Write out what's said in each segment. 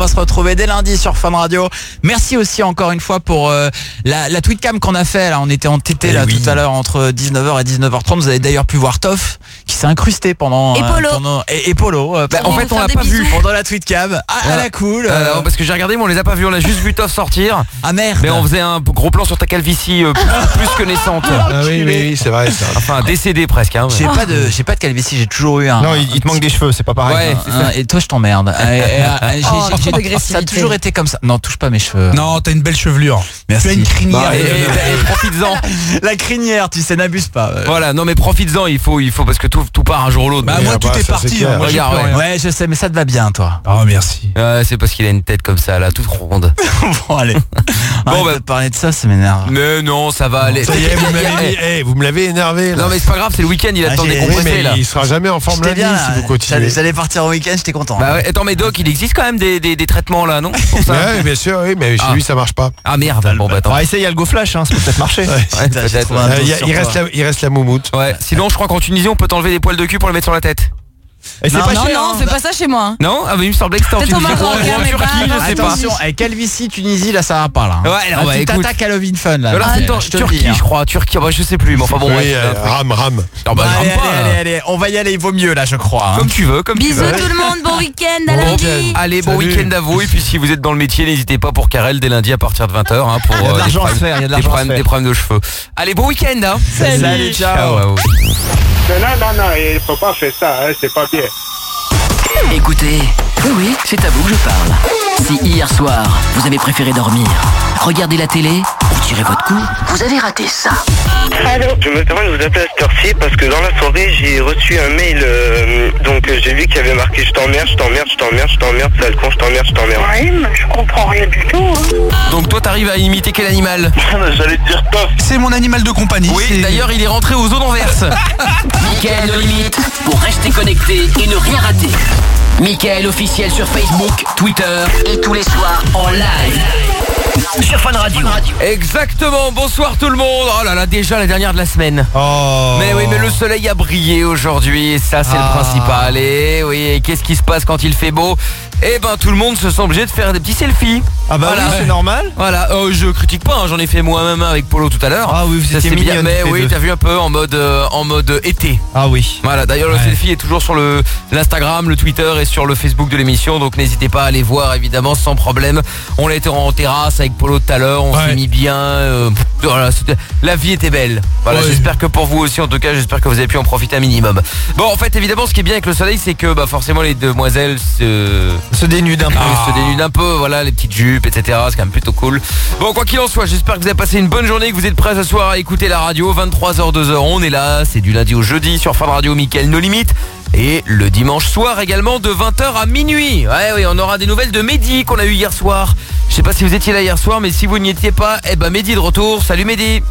se retrouver dès lundi sur Fun Radio. Merci aussi encore une fois pour la tweetcam qu'on a fait. Là, on était en TT tout à l'heure entre 19h et 19h30. Vous avez d'ailleurs pu voir Toff qui s'est incrusté pendant et Polo. Et Polo. En fait, on l'a pas vu pendant la tweetcam. À la cool. Parce que j'ai regardé, mais on les a pas vus. On a juste vu Toff sortir. Ah merde. Mais on faisait un gros plan sur ta calvitie plus que naissante. Ah oui, c'est vrai ça. Enfin, décédé presque. Hein, j'ai pas de calvitie. J'ai toujours eu un. Non, il te manque des cheveux, c'est pas pareil. Ouais, c'est ça. Et toi, je t'emmerde. Ça a toujours été comme ça. Non, touche pas mes cheveux. Non, t'as une belle chevelure. Merci. Tu as une crinière. Et profites-en. La crinière, tu sais, n'abuse pas. Voilà, non mais profites-en, il faut parce que tout part un jour ou l'autre. Bah moi tout est parti. Moi, regarde, ouais, je sais, mais ça te va bien, toi. Ah merci. C'est parce qu'il a une tête comme ça, là, toute ronde. Bon, allez. Bon, Arrête de parler de ça m'énerve. Mais non, ça va aller. Ça y est, vous me l'avez énervé là. Non mais c'est pas grave, c'est le week-end, il a le temps de décompresser mais là. il sera jamais en forme lundi si vous continuez. J'allais partir au week-end, j'étais content. Bah ouais, attends, mais Doc, il existe quand même des traitements là, non pour ça. Ouais, bien sûr, oui, mais chez lui ça marche pas. Ah merde, bon bah attends. Essaye, il y a le Go Flash, ça peut peut-être marcher. Ouais, peut-être. Il reste la moumoute. Ouais, sinon je crois qu'en Tunisie on peut t'enlever des poils de cul pour les mettre sur la tête. Et c'est pas cher. Non, fais pas ça chez moi. Non, ah bah il me semblait que c'était en Peut-être au Tunisie. Maroc, En mais Turquie, pas- je sais pas. Attention, avec Calvitie, Tunisie, là ça va pas là. Ouais, non, bah, tu écoute. t'attaques à Love in Fun là. Là c'est en je te le Turquie, dis, hein. je crois, Turquie, bah, je sais plus, mais enfin bon. Oui, ouais, c'est un truc. rame. Ah bah, Allez, rame pas, allez, on va y aller, il vaut mieux là, je crois. Comme tu veux, comme tu Bisous veux. tout le monde, bon week-end, à Bon, lundi. allez, bon Salut. week-end à vous. Et puis si vous êtes dans le métier, n'hésitez pas pour Karel dès lundi à partir de 20h hein, pour Il y a de l'argent à se faire, il y a de l'argent à se faire. des problèmes de cheveux. Allez, bon week-end hein. Salut, ciao. à vous. Non, il faut pas faire ça, hein, c'est pas bien. Écoutez, oui, c'est à vous que je parle. Si hier soir, vous avez préféré dormir, regarder la télé ou tirer votre coup, vous avez raté ça. Allô, je me permets de vous appeler à cette heure-ci parce que dans la soirée j'ai reçu un mail, j'ai vu qu'il y avait marqué je t'emmerde, sale con, je t'emmerde. Oui, mais je comprends rien du tout. Donc toi t'arrives à imiter quel animal? J'allais te dire Toff. C'est mon animal de compagnie. Oui, c'est- d'ailleurs il est rentré aux eaux d'Anvers. Mickaël No Limite, pour rester connecté et ne rien rater. Mickaël officiel sur Facebook, Twitter et tous les soirs en live sur Fun Radio. Exactement, bonsoir tout le monde. Oh là là, déjà la dernière de la semaine. Oh. Mais oui, mais le soleil a brillé aujourd'hui et ça c'est le principal. Et oui, et qu'est-ce qui se passe quand il fait beau? Eh ben tout le monde se sent obligé de faire des petits selfies. Ah bah Voilà. oui, c'est normal. Voilà, je critique pas, hein, j'en ai fait moi-même avec Polo tout à l'heure. Ah oui, vous Ça, étiez c'est bien, mignonnes mais toutes les oui, deux. t'as vu un peu en mode été. Ah oui. Voilà, d'ailleurs le selfie est toujours sur l'Instagram, le Twitter et sur le Facebook de l'émission, donc n'hésitez pas à aller voir évidemment sans problème. On a été en terrasse avec Polo tout à l'heure, on s'est mis bien, voilà, la vie était belle. Voilà, j'espère que pour vous aussi en tout cas, j'espère que vous avez pu en profiter un minimum. Bon, en fait évidemment ce qui est bien avec le soleil c'est que forcément les demoiselles Se dénude un peu. se dénudent un peu, voilà, les petites jupes, etc. C'est quand même plutôt cool. Bon, quoi qu'il en soit, j'espère que vous avez passé une bonne journée, que vous êtes prêts ce soir à écouter la radio. 23h, 2h, on est là. C'est du lundi au jeudi sur Fun Radio, Mickaël No Limite. Et le dimanche soir également de 20h à minuit. Ouais, oui, on aura des nouvelles de Mehdi qu'on a eu hier soir. Je sais pas si vous étiez là hier soir, mais si vous n'y étiez pas, Mehdi de retour. Salut Mehdi.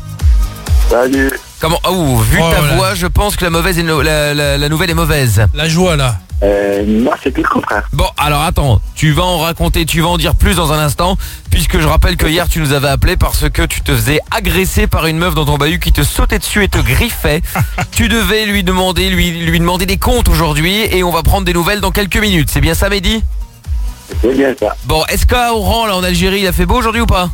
Salut. Comment vu ta voix, je pense que la nouvelle est mauvaise. La joie là. Non, c'est tout le contraire. Bon, alors attends, tu vas en dire plus dans un instant, puisque je rappelle que hier tu nous avais appelé parce que tu te faisais agresser par une meuf dans ton bahut qui te sautait dessus et te griffait. Tu devais lui demander des comptes aujourd'hui et on va prendre des nouvelles dans quelques minutes. C'est bien ça, Mehdi? C'est bien ça. Bon, est-ce qu'à Oran, là en Algérie, il a fait beau aujourd'hui ou pas?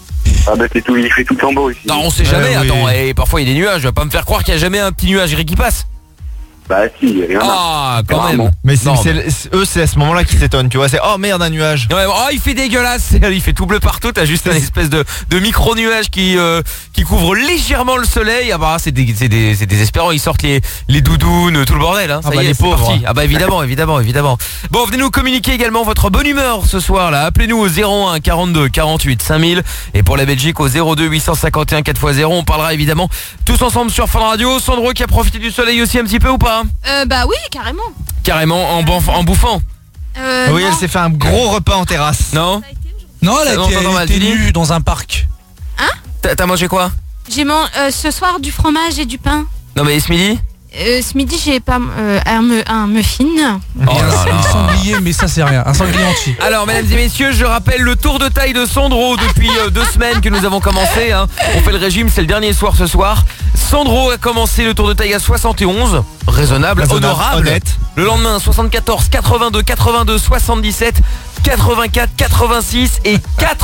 Ah bah c'est tout, il fait tout en beau ici. Non, on sait jamais, oui. attends, et parfois il y a des nuages, va pas me faire croire qu'il y a jamais un petit nuage gris qui passe. Bah si, il y a rien. Ah, quand Vraiment. même. Mais Non, c'est à ce moment-là qu'ils s'étonnent, tu vois. C'est oh merde, un nuage. Ouais, oh, il fait dégueulasse, il fait tout bleu partout, t'as juste un espèce de micro-nuage qui couvre légèrement le soleil. Ah bah c'est désespérant, ils sortent les doudounes, tout le bordel hein. Ça Ah bah, y est, les c'est pauvres. parti. Ah bah évidemment. Bon, venez nous communiquer également votre bonne humeur ce soir là. Appelez-nous au 01 42 48 5000 et pour la Belgique au 02 851 4x0. On parlera évidemment tous ensemble sur Fun Radio. Sandro qui a profité du soleil aussi un petit peu ou pas? Bah oui, carrément. Carrément en bouffant. Oui, elle s'est fait un gros repas en terrasse. Non? Non, elle Non, a été t'entends mal, elle était tu dis nue dans un parc. T'as mangé quoi? J'ai mangé ce soir du fromage et du pain. Non mais ce midi? Ce midi, j'ai pas un muffin. Oh là là. Un sanglier, mais ça c'est rien. Un sanglier entier. Alors mesdames et messieurs, je rappelle le tour de taille de Sandro depuis 2 semaines que nous avons commencé hein. On fait le régime, c'est le dernier soir ce soir. Sandro a commencé le tour de taille à 71, raisonnable, honorable. Honnête. Le lendemain 74, 82, 82, 77, 84, 86 et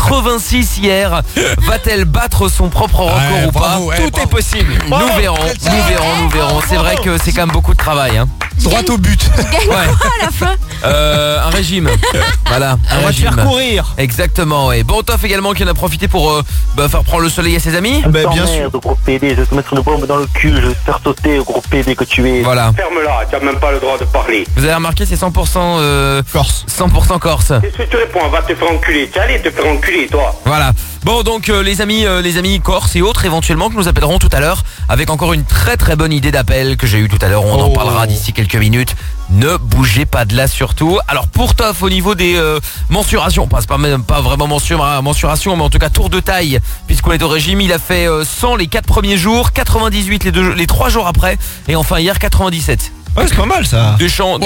86 hier. Va-t-elle battre son propre record ou bravo, pas? Tout est possible. Nous verrons. C'est vrai que c'est quand même beaucoup de travail. Hein. Droit au but. Ouais. à la fin. Un régime. Voilà. On va te faire courir. Exactement. Et bon, Toff également qui en a profité pour faire prendre le soleil à ses amis. Bien sûr. Gros PD, je vais te mettre une bombe dans le cul, je vais te faire sauter, gros PD que tu es. Voilà. Ferme-la, tu n'as même pas le droit de parler. Vous avez remarqué, c'est 100% Corse. 100% Corse. Qu'est-ce que tu réponds? Va te faire enculer. Tu allais te faire enculer, toi. Voilà. Bon, donc les amis Corse et autres éventuellement que nous appellerons tout à l'heure avec encore une très très bonne idée d'appel que j'ai eu tout à l'heure. On en parlera d'ici quelques minutes. Ne bougez pas de là surtout. Alors pour Toff, au niveau des mensurations, c'est pas vraiment mensuration, mais en tout cas tour de taille, puisqu'on est au régime, il a fait 100 les 4 premiers jours, 98 les 3 jours après, et enfin hier 97. Ouais, c'est pas mal ça. Descente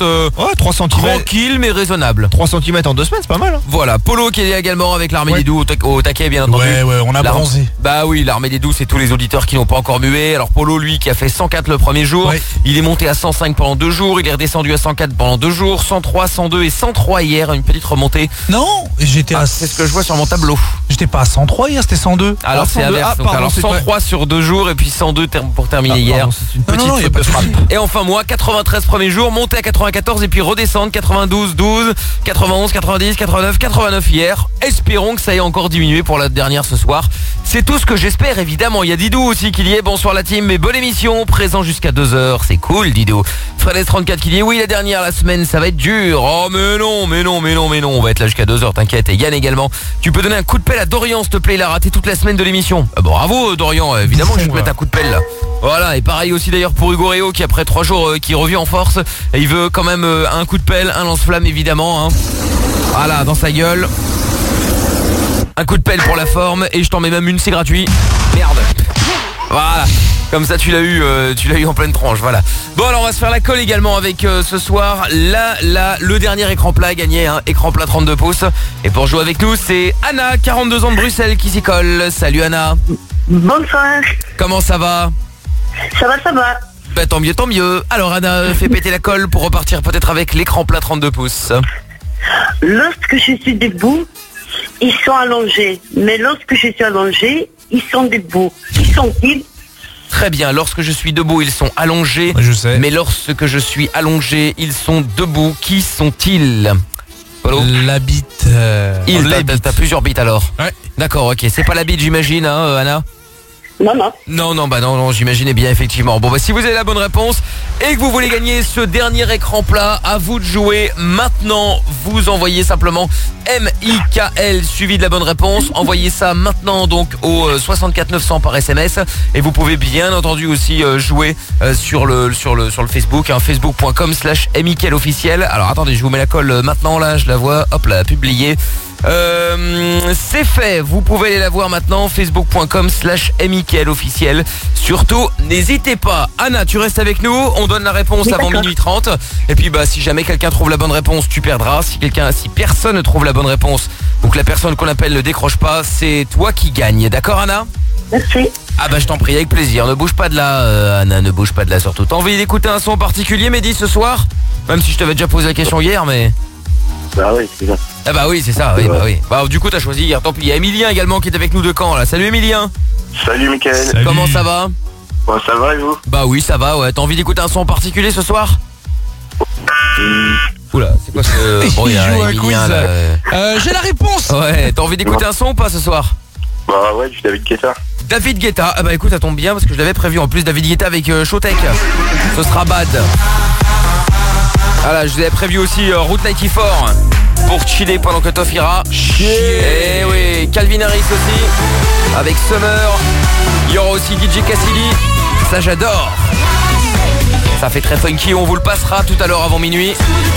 3 cm. tranquille mais raisonnable. 3 cm en 2 semaines, c'est pas mal. Hein. Voilà, Polo qui est également avec l'armée des doux au taquet bien entendu. Ouais, on a bronzé. Bah oui, l'armée des doux, c'est tous les auditeurs qui n'ont pas encore mué. Alors Polo, lui, qui a fait 104 le premier jour, il est monté à 105 pendant 2 jours, il est redescendu à 104 pendant 2 jours, 103, 102 et 103 hier, une petite remontée. Non, j'étais à... C'est ce que je vois sur mon tableau. J'étais pas à 103 hier, c'était 102. Alors c'est 102. inverse, Ah, donc pardon, alors c'est 103 sur 2 jours et puis 102 pour terminer hier. Pardon, c'est une petite Non, y a pas de frappe. Et enfin moi 93 premiers jours, monté à 94 et puis redescendre 92, 12, 91, 90, 89 hier. Espérons que ça ait encore diminué pour la dernière ce soir. C'est tout ce que j'espère évidemment. Il y a Didou aussi qui dit bonsoir la team, mais bonne émission, présent jusqu'à 2h, c'est cool Didou. Fred34 qui dit oui la dernière la semaine ça va être dur. Oh mais non, on va être là jusqu'à 2h, t'inquiète. Et Yann également, tu peux donner un coup de pelle à Dorian s'il te plaît, il a raté toute la semaine de l'émission. Bravo Dorian, évidemment que je vais te mettre un coup de pelle là. Voilà, et pareil aussi d'ailleurs pour Hugo Réo qui après 3 jours qui revient en force, et il veut quand même un coup de pelle, un lance-flamme évidemment hein. Voilà, dans sa gueule. Un coup de pelle pour la forme et je t'en mets même une, c'est gratuit. Merde. Voilà. Comme ça tu l'as eu en pleine tranche, voilà. Bon alors on va se faire la colle également avec ce soir le dernier écran plat gagné, hein, écran plat 32 pouces. Et pour jouer avec nous c'est Anna, 42 ans de Bruxelles qui s'y colle. Salut Anna. Bonsoir. Comment ça va? Ça va. Bah tant mieux. Alors Anna, fais péter la colle pour repartir peut-être avec l'écran plat 32 pouces. Lorsque je suis debout, ils sont allongés. Mais lorsque je suis allongé, ils sont debout. Qui sont-ils? Très bien, lorsque je suis debout, ils sont allongés. Ouais, je sais. Mais lorsque je suis allongé, ils sont debout. Qui sont-ils? Polo? La bite. T'as plusieurs bits alors. Ouais. D'accord, ok. C'est pas la bite j'imagine, hein, Anna? Non. Non, j'imaginais bien effectivement. Bon bah si vous avez la bonne réponse et que vous voulez gagner ce dernier écran plat, à vous de jouer maintenant. Vous envoyez simplement MIKL suivi de la bonne réponse. Envoyez ça maintenant donc au 64 900 par SMS et vous pouvez bien entendu aussi jouer sur le Facebook, hein, facebook.com/MIKL officiel. Alors attendez, je vous mets la colle maintenant là, je la vois, hop là, publiée. C'est fait, vous pouvez aller la voir maintenant, facebook.com/MIKL officiel. Surtout n'hésitez pas. Anna, tu restes avec nous, on donne la réponse avant minuit 30. Et puis bah si jamais quelqu'un trouve la bonne réponse, tu perdras. Si personne ne trouve la bonne réponse, donc la personne qu'on appelle ne décroche pas, c'est toi qui gagne. D'accord Anna? Merci. Ah bah je t'en prie, avec plaisir. Ne bouge pas de là Anna, ne bouge pas de là surtout. T'as envie d'écouter un son particulier Mehdi ce soir? Même si je t'avais déjà posé la question hier mais... Bah oui, c'est ça. Ah bah oui, c'est ça, oui, bah oui. Bah du coup t'as choisi hier, tant pis. Il y a Emilien également qui est avec nous de Caen là. Salut Emilien. Salut Mickaël. Salut. Comment ça va? Bon, ça va et vous? Bah oui, ça va, ouais. T'as envie d'écouter un son particulier ce soir? Oula, c'est quoi ce... Bon, il y a joue un Emilien quiz. là. J'ai la réponse. Ouais, t'as envie d'écouter un son ou pas ce soir? Bah ouais, du David Guetta. David Guetta, ah bah écoute, ça tombe bien parce que je l'avais prévu. En plus David Guetta avec Showtek. Ce sera Bad. Voilà, je vous avais prévu aussi Route 94 pour chiller pendant que Toff ira. Et oui, Calvin Harris aussi avec Summer. Il y aura aussi DJ Cassidy. Ça j'adore. Ça fait très funky, on vous le passera tout à l'heure avant minuit.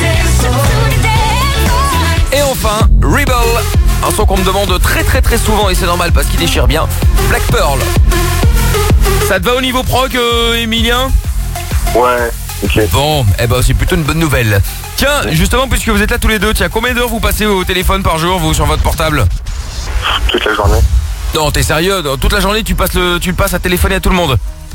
Et enfin, Rebel, un son qu'on me demande très souvent et c'est normal parce qu'il déchire bien. Black Pearl. Ça te va au niveau proc, Emilien? Ouais, ok. Bon, eh ben c'est plutôt une bonne nouvelle. Tiens, justement, puisque vous êtes là tous les deux, tiens, combien d'heures vous passez au téléphone par jour, vous, sur votre portable? Toute la journée. Non, t'es sérieux? Toute la journée, tu le passes à téléphoner à tout le monde?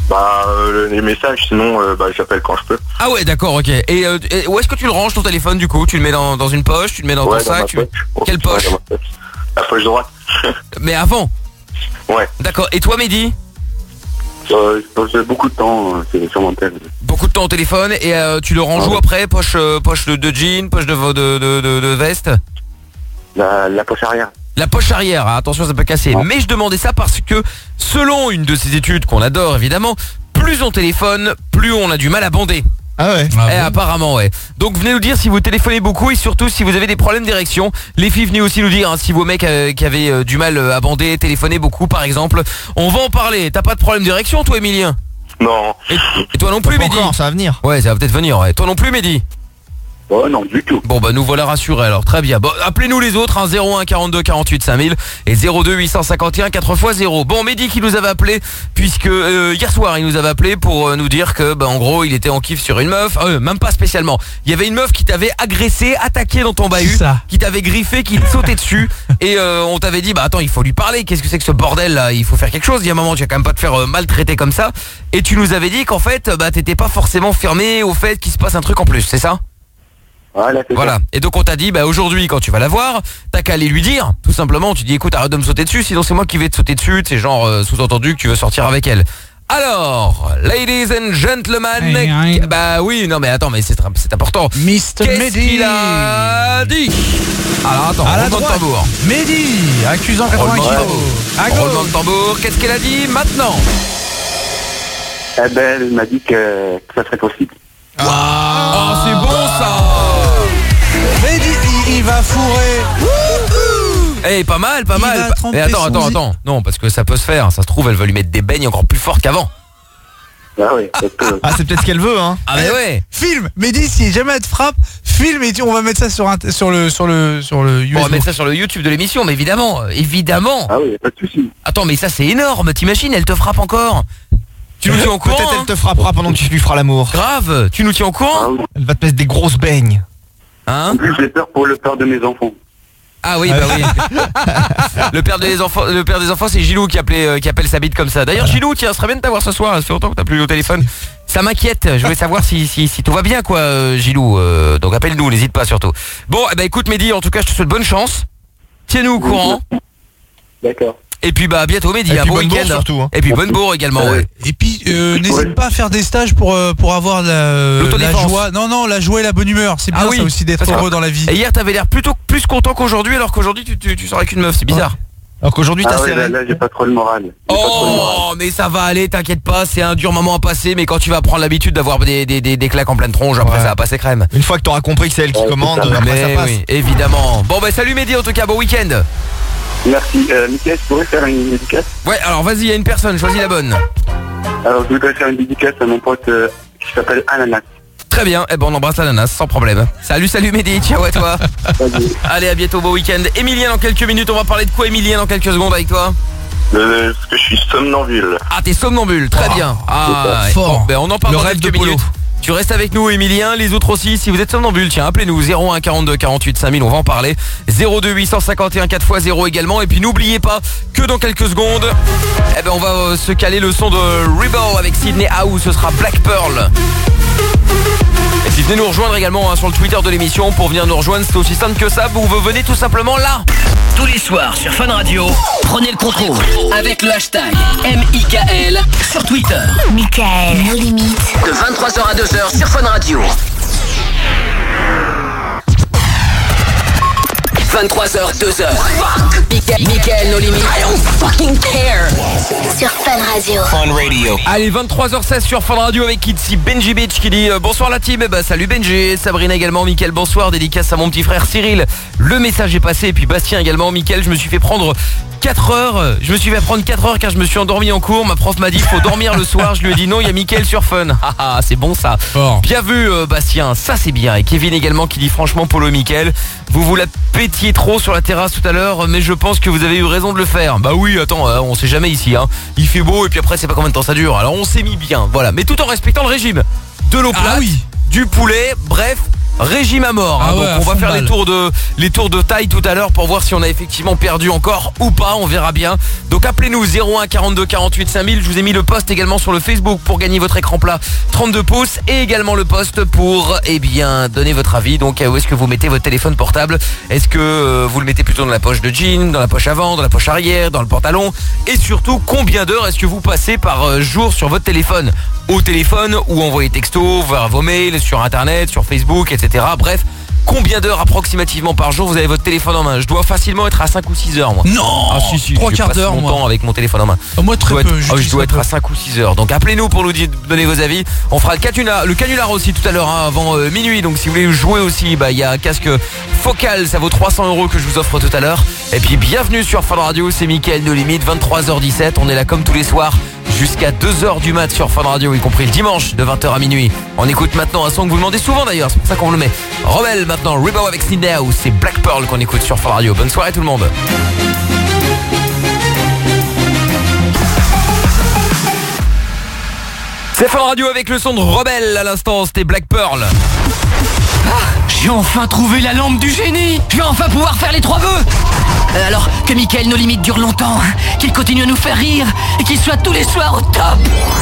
Les messages, sinon, j'appelle quand je peux. Ah ouais, d'accord, ok. Et où est-ce que tu le ranges ton téléphone du coup? Tu le mets dans une poche, tu le mets dans ton sac Quelle poche? La poche droite. Mais avant? Ouais. D'accord, et toi Mehdi? J'ai beaucoup de temps sur mon téléphone. Beaucoup de temps au téléphone, et tu le ranges où après? Poche de jean, poche de veste? La poche arrière. La poche arrière, attention ça peut casser. Mais je demandais ça parce que selon une de ces études qu'on adore évidemment, plus on téléphone, plus on a du mal à bander. Ah ouais. Apparemment ouais. Donc venez nous dire si vous téléphonez beaucoup et surtout si vous avez des problèmes d'érection. Les filles venez aussi nous dire si vos mecs qui avaient du mal à bander, téléphoner beaucoup par exemple. On va en parler. T'as pas de problème d'érection toi Emilien? Non. Et toi non plus Mehdi? Ça va venir. Ouais, ça va peut-être venir, ouais. Toi non plus Mehdi? Oh non, du tout. Bon nous voilà rassurés alors, très bien. Bon, appelez-nous les autres, 01 42 48 5000 et 02 851 4x0. Bon, Mehdi qui nous avait appelé, puisque hier soir il nous avait appelé pour nous dire que en gros il était en kiff sur une meuf, même pas spécialement. Il y avait une meuf qui t'avait agressé, attaqué dans ton bahut, qui t'avait griffé, qui te sautait dessus et on t'avait dit attends il faut lui parler, qu'est-ce que c'est que ce bordel là, il faut faire quelque chose, il y a un moment tu vas quand même pas te faire maltraiter comme ça. Et tu nous avais dit qu'en fait t'étais pas forcément fermé au fait qu'il se passe un truc en plus, c'est ça? Voilà. Et donc on t'a dit aujourd'hui quand tu vas la voir, t'as qu'à aller lui dire, tout simplement, tu dis écoute arrête de me sauter dessus, sinon c'est moi qui vais te sauter dessus, c'est genre sous-entendu que tu veux sortir avec elle. Alors, ladies and gentlemen, oui, non mais attends, mais c'est important. Mr. Qu'est-ce Mehdi qu'il a dit? Alors attends, à la roulement de droite, tambour. Mehdi, accusant 80 kilos. À gauche. Roulement de tambour, qu'est-ce qu'elle a dit maintenant? Elle m'a dit que ça serait possible. Ah, c'est bon ça. Mehdi, il va fourrer. Pas mal. Mais attends. Non, parce que ça peut se faire. Ça se trouve, elle veut lui mettre des beignes encore plus fortes qu'avant. Ah oui. C'est peut-être ce qu'elle veut, hein. Ah mais ouais. Filme, Mehdi, si jamais elle te frappe, filme et on va mettre ça sur le YouTube. On va mettre ça sur le YouTube de l'émission, mais évidemment. Ah oui, pas de souci. Attends, mais ça c'est énorme. T'imagines, elle te frappe encore. Tu nous tiens au courant? Peut-être elle te frappera pendant que tu lui feras l'amour. Grave. Tu nous tiens au courant? Elle va te mettre des grosses beignes. En plus, j'ai peur pour le père de mes enfants. Ah oui, oui. Le père des enfants, c'est Gilou qui appelle sa bite comme ça. D'ailleurs, Gilou, tiens, ce serait bien de t'avoir ce soir. Ça fait longtemps que t'as plus eu au téléphone. Ça m'inquiète. Je voulais savoir si tout va bien, quoi, Gilou. Donc appelle-nous, n'hésite pas surtout. Bon, écoute, Mehdi, en tout cas, je te souhaite bonne chance. Tiens-nous au courant. D'accord. Et puis à bientôt Mehdi, un bon week-end surtout. Et puis bonne bourre également. Ouais. Et puis n'hésite pas à faire des stages pour avoir la joie. Non, la joie et la bonne humeur. C'est bien ça aussi d'être heureux dans la vie. Et hier t'avais l'air plutôt plus content qu'aujourd'hui, alors qu'aujourd'hui tu sors avec une meuf, c'est bizarre. Alors qu'aujourd'hui t'as serré. Là j'ai pas trop le moral. Mais ça va aller, t'inquiète pas, c'est un dur moment à passer, mais quand tu vas prendre l'habitude d'avoir des claques en pleine tronche, après ça va passer crème. Une fois que t'auras compris que c'est elle qui commande, après ça passe. Oui, évidemment. Bon salut Mehdi, en tout cas bon week-end. Merci. Mickaël, je pourrais faire une dédicace? Ouais, alors vas-y, il y a une personne, choisis la bonne. Alors je voudrais faire une dédicace à mon pote qui s'appelle Ananas. Très bien, on embrasse l'ananas, sans problème. Salut Mehdi, ciao à toi. Allez, à bientôt, beau week-end. Emilien, dans quelques minutes, on va parler de quoi, Emilien, dans quelques secondes avec toi? Parce que je suis somnambule. Ah, t'es somnambule, très bien. Ah, fort. Bon, on en parle dans quelques minutes. Tu restes avec nous, Emilien, les autres aussi. Si vous êtes somnambule, tiens, appelez-nous 01 42 48 5000, on va en parler. 02 851 4x0 également. Et puis n'oubliez pas que dans quelques secondes, on va se caler le son de Rebel avec Sydney House. Ce sera Black Pearl. Et puis venez nous rejoindre également sur le Twitter de l'émission. Pour venir nous rejoindre, c'est aussi simple que ça. Vous venez tout simplement là. Tous les soirs sur Fun Radio, prenez le contrôle avec le hashtag MIKL sur Twitter. Michael, nos limites. De 23h à 2h sur Fun Radio. 23h, 2h. Michael, nos limites. I don't fucking care. Sur Fun Radio. Fun Radio. Allez, 23h16 sur Fun Radio avec ici Benji Beach qui dit bonsoir la team. Salut Benji, Sabrina également, Mickaël bonsoir, dédicace à mon petit frère Cyril. Le message est passé et puis Bastien également. Mickaël, je me suis fait prendre 4 heures. Je me suis fait prendre 4 heures car je me suis endormi en cours. Ma prof m'a dit faut dormir le soir. Je lui ai dit non, il y a Mickaël sur Fun. Ah, c'est bon ça. Bien vu Bastien, ça c'est bien. Et Kevin également qui dit franchement Polo et Mickaël, vous la pétiez trop sur la terrasse tout à l'heure, mais je pense que vous avez eu raison de le faire. Bah oui, attends, on sait jamais ici hein. Il fait beau et puis après c'est pas combien de temps ça dure. Alors on s'est mis bien, voilà, mais tout en respectant le régime. De l'eau plate, du poulet, bref, régime à mort. Ah ouais, donc on va faire les tours de taille tout à l'heure pour voir si on a effectivement perdu encore ou pas. On verra bien. Donc appelez-nous 01 42 48 5000. Je vous ai mis le post également sur le Facebook pour gagner votre écran plat 32 pouces et également le post pour donner votre avis. Donc où est-ce que vous mettez votre téléphone portable? Est-ce que vous le mettez plutôt dans la poche de jean, dans la poche avant, dans la poche arrière, dans le pantalon? Et surtout, combien d'heures est-ce que vous passez par jour sur votre téléphone? Au téléphone ou envoyer texto, voir vos mails, sur internet, sur Facebook, etc. Bref, combien d'heures approximativement par jour vous avez votre téléphone en main? Je dois facilement être à 5 ou 6 heures moi. Non, ah si, 3 quarts d'heure mon temps avec mon téléphone en main. Moi très peu. Je dois être à 5 ou 6 heures. Donc appelez-nous pour nous donner vos avis. On fera le canular aussi tout à l'heure avant minuit. Donc si vous voulez jouer aussi, il y a un casque focal, ça vaut 300 € que je vous offre tout à l'heure. Et puis bienvenue sur Fun Radio, c'est Mickaël No Limite, 23h17. On est là comme tous les soirs jusqu'à 2h du mat sur Fun Radio, y compris le dimanche de 20h à minuit. On écoute maintenant un son que vous demandez souvent d'ailleurs, c'est pour ça qu'on le met. Rebelle maintenant, Rebel avec Sydney House, c'est Black Pearl qu'on écoute sur Fun Radio. Bonne soirée tout le monde. C'est Fun Radio avec le son de Rebelle à l'instant, c'était Black Pearl. J'ai enfin trouvé la lampe du génie. Je vais enfin pouvoir faire les 3 vœux. Alors que Mickaël No Limite dure longtemps, qu'il continue à nous faire rire et qu'il soit tous les soirs au top.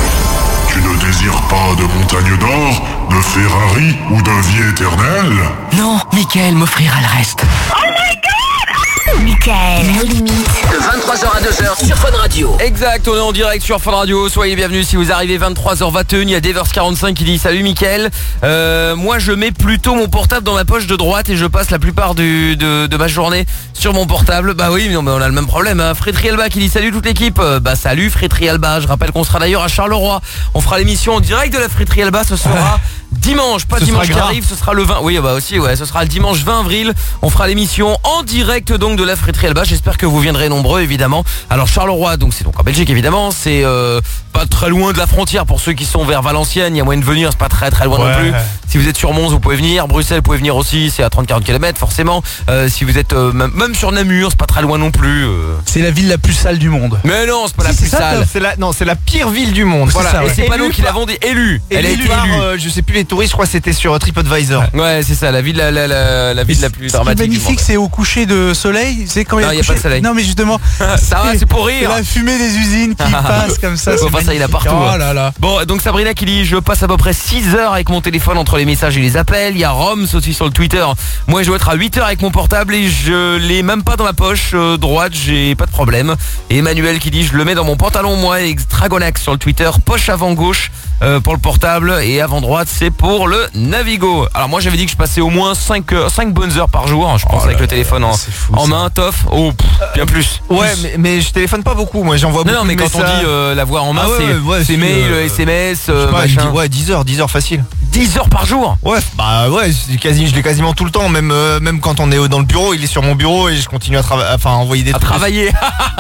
Tu ne désires pas de montagne d'or, de Ferrari ou de vie éternelle? Non, Mickaël m'offrira le reste. Oh my god! Mickaël No Limite. De 23h à 2h sur Fun Radio. Exact, on est en direct sur Fun Radio. Soyez bienvenus si vous arrivez 23h21. Il y a Devers45 qui dit salut Mickaël. Moi je mets plutôt mon portable dans ma poche de droite et je passe la plupart de ma journée sur mon portable. Bah oui, mais on a le même problème hein. Frédéric Alba qui dit salut toute l'équipe. Salut Frédéric Alba. Je rappelle qu'on sera d'ailleurs à Charleroi. On fera l'émission en direct de la Frédéric Alba. Ce sera dimanche, pas dimanche qui arrive, ce sera le 20. Oui aussi ouais, ce sera le dimanche 20 avril. On fera l'émission en direct donc de la Frédéric Alba. J'espère que vous viendrez nombreux évidemment. Alors Charleroi, donc c'est donc en Belgique évidemment, c'est pas très loin de la frontière pour ceux qui sont vers Valenciennes, il y a moyen de venir, c'est pas très loin non plus. Si vous êtes sur Mons, vous pouvez venir, Bruxelles, vous pouvez venir aussi, c'est à 30-40 km forcément. Si vous êtes même sur Namur, c'est pas très loin non plus. C'est la ville la plus sale du monde. Mais non, c'est pas la plus sale. C'est la pire ville du monde. Voilà, ça, et c'est pas nous qui l'avons dit, élue. Elle a été élue. Je sais plus les touristes, je crois que c'était sur TripAdvisor. Ouais, c'est ça, la ville la ville la plus dramatique. Ce qui est magnifique, c'est au coucher de soleil, c'est quand il y a pas de soleil. Non mais justement, ça va, c'est pour rire. La fumée des usines qui passe comme ça. Enfin, ça il a partout. Oh là là. Bon, donc Sabrina qui dit je passe à peu près 6 heures avec mon téléphone entre les messages et les appels. Il y a Roms aussi sur le Twitter. Moi je dois être à 8 heures avec mon portable et je l'ai même pas dans ma poche droite, j'ai pas de problème. Et Emmanuel qui dit je le mets dans mon pantalon moi, et Dragonax sur le Twitter, poche avant gauche pour le portable et avant droite c'est pour le Navigo. Alors moi j'avais dit que je passais au moins 5 bonnes heures par jour, je pense avec le téléphone en main, tof. Bien plus. Ouais, mais je téléphone pas beaucoup, moi j'envoie beaucoup. Non mais quand on dit l'avoir en main, c'est mail, SMS, machin. 10 heures facile. 10 heures par jour. Ouais, je l'ai quasiment tout le temps, même quand on est dans le bureau, il est sur mon bureau et je continue à envoyer des trucs. Travailler.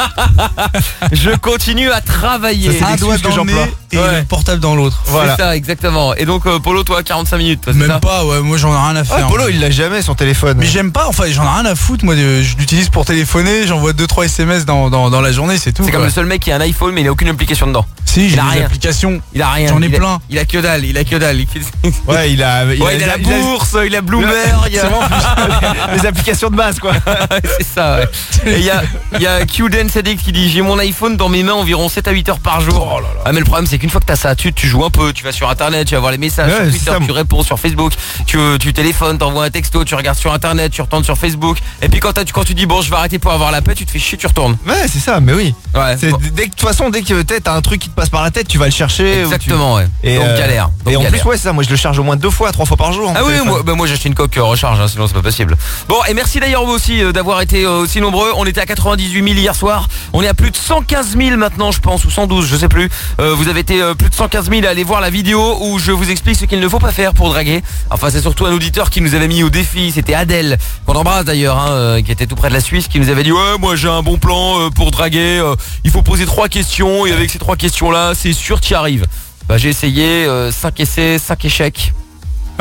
Je continue à travailler. Ça, c'est un doigt dans le nez et le portable dans l'autre. Voilà. C'est ça, exactement. Et donc Polo, toi 45 minutes, toi, même pas, ouais, moi j'en ai rien à faire. Polo, il l'a jamais son téléphone. Mais j'aime pas, enfin j'en ai rien à foutre, moi je l'utilise pour téléphoner, j'envoie 2-3 SMS dans la journée, c'est tout. C'est comme le seul mec qui a un iPhone mais il a aucune application dedans. Si, j'ai des applications. Il a rien. J'en ai plein. Il a que dalle, Ouais, il a la bourse, il a Bloomberg, les applications de base quoi. C'est ça, ouais. Et il y a Qden Sadik qui dit j'ai mon iPhone dans mes mains environ 7 à 8 heures par jour. Oh là là. Ah mais le problème c'est qu'une fois que t'as ça, tu joues un peu, tu vas sur internet, tu vas voir les messages sur Twitter, tu réponds sur Facebook, tu téléphones, t'envoies un texto, tu regardes sur internet, tu retournes sur Facebook. Et puis quand tu dis bon je vais arrêter pour avoir la paix, tu te fais chier, tu retournes. Ouais c'est ça, mais oui. Ouais. De toute façon dès que t'as un truc qui te passe par la tête, tu vas le chercher. Exactement, ouais. Et donc galère. Et en plus ouais c'est ça, moi je le charge au moins 2 fois, 3 fois par jour. Ah oui, moi j'ai acheté une coque recharge, sinon c'est pas possible. Bon, et merci d'ailleurs vous aussi d'avoir été aussi nombreux. On était à 98 000 hier soir. On est à plus de 115 000 maintenant, je pense, ou 112, je sais plus. Vous avez été plus de 115 000 à aller voir la vidéo où je vous explique ce qu'il ne faut pas faire pour draguer. Enfin, c'est surtout un auditeur qui nous avait mis au défi. C'était Adèle, qu'on embrasse d'ailleurs, qui était tout près de la Suisse, qui nous avait dit ouais, moi j'ai un bon plan pour draguer. Il faut poser 3 questions et avec ces 3 questions-là, c'est sûr tu y arrives. J'ai essayé 5 essais, 5 échecs. Ouais.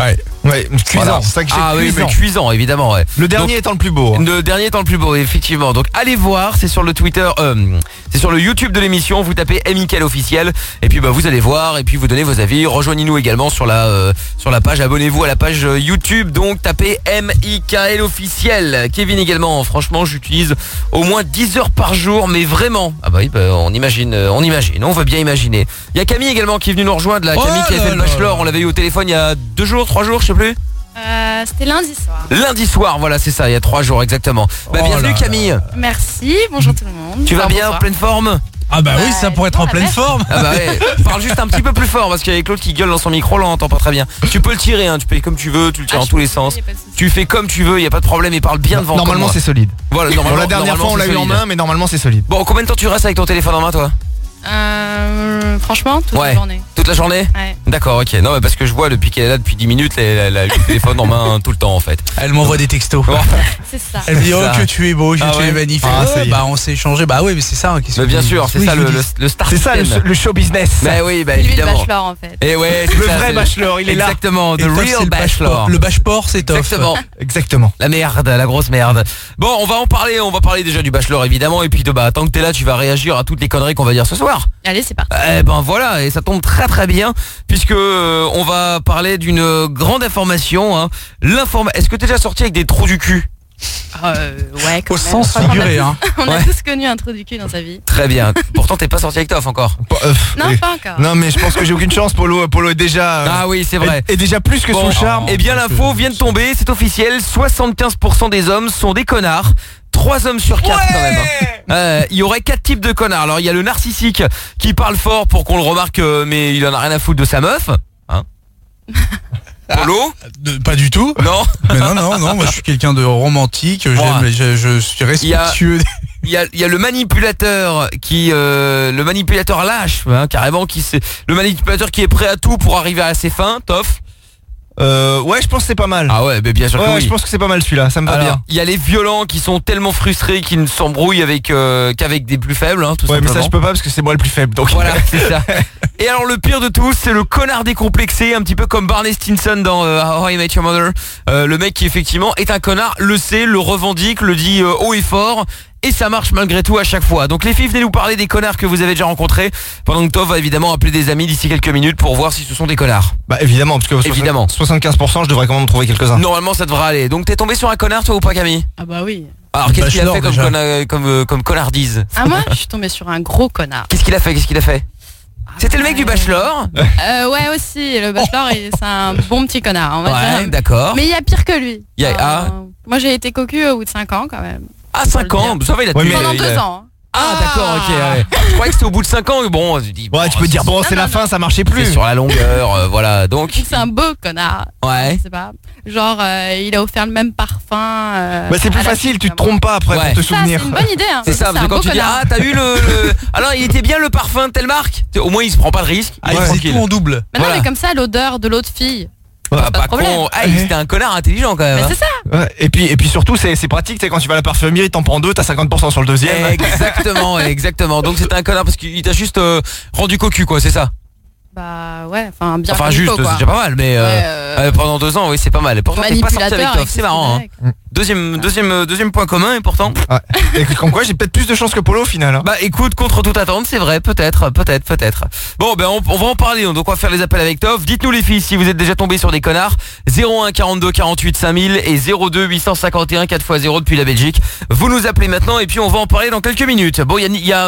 Ouais, cuisant, Voilà. c'est ça que j'ai Ah oui, cuisant. mais cuisant, évidemment, ouais. Le dernier étant le plus beau. Hein. Le dernier étant le plus beau, effectivement. Donc allez voir, c'est sur le Twitter, c'est sur le YouTube de l'émission. Vous tapez Mickaël officiel et puis vous allez voir et puis vous donnez vos avis. Rejoignez-nous également sur la page. Abonnez-vous à la page YouTube. Donc tapez Mickaël officiel. Kevin également. Franchement, j'utilise au moins 10 heures par jour, mais vraiment. Ah bah oui, on imagine, on veut bien imaginer. Il y a Camille également qui est venue nous rejoindre. Là, Camille qui a fait le bachelor. On l'avait eu au téléphone il y a 2 jours, 3 jours, je sais plus. C'était lundi soir. Lundi soir, voilà, c'est ça, il y a 3 jours exactement. Bienvenue Camille. Merci, bonjour tout le monde. Tu vas bien, en pleine forme? Ah bah oui, ça pourrait être en pleine forme. Ah bah ouais, parle juste un petit peu plus fort parce qu'il y a Claude qui gueule dans son micro, là on entend pas très bien. Tu peux le tirer, hein, tu peux comme tu veux, tu le tires en tous les sens. Tu fais comme tu veux, il y a pas de problème, et parle bien devant. Normalement c'est solide. Voilà, Bon, la dernière fois on l'a eu en main, mais normalement c'est solide. Bon, combien de temps tu restes avec ton téléphone en main toi? Franchement, toute la journée. Toute la journée? Ouais. D'accord, ok. Non, mais parce que je vois depuis qu'elle est là depuis 10 minutes, elle a le téléphone en main tout le temps en fait. Elle m'envoie des textos. C'est ça. Elle me dit que tu es beau, que tu es magnifique. Ça y est. Bah on s'est échangé. Bah oui, mais c'est ça. Mais bien sûr, c'est ça le start. C'est ça le show business. Bah oui, bah C'est lui le évidemment. bachelor en fait. Et ouais, Le vrai bachelor, il est là. Exactement, the Et Toff, c'est real le bachelor. Le bachelor, c'est Toff. Exactement. La merde, la grosse merde. Bon, on va en parler, déjà du bachelor évidemment, et puis tant que t'es là, tu vas réagir à toutes les conneries qu'on va dire ce soir. Allez, c'est parti. Eh ben voilà, et ça tombe très très bien puisque on va parler d'une grande information. Hein. Est-ce que t'es déjà sorti avec des trous du cul? Ouais, au sens figuré, hein. On a tous connu un trou du cul dans sa vie. Très bien. Pourtant t'es pas sorti avec Toff encore. Non, pas encore. Non mais je pense que j'ai aucune chance. Polo est déjà. Ah oui, c'est vrai. Et déjà plus que sous le charme. Eh bien l'info vient de tomber, c'est officiel. 75% des hommes sont des connards. 3 hommes sur 4 quand même. Hein. Il y aurait 4 types de connards. Alors il y a le narcissique qui parle fort pour qu'on le remarque, mais il en a rien à foutre de sa meuf. Hein. Polo? Pas du tout. Non. Mais non, moi je suis quelqu'un de romantique, je suis respectueux. Il y a le manipulateur le manipulateur lâche, hein, carrément, le manipulateur qui est prêt à tout pour arriver à ses fins, Toff. Ouais, je pense que c'est pas mal. Ah ouais, mais bien sûr que oui. Je pense que c'est pas mal celui-là, ça me va bien. Il y a les violents qui sont tellement frustrés qu'ils ne s'embrouillent qu'avec des plus faibles, hein, tout simplement. Mais ça je peux pas parce que c'est moi le plus faible, donc. Voilà, c'est ça. Et alors le pire de tous, c'est le connard décomplexé, un petit peu comme Barney Stinson dans How I Met Your Mother. Le mec qui effectivement est un connard, le sait, le revendique, le dit haut et fort. Et ça marche malgré tout à chaque fois. Donc les filles, venez nous parler des connards que vous avez déjà rencontrés. Pendant que Toff va évidemment appeler des amis d'ici quelques minutes pour voir si ce sont des connards. Bah évidemment, parce que évidemment. 75% je devrais quand même trouver quelques-uns. Normalement ça devrait aller. Donc t'es tombé sur un connard toi ou pas, Camille? Ah bah oui. Alors qu'est-ce qu'il a fait comme connardise? Ah moi je suis tombée sur un gros connard. Qu'est-ce qu'il a fait? C'était le mec du bachelor? Ouais aussi, le bachelor c'est un bon petit connard, on va dire. Ouais, d'accord. Mais il y a pire que lui. Moi j'ai été cocu au bout de 5 ans quand même. Ah 5 ans, ça va, il a tenu pendant 2 ans. Ah d'accord, ok. Ouais. Je croyais que c'était au bout de 5 ans, bon, tu dis. Ouais, tu peux dire bon, c'est la fin, ça marchait plus. C'est sur la longueur, voilà. Donc c'est un beau connard. Ouais. Je sais pas. Genre il a offert le même parfum. Bah c'est plus facile, tu te trompes pas après pour te souvenir. C'est une bonne idée. Hein. C'est ça, parce que quand tu dis t'as vu le alors il était bien le parfum de telle marque. Au moins il se prend pas de risque. Il fait tout en double. Mais non, mais comme ça l'odeur de l'autre fille. Pas de problème. C'était un connard intelligent quand même. Mais c'est ça. Ouais, et puis surtout c'est pratique, c'est quand tu vas à la parfumerie, t'en prends 2, t'as 50% sur le deuxième. Exactement. Donc c'était un connard parce qu'il t'a juste rendu cocu quoi, c'est ça? Bah ouais, enfin bien. Enfin juste, c'est déjà pas mal, mais pendant 2 ans, oui c'est pas mal. Et pourtant t'es pas sorti avec Toff, c'est marrant. Hein. Deuxième point commun et pourtant. Ouais. Et comme quoi j'ai peut-être plus de chance que Polo au final. Hein. Bah écoute, contre toute attente, c'est vrai, peut-être. Bon ben on va en parler, donc on va faire les appels avec Toff. Dites-nous les filles si vous êtes déjà tombés sur des connards. 01 42 48 5000 et 02 851 4x0 depuis la Belgique. Vous nous appelez maintenant et puis on va en parler dans quelques minutes. Bon, il y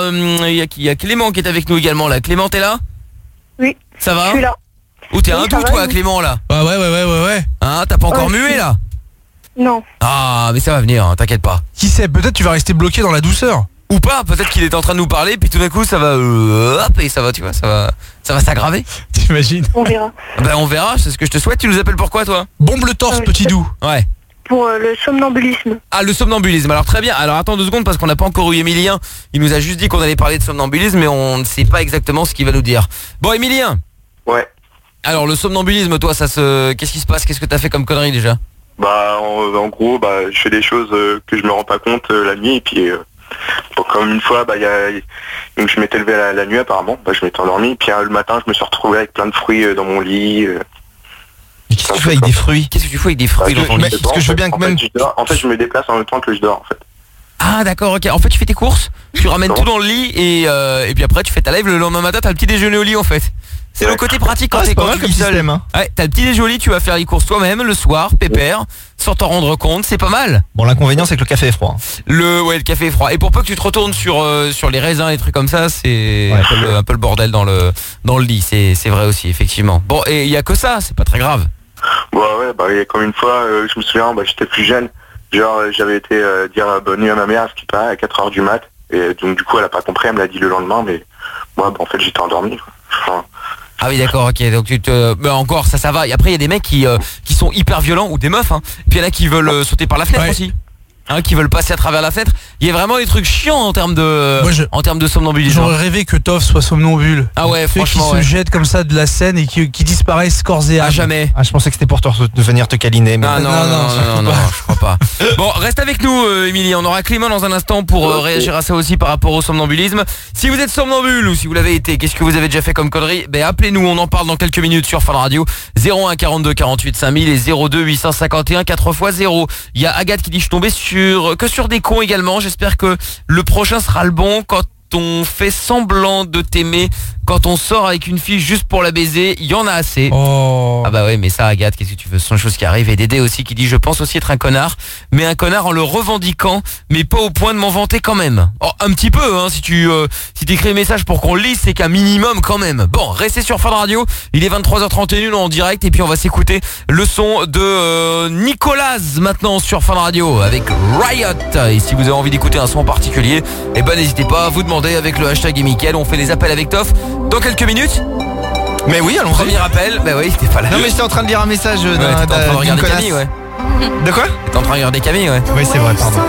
a Clément qui est avec nous également là. Clément, t'es là? Oui. Ça va? Je suis là. Ou t'es hindou toi, Clément là? Ouais. Hein, t'as pas encore mué là? Non. Ah, mais ça va venir, hein, t'inquiète pas. Qui sait, peut-être tu vas rester bloqué dans la douceur. Ou pas, peut-être qu'il est en train de nous parler, puis tout d'un coup ça va hop, et ça va, tu vois, ça va s'aggraver. T'imagines? On verra. Ben on verra, c'est ce que je te souhaite. Tu nous appelles pourquoi toi? Bombe le torse, petit doux. Ouais. Pour le somnambulisme. Ah, le somnambulisme. Alors très bien. Alors attends 2 secondes parce qu'on n'a pas encore eu Emilien. Il nous a juste dit qu'on allait parler de somnambulisme, mais on ne sait pas exactement ce qu'il va nous dire. Bon, Emilien. Ouais. Alors le somnambulisme, toi, qu'est-ce qui se passe? Qu'est-ce que t'as fait comme connerie déjà? Bah en gros, je fais des choses que je me rends pas compte la nuit et puis comme une fois, donc je m'étais levé la nuit apparemment, je m'étais endormi, puis le matin je me suis retrouvé avec plein de fruits dans mon lit. Qu'est-ce que tu fais avec des fruits? Qu'est-ce que tu fais avec des fruits dans ton lit? Parce que je veux bien que même... En fait, je me déplace en même temps que je dors, en fait. Ah d'accord, ok. En fait, tu fais tes courses, tu ramènes tout dans le lit et puis après tu fais ta live, le lendemain matin t'as le petit déjeuner au lit en fait. C'est le côté pratique quand tu vis seul. Hein. Ouais, t'as le petit déjeuner au lit, tu vas faire les courses toi-même le soir, pépère, sans t'en rendre compte, c'est pas mal. Bon, l'inconvénient c'est que le café est froid. Le café est froid. Et pour peu que tu te retournes sur les raisins, les trucs comme ça, c'est un peu le bordel dans le lit. C'est vrai aussi, effectivement. Bon, et il y a que ça, c'est pas très grave. Il y a comme une fois, je me souviens, j'étais plus jeune. Genre, j'avais été dire bonne nuit à ma mère, ce qui paraît, à 4h du mat. Et donc, du coup, elle a pas compris, elle me l'a dit le lendemain, mais moi, en fait, j'étais endormi. Enfin... Ah oui, d'accord, ok. Donc, mais encore, ça va. Et après, il y a des mecs qui sont hyper violents, ou des meufs, hein. Puis il y en a qui veulent sauter par la fenêtre aussi. Hein, qui veulent passer à travers la fenêtre. Il y a vraiment des trucs chiants en termes de somnambulisme. J'aurais rêvé que Toff soit somnambule. Ah ouais, franchement. Qui se jette comme ça de la scène et qui disparaissent corps et âme. Ah jamais. Ah, je pensais que c'était pour de venir te câliner. Mais non, je crois pas. Bon, reste avec nous, Émilie. On aura Clément dans un instant pour réagir à ça aussi par rapport au somnambulisme. Si vous êtes somnambule ou si vous l'avez été, qu'est-ce que vous avez déjà fait comme connerie? Appelez-nous, on en parle dans quelques minutes sur Fun Radio. 01 42 48 5000 et 02 851 4x0. Il y a Agathe qui dit je suis tombé sur des cons également. J'espère que le prochain sera le bon. Quand on fait semblant de t'aimer, quand on sort avec une fille juste pour la baiser, il y en a assez. Ah bah ouais, mais ça, Agathe, qu'est-ce que tu veux? Ce sont des choses qui arrivent. Et Dédé aussi qui dit je pense aussi être un connard, mais un connard en le revendiquant, mais pas au point de m'en vanter quand même. Un petit peu, hein, si tu écris un message pour qu'on le lise, c'est qu'un minimum quand même. Bon, restez sur Fun Radio. Il est 23h31 en direct et puis on va s'écouter le son de Nicolas maintenant sur Fun Radio avec Riot. Et si vous avez envie d'écouter un son en particulier, n'hésitez pas à vous demander avec le hashtag et Mickaël. On fait les appels avec Toff dans quelques minutes. Mais oui, allons-y. Premier appel, oui, c'était pas là. Non mais j'étais en train de lire un message t'étais en train de regarder Camille, ouais. De quoi? T'étais en train de regarder Camille, ouais. Oui, c'est vrai, pardon.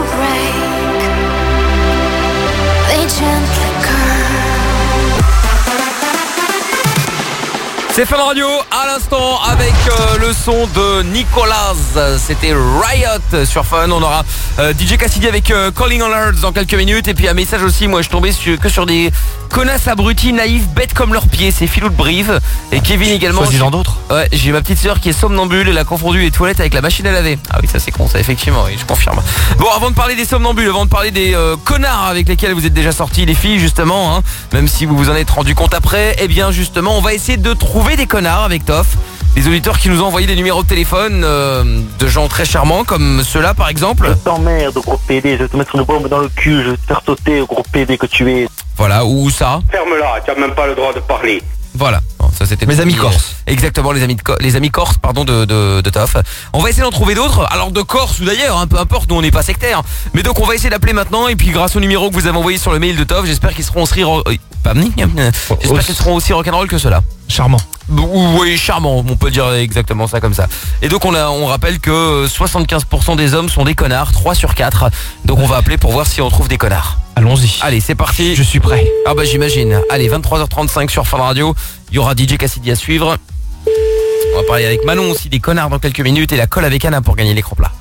C'est Fun Radio à l'instant avec le son de Nicolas. C'était Riot sur Fun. On aura DJ Cassidy avec Calling All Hearts dans quelques minutes. Et puis un message aussi, moi je tombais que sur des connasses abrutis, naïfs, bêtes comme leurs pieds. C'est Philou de Brive. Et Kevin également. Choisis-en d'autres. Ouais, j'ai ma petite sœur qui est somnambule. Elle a confondu les toilettes avec la machine à laver. Ah oui, ça c'est con, ça effectivement, oui, je confirme. Bon, avant de parler des somnambules, avant de parler des connards avec lesquels vous êtes déjà sortis, les filles justement, hein, même si vous vous en êtes rendu compte après, bien justement, on va essayer de trouver des connards avec Toff. Des auditeurs qui nous ont envoyé des numéros de téléphone de gens très charmants comme ceux-là par exemple. Je t'emmerde, gros PD, je vais te mettre une bombe dans le cul, je vais te faire sauter, gros PD que tu es. Voilà, ou ça. Ferme-la, tu n'as même pas le droit de parler. Voilà, bon, ça c'était mes amis corses. Exactement, les amis corses, pardon, de Toff. On va essayer d'en trouver d'autres, alors de Corse ou d'ailleurs, hein, peu importe, nous on n'est pas sectaire. Mais donc on va essayer d'appeler maintenant et puis grâce au numéro que vous avez envoyé sur le mail de Toff, j'espère qu'ils seront aussi j'espère qu'ils seront aussi rock'n'roll que ceux-là. Charmant. Oui, charmant, on peut dire exactement ça comme ça. Et donc on rappelle que 75% des hommes sont des connards, 3 sur 4. Donc on va appeler pour voir si on trouve des connards. Allons-y. Allez, c'est parti. Je suis prêt. Ah bah j'imagine. Allez, 23h35 sur Fun Radio. Il y aura DJ Cassidy à suivre. On va parler avec Manon aussi des connards dans quelques minutes et la colle avec Anna pour gagner l'écran plat.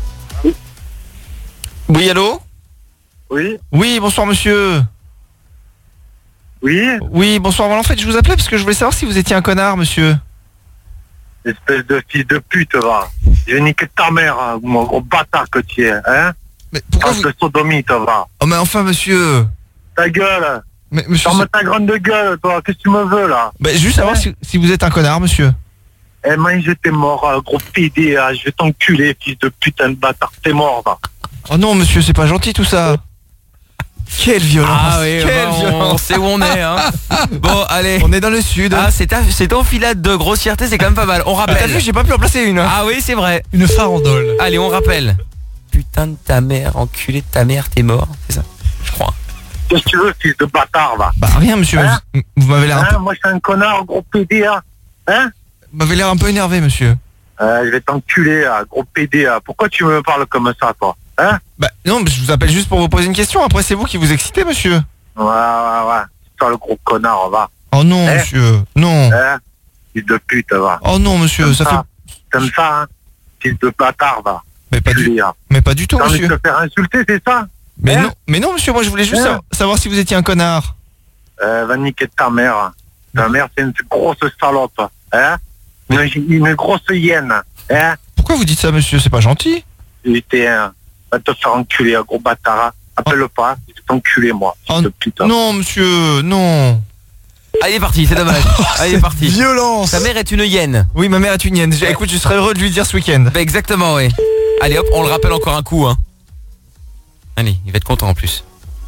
Oui, allô? Oui. Oui, bonsoir monsieur. Oui. Oui, bonsoir. En fait, je vous appelais parce que je voulais savoir si vous étiez un connard, monsieur. Espèce de fils de pute, va. Je vais niquer ta mère, hein, mon gros bâtard que tu es, hein. Mais pourquoi vous... sodomite, va. Oh, mais enfin, monsieur. Ta gueule. Mais monsieur... Ferme ta grande gueule, toi. Qu'est-ce que tu me veux, là? Juste savoir si vous êtes un connard, monsieur. Eh, man, j'étais mort, gros PD, hein. Je vais t'enculer, fils de putain de bâtard. T'es mort, va. Oh non, monsieur, c'est pas gentil, tout ça. Quelle violence. Ah oui, on sait où on est, hein. Bon, allez. On est dans le sud. Ah, cette enfilade de grossièreté, c'est quand même pas mal. On rappelle. T'as vu, j'ai pas pu en placer une. Ah oui, c'est vrai. Une farandole. Allez, on rappelle. Putain de ta mère, enculé de ta mère, t'es mort. C'est ça, je crois. Qu'est-ce que tu veux, fils de bâtard, va? Bah rien, monsieur. Hein? Vous m'avez l'air un peu... Moi, je suis un connard, gros PD, hein. Hein? Vous m'avez l'air un peu énervé, monsieur. Je vais t'enculer, gros PD. Pourquoi tu me parles comme ça, toi? Hein? Bah non, mais je vous appelle juste pour vous poser une question. Après, c'est vous qui vous excitez, monsieur. Ouais. Toi, le gros connard, va. Oh non, monsieur. Non. Fils de pute, va. Oh non, monsieur. Ça fait... T'aimes ça, hein? Fils de bâtard, va. Mais pas du tout, monsieur. T'as envie de te faire insulter, c'est ça? Mais non, monsieur. Moi, je voulais juste savoir si vous étiez un connard. Va niquer ta mère. Ta mère, c'est une grosse salope. Hein? Une grosse hyène. Hein? Pourquoi vous dites ça, monsieur? C'est pas gentil. Va te faire enculer, un gros bâtard. Appelle pas, je vais t'enculer, moi. Putain. Non, monsieur, non. Ah, il est parti, c'est dommage. Ah, il est parti. Violence. Ta mère est une hyène. Oui, ma mère est une hyène. Écoute, je serais heureux de lui dire ce week-end. Bah, exactement, oui. Allez hop, on le rappelle encore un coup, hein. Allez, il va être content en plus.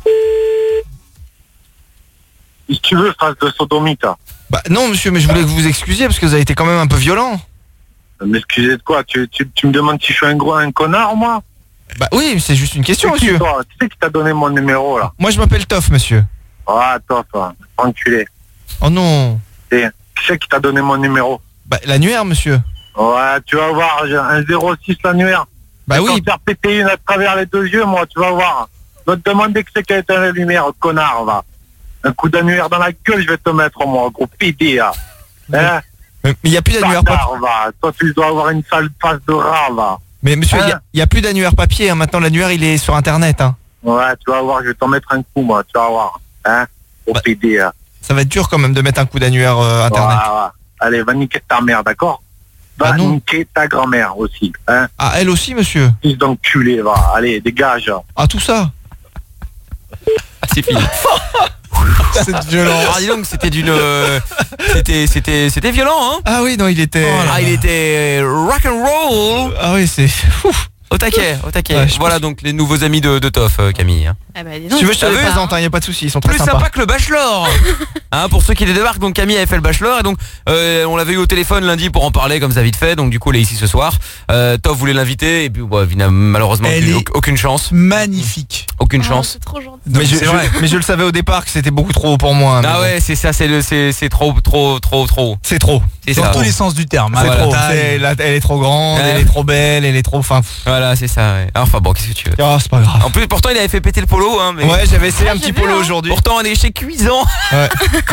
Si tu veux, phrase de sodomite. Bah non, monsieur, mais je voulais que vous vous excusiez parce que vous avez été quand même un peu violent. M'excuser de quoi? Tu me demandes si je suis un connard, moi? Bah oui, c'est juste une question, monsieur. Toi, tu sais qui t'a donné mon numéro, là? Moi, je m'appelle Toff, monsieur. Ah, Toff, enculé. Oh non. Qui c'est qui t'a donné mon numéro? Bah, l'annuaire, monsieur. Ouais, tu vas voir, j'ai un 06 l'annuaire. Bah oui. Faire péter une à travers les deux yeux, moi, tu vas voir. Je vais te demander que c'est qui a éteint la lumière, connard, va. Un coup d'annuaire dans la gueule, je vais te mettre, moi, gros PD, là. Hein? Mais il n'y a plus d'annuaire papier. Toi, tu dois avoir une sale face de rat, va. Mais monsieur, il n'y a plus d'annuaire papier, hein. Maintenant l'annuaire il est sur internet, hein. Ouais, tu vas voir, je vais t'en mettre un coup, moi, tu vas voir. Hein? Au PD, hein. Ça va être dur quand même de mettre un coup d'annuaire internet. Ouais. Allez, va niquer ta mère, d'accord? Va niquer ta grand-mère aussi, hein? Ah, elle aussi, monsieur? Fils d'enculé, va. Allez, dégage. Ah, tout ça? Ah, c'est fini. C'est violent. Ah, dis donc, c'était d'une... C'était violent, hein? Ah oui, non, il était... il était rock and roll. Ah oui, c'est... Au taquet. Ouais, voilà donc les nouveaux amis de Toff, Camille. Hein. Ah bah, dis Si donc, tu veux, je te les vu présente, il n'y a pas de souci, ils sont très Plus sympa que le bachelor. Hein, pour ceux qui les débarquent, donc Camille avait fait le bachelor et donc on l'avait eu au téléphone lundi pour en parler comme ça vite fait, donc du coup elle est ici ce soir. Toff voulait l'inviter et puis malheureusement aucune chance. Magnifique. Aucune chance. C'est trop gentil. Mais je le savais au départ que c'était beaucoup trop haut pour moi. Ah ouais, c'est ça, c'est trop. C'est trop. C'est dans ça. tous les sens du terme. C'est Voilà. trop. Elle est trop grande, elle est trop belle, elle est trop... Voilà, c'est ça. Ouais. Enfin bon, qu'est-ce que tu veux? Oh, c'est pas grave. En plus, pourtant, il avait fait péter le polo. Hein, mais... Ouais, j'avais essayé un petit polo aujourd'hui. Pourtant, on est chez Cuisant. Ouais.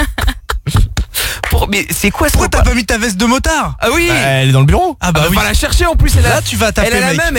Mais c'est quoi ça? Pourquoi t'as pas mis ta veste de motard? Ah oui. Bah, elle est dans le bureau. Ah bah on oui. va la chercher en plus. Là, tu vas taper. Elle a la mec. même.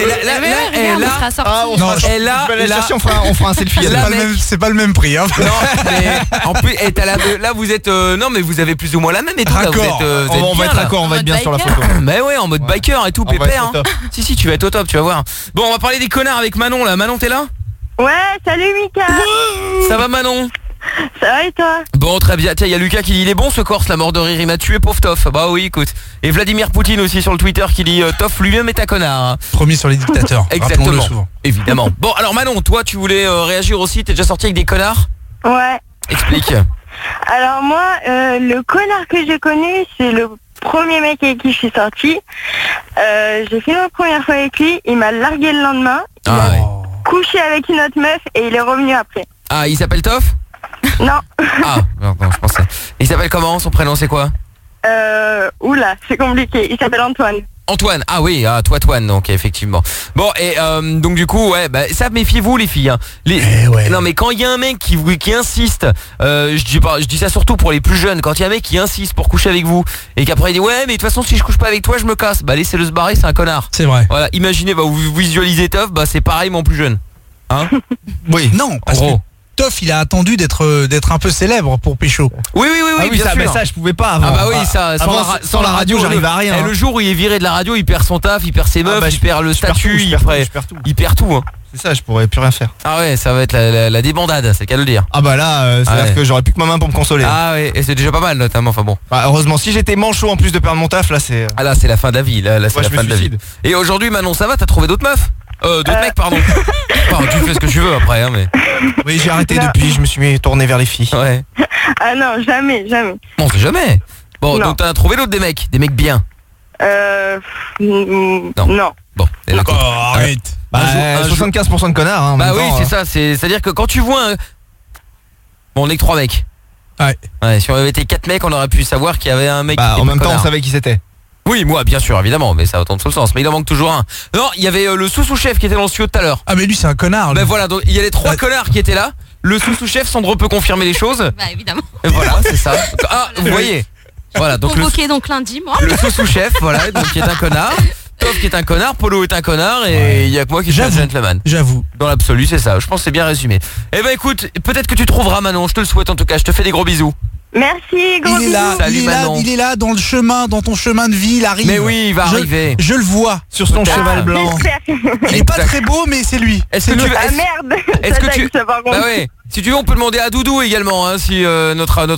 On fera un selfie. Je vais pas le même prix. Hein. Non, mais en plus, là vous êtes non mais vous avez plus ou moins la même et tout. Là, on va être raccord, on va être bien sur la photo. Mais ouais, en mode biker et tout, pépère. Hein. Si tu vas être au top, tu vas voir. Bon, on va parler des connards avec Manon là. Manon, t'es là? Ouais, salut Mika. Ça va Manon? Ça va et toi? Bon, très bien. Tiens, il y a Lucas qui dit il est bon ce Corse, la mort de rire, il m'a tué, pauvre Toff. Bah oui, écoute. Et Vladimir Poutine aussi sur le Twitter qui dit Toff lui-même est un connard. Premier sur les dictateurs. Exactement. Souvent. Évidemment. Bon, alors Manon, toi tu voulais réagir aussi, t'es déjà sorti avec des connards? Ouais. Explique. Alors moi, le connard que j'ai connu, c'est le premier mec avec qui je suis sortie. J'ai fait ma première fois avec lui, il m'a largué le lendemain. Il a couché avec une autre meuf et il est revenu après. Ah, il s'appelle Toff? Non. Ah, non, je pensais. Il s'appelle comment? Son prénom c'est quoi? Oula, c'est compliqué. Il s'appelle Antoine. Antoine, ah oui, toi Toine, donc effectivement. Bon et donc du coup ouais, bah, ça méfiez-vous les filles. Hein. Ouais. Non mais quand il y a un mec qui insiste, je dis ça surtout pour les plus jeunes, quand il y a un mec qui insiste pour coucher avec vous et qu'après il dit ouais mais de toute façon si je couche pas avec toi je me casse, bah laissez-le se barrer, c'est un connard. C'est vrai. Voilà, imaginez, bah, vous visualisez Toff, bah c'est pareil mais en plus jeune. Hein? Oui. Non, parce que Toff il a attendu d'être un peu célèbre pour pécho. Oui, bien ça, sûr. mais ça je pouvais pas avant. Ah bah oui, ça sans la radio j'arrive à rien. Et le jour où il est viré de la radio, il perd son taf, il perd ses meufs, il perd le statut, il perd tout. Hein. C'est ça, je pourrais plus rien faire. Ah ouais, ça va être la débandade, c'est qu'à le dire. Ah bah là, c'est-à-dire que j'aurais plus que ma main pour me consoler. Ah ouais, et c'est déjà pas mal notamment, enfin bon. Bah, heureusement, si j'étais manchot en plus de perdre mon taf, là c'est... Ah là c'est la fin de la vie, là c'est la fin de la vie. Et aujourd'hui Manon, ça va, t'as trouvé d'autres meufs? D'autres mecs, pardon. Enfin, tu fais ce que tu veux après, hein, mais... Oui, j'ai arrêté depuis, je me suis tourné vers les filles. Ouais. Ah non, jamais. Bon, c'est jamais. Bon, non. donc t'as trouvé d'autres des mecs bien. Non. Bon, d'accord, arrête. Bah, 75% de connards, hein, bah oui, c'est ça, c'est-à-dire que quand tu vois un... Bon, on est que 3 mecs. Ouais, si on avait été 4 mecs, on aurait pu savoir qu'il y avait un mec qui était en même temps, connard. on savait qui c'était. Oui, moi, bien sûr, évidemment, mais ça va dans le sens. Mais il en manque toujours un. Non, il y avait le sous-sous-chef qui était dans le studio tout à l'heure. Ah mais lui c'est un connard. Ben voilà, donc il y a les 3 connards qui étaient là. Le sous-sous-chef, Sandro peut confirmer les choses. Bah évidemment. Et voilà, c'est ça. Ah, vous voyez. Voilà, donc convoqué donc lundi, moi. le sous-sous-chef, voilà, donc qui est un connard. Toff qui est un connard, Polo est un connard et il y a que moi qui suis un gentleman. J'avoue. Dans l'absolu, c'est ça. Je pense que c'est bien résumé. Eh ben écoute, peut-être que tu trouveras Manon, je te le souhaite en tout cas. Je te fais des gros bisous. Merci, gros Il est là, Salut, Manon. il est là dans le chemin, dans ton chemin de vie, il arrive. Mais oui, il va arriver. Je le vois sur son cheval blanc. Il est pas très beau, mais c'est lui. Est-ce que tu Ah merde. Est-ce que tu Ça, par contre. Bah ouais. Si tu veux, on peut demander à Doudou également, hein, si notre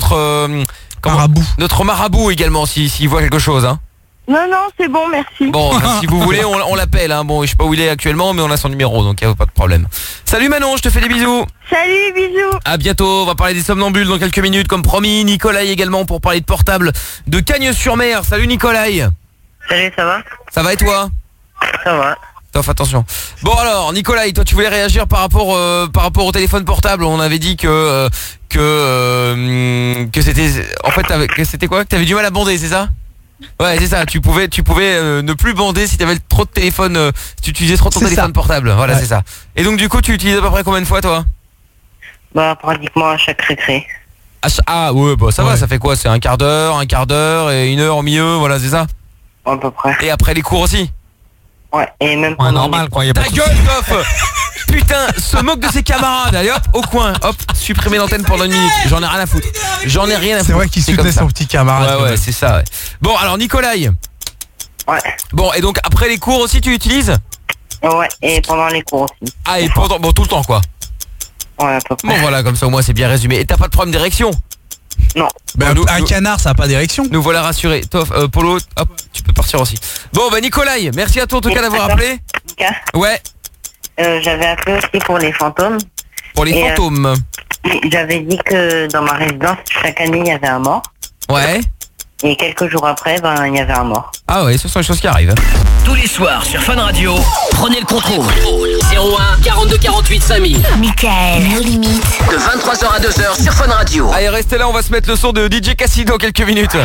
notre marabout également, s'il voit quelque chose, hein. Non, c'est bon, merci. Bon, si vous voulez, on l'appelle, hein. Bon, je sais pas où il est actuellement, mais on a son numéro, donc y a pas de problème. Salut Manon, je te fais des bisous. Salut, bisous. À bientôt, on va parler des somnambules dans quelques minutes, comme promis. Nicolai également pour parler de portable de Cagnes-sur-Mer. Salut Nicolai. Salut, ça va? Ça va et toi? Ça va. Tof, attention. Bon alors, Nicolai, toi tu voulais réagir par rapport au téléphone portable. On avait dit que c'était, en fait, c'était quoi? Que t'avais du mal à bander, c'est ça? Ouais, c'est ça. Tu pouvais ne plus bander si t'avais trop de téléphone, si tu utilisais trop ton téléphone portable. Voilà, ouais. C'est ça. Et donc du coup, tu utilises à peu près combien de fois, toi? Bah, pratiquement à chaque récré. Ah ouais, bah ça va. Ça fait quoi? C'est un quart d'heure et 1 heure au milieu. Voilà, c'est ça. À peu près. Et après les cours aussi. Ouais, et même pendant normal, quoi. Y a pas ta gueule, Toff. Putain, se moque de ses camarades. Allez hop, au coin. Hop, supprimer l'antenne pendant 1 minute. J'en ai rien à foutre. C'est vrai qu'il soutenait son petit camarade. Ouais, c'est ça, ouais. Bon, alors Nicolai. Ouais. Bon, et donc après les cours aussi, tu utilises? Ouais, et pendant les cours aussi. Ah, et pendant... Bon, tout le temps, quoi. Ouais, à peu près. Bon, voilà, comme ça, au moins, c'est bien résumé. Et t'as pas de problème d'érection? Non. Bah, un canard, ça a pas d'érection. Nous voilà rassurés. Toff, Polo, hop, tu peux partir aussi. Bon, bah Nicolai, merci à toi en tout cas d'avoir appelé. Ouais. J'avais appelé aussi pour les fantômes. Pour les fantômes. J'avais dit que dans ma résidence, chaque année, il y avait un mort. Ouais. Et quelques jours après, il y avait un mort. Ah ouais, ce sont les choses qui arrivent. Tous les soirs sur Fun Radio, prenez le contrôle. 01 42 48 5000. Mickaël, nos limites. De 23h à 2h sur Fun Radio. Allez, restez là, on va se mettre le son de DJ Cassie dans quelques minutes.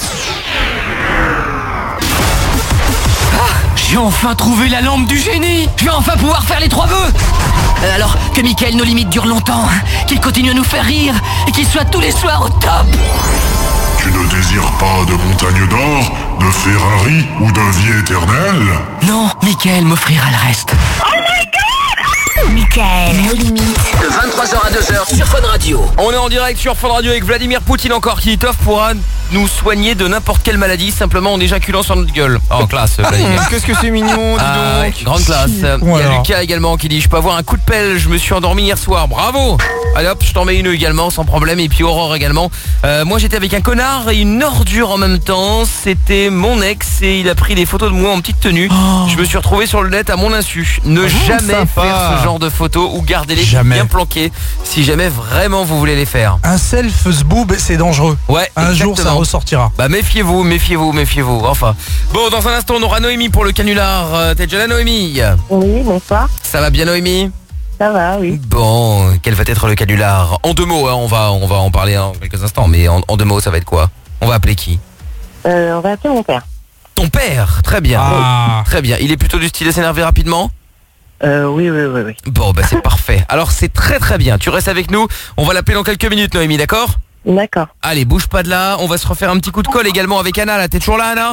J'ai enfin trouvé la lampe du génie. Je vais enfin pouvoir faire les 3 vœux. Alors que Mickaël nos limites dure longtemps, qu'il continue à nous faire rire et qu'il soit tous les soirs au top. Tu ne désires pas de montagne d'or, de Ferrari ou de vie éternelle? Non, Mickaël m'offrira le reste. Oh my god! Mickaël, nos limites. De 23h à 2h sur Fun Radio. On est en direct sur Fun Radio avec Vladimir Poutine encore qui Toff pourra nous soigner de n'importe quelle maladie simplement en éjaculant sur notre gueule. Oh classe Vladimir. Qu'est-ce que c'est mignon, dis donc. Ouais, grande classe. Il y a Lucas également qui dit je peux avoir un coup de pelle, je me suis endormi hier soir. Bravo. Allez hop, je t'en mets une également sans problème. Et puis Aurore également. Moi j'étais avec un connard et une ordure en même temps. C'était mon ex et il a pris des photos de moi en petite tenue. Je me suis retrouvé sur le net à mon insu. Ne jamais faire ce genre de photos ou gardez-les bien planquées si jamais vraiment vous voulez les faire. Un self-boob, c'est dangereux. Ouais, un jour ça ressortira. Bah méfiez-vous. Enfin. Bon, dans un instant on aura Noémie pour le canular. T'es déjà là, Noémie? Oui, bonsoir. Ça va bien, Noémie? Ça va, oui. Bon, quel va être le canular? En 2 mots, hein, on va en parler en quelques instants, mais en 2 mots, ça va être quoi? On va appeler qui? On va appeler mon père. Ton père? Très bien. Très bien. Il est plutôt du style à s'énerver rapidement? Oui. Bon, bah c'est parfait. Alors c'est très très bien. Tu restes avec nous. On va l'appeler dans quelques minutes, Noémie, d'accord? D'accord. Allez, bouge pas de là. On va se refaire un petit coup de colle également avec Anna. Là, t'es toujours là, Anna?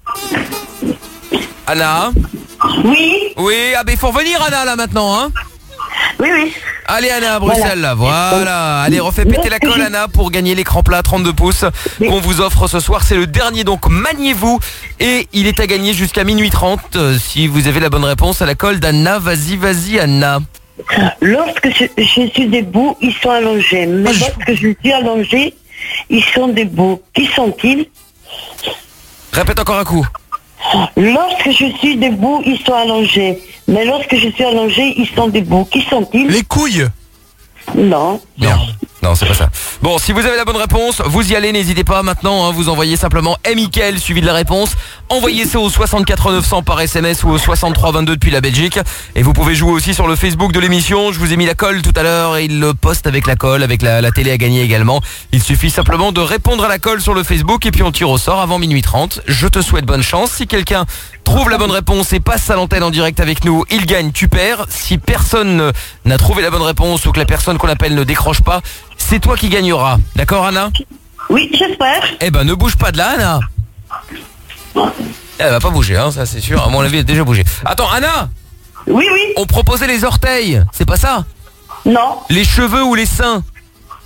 Anna? Oui. Oui, ah bah il faut revenir, Anna, là maintenant, hein? Oui. Allez Anna à Bruxelles là, voilà. Allez, refais péter la colle Anna pour gagner l'écran plat 32 pouces qu'on vous offre ce soir. C'est le dernier, donc maniez-vous. Et il est à gagner jusqu'à minuit 30 si vous avez la bonne réponse à la colle d'Anna. Vas-y Anna. Lorsque je suis debout, ils sont allongés. Mais lorsque je suis allongé, ils sont debout. Qui sont-ils? Répète encore un coup. Lorsque je suis debout, ils sont allongés. Mais lorsque je suis allongé, ils sont debout. Qui sont-ils? Les couilles. Non. Non, c'est pas ça. Bon, si vous avez la bonne réponse, vous y allez, n'hésitez pas maintenant, hein, vous envoyez simplement Mickaël suivi de la réponse. Envoyez ça au 64 900 par SMS ou au 63 22 depuis la Belgique. Et vous pouvez jouer aussi sur le Facebook de l'émission. Je vous ai mis la colle tout à l'heure et il le poste avec la colle, avec la télé à gagner également. Il suffit simplement de répondre à la colle sur le Facebook et puis on tire au sort avant minuit 30. Je te souhaite bonne chance. Si quelqu'un trouve la bonne réponse et passe à l'antenne en direct avec nous, il gagne, tu perds. Si personne n'a trouvé la bonne réponse ou que la personne qu'on appelle ne décroche pas, c'est toi qui gagneras. D'accord, Anna? Oui, j'espère. Eh ben, ne bouge pas de là, Anna. Elle va pas bouger, hein, ça c'est sûr. À mon avis, elle a déjà bougé. Attends, Anna. Oui. On proposait les orteils, c'est pas ça? Non. Les cheveux ou les seins?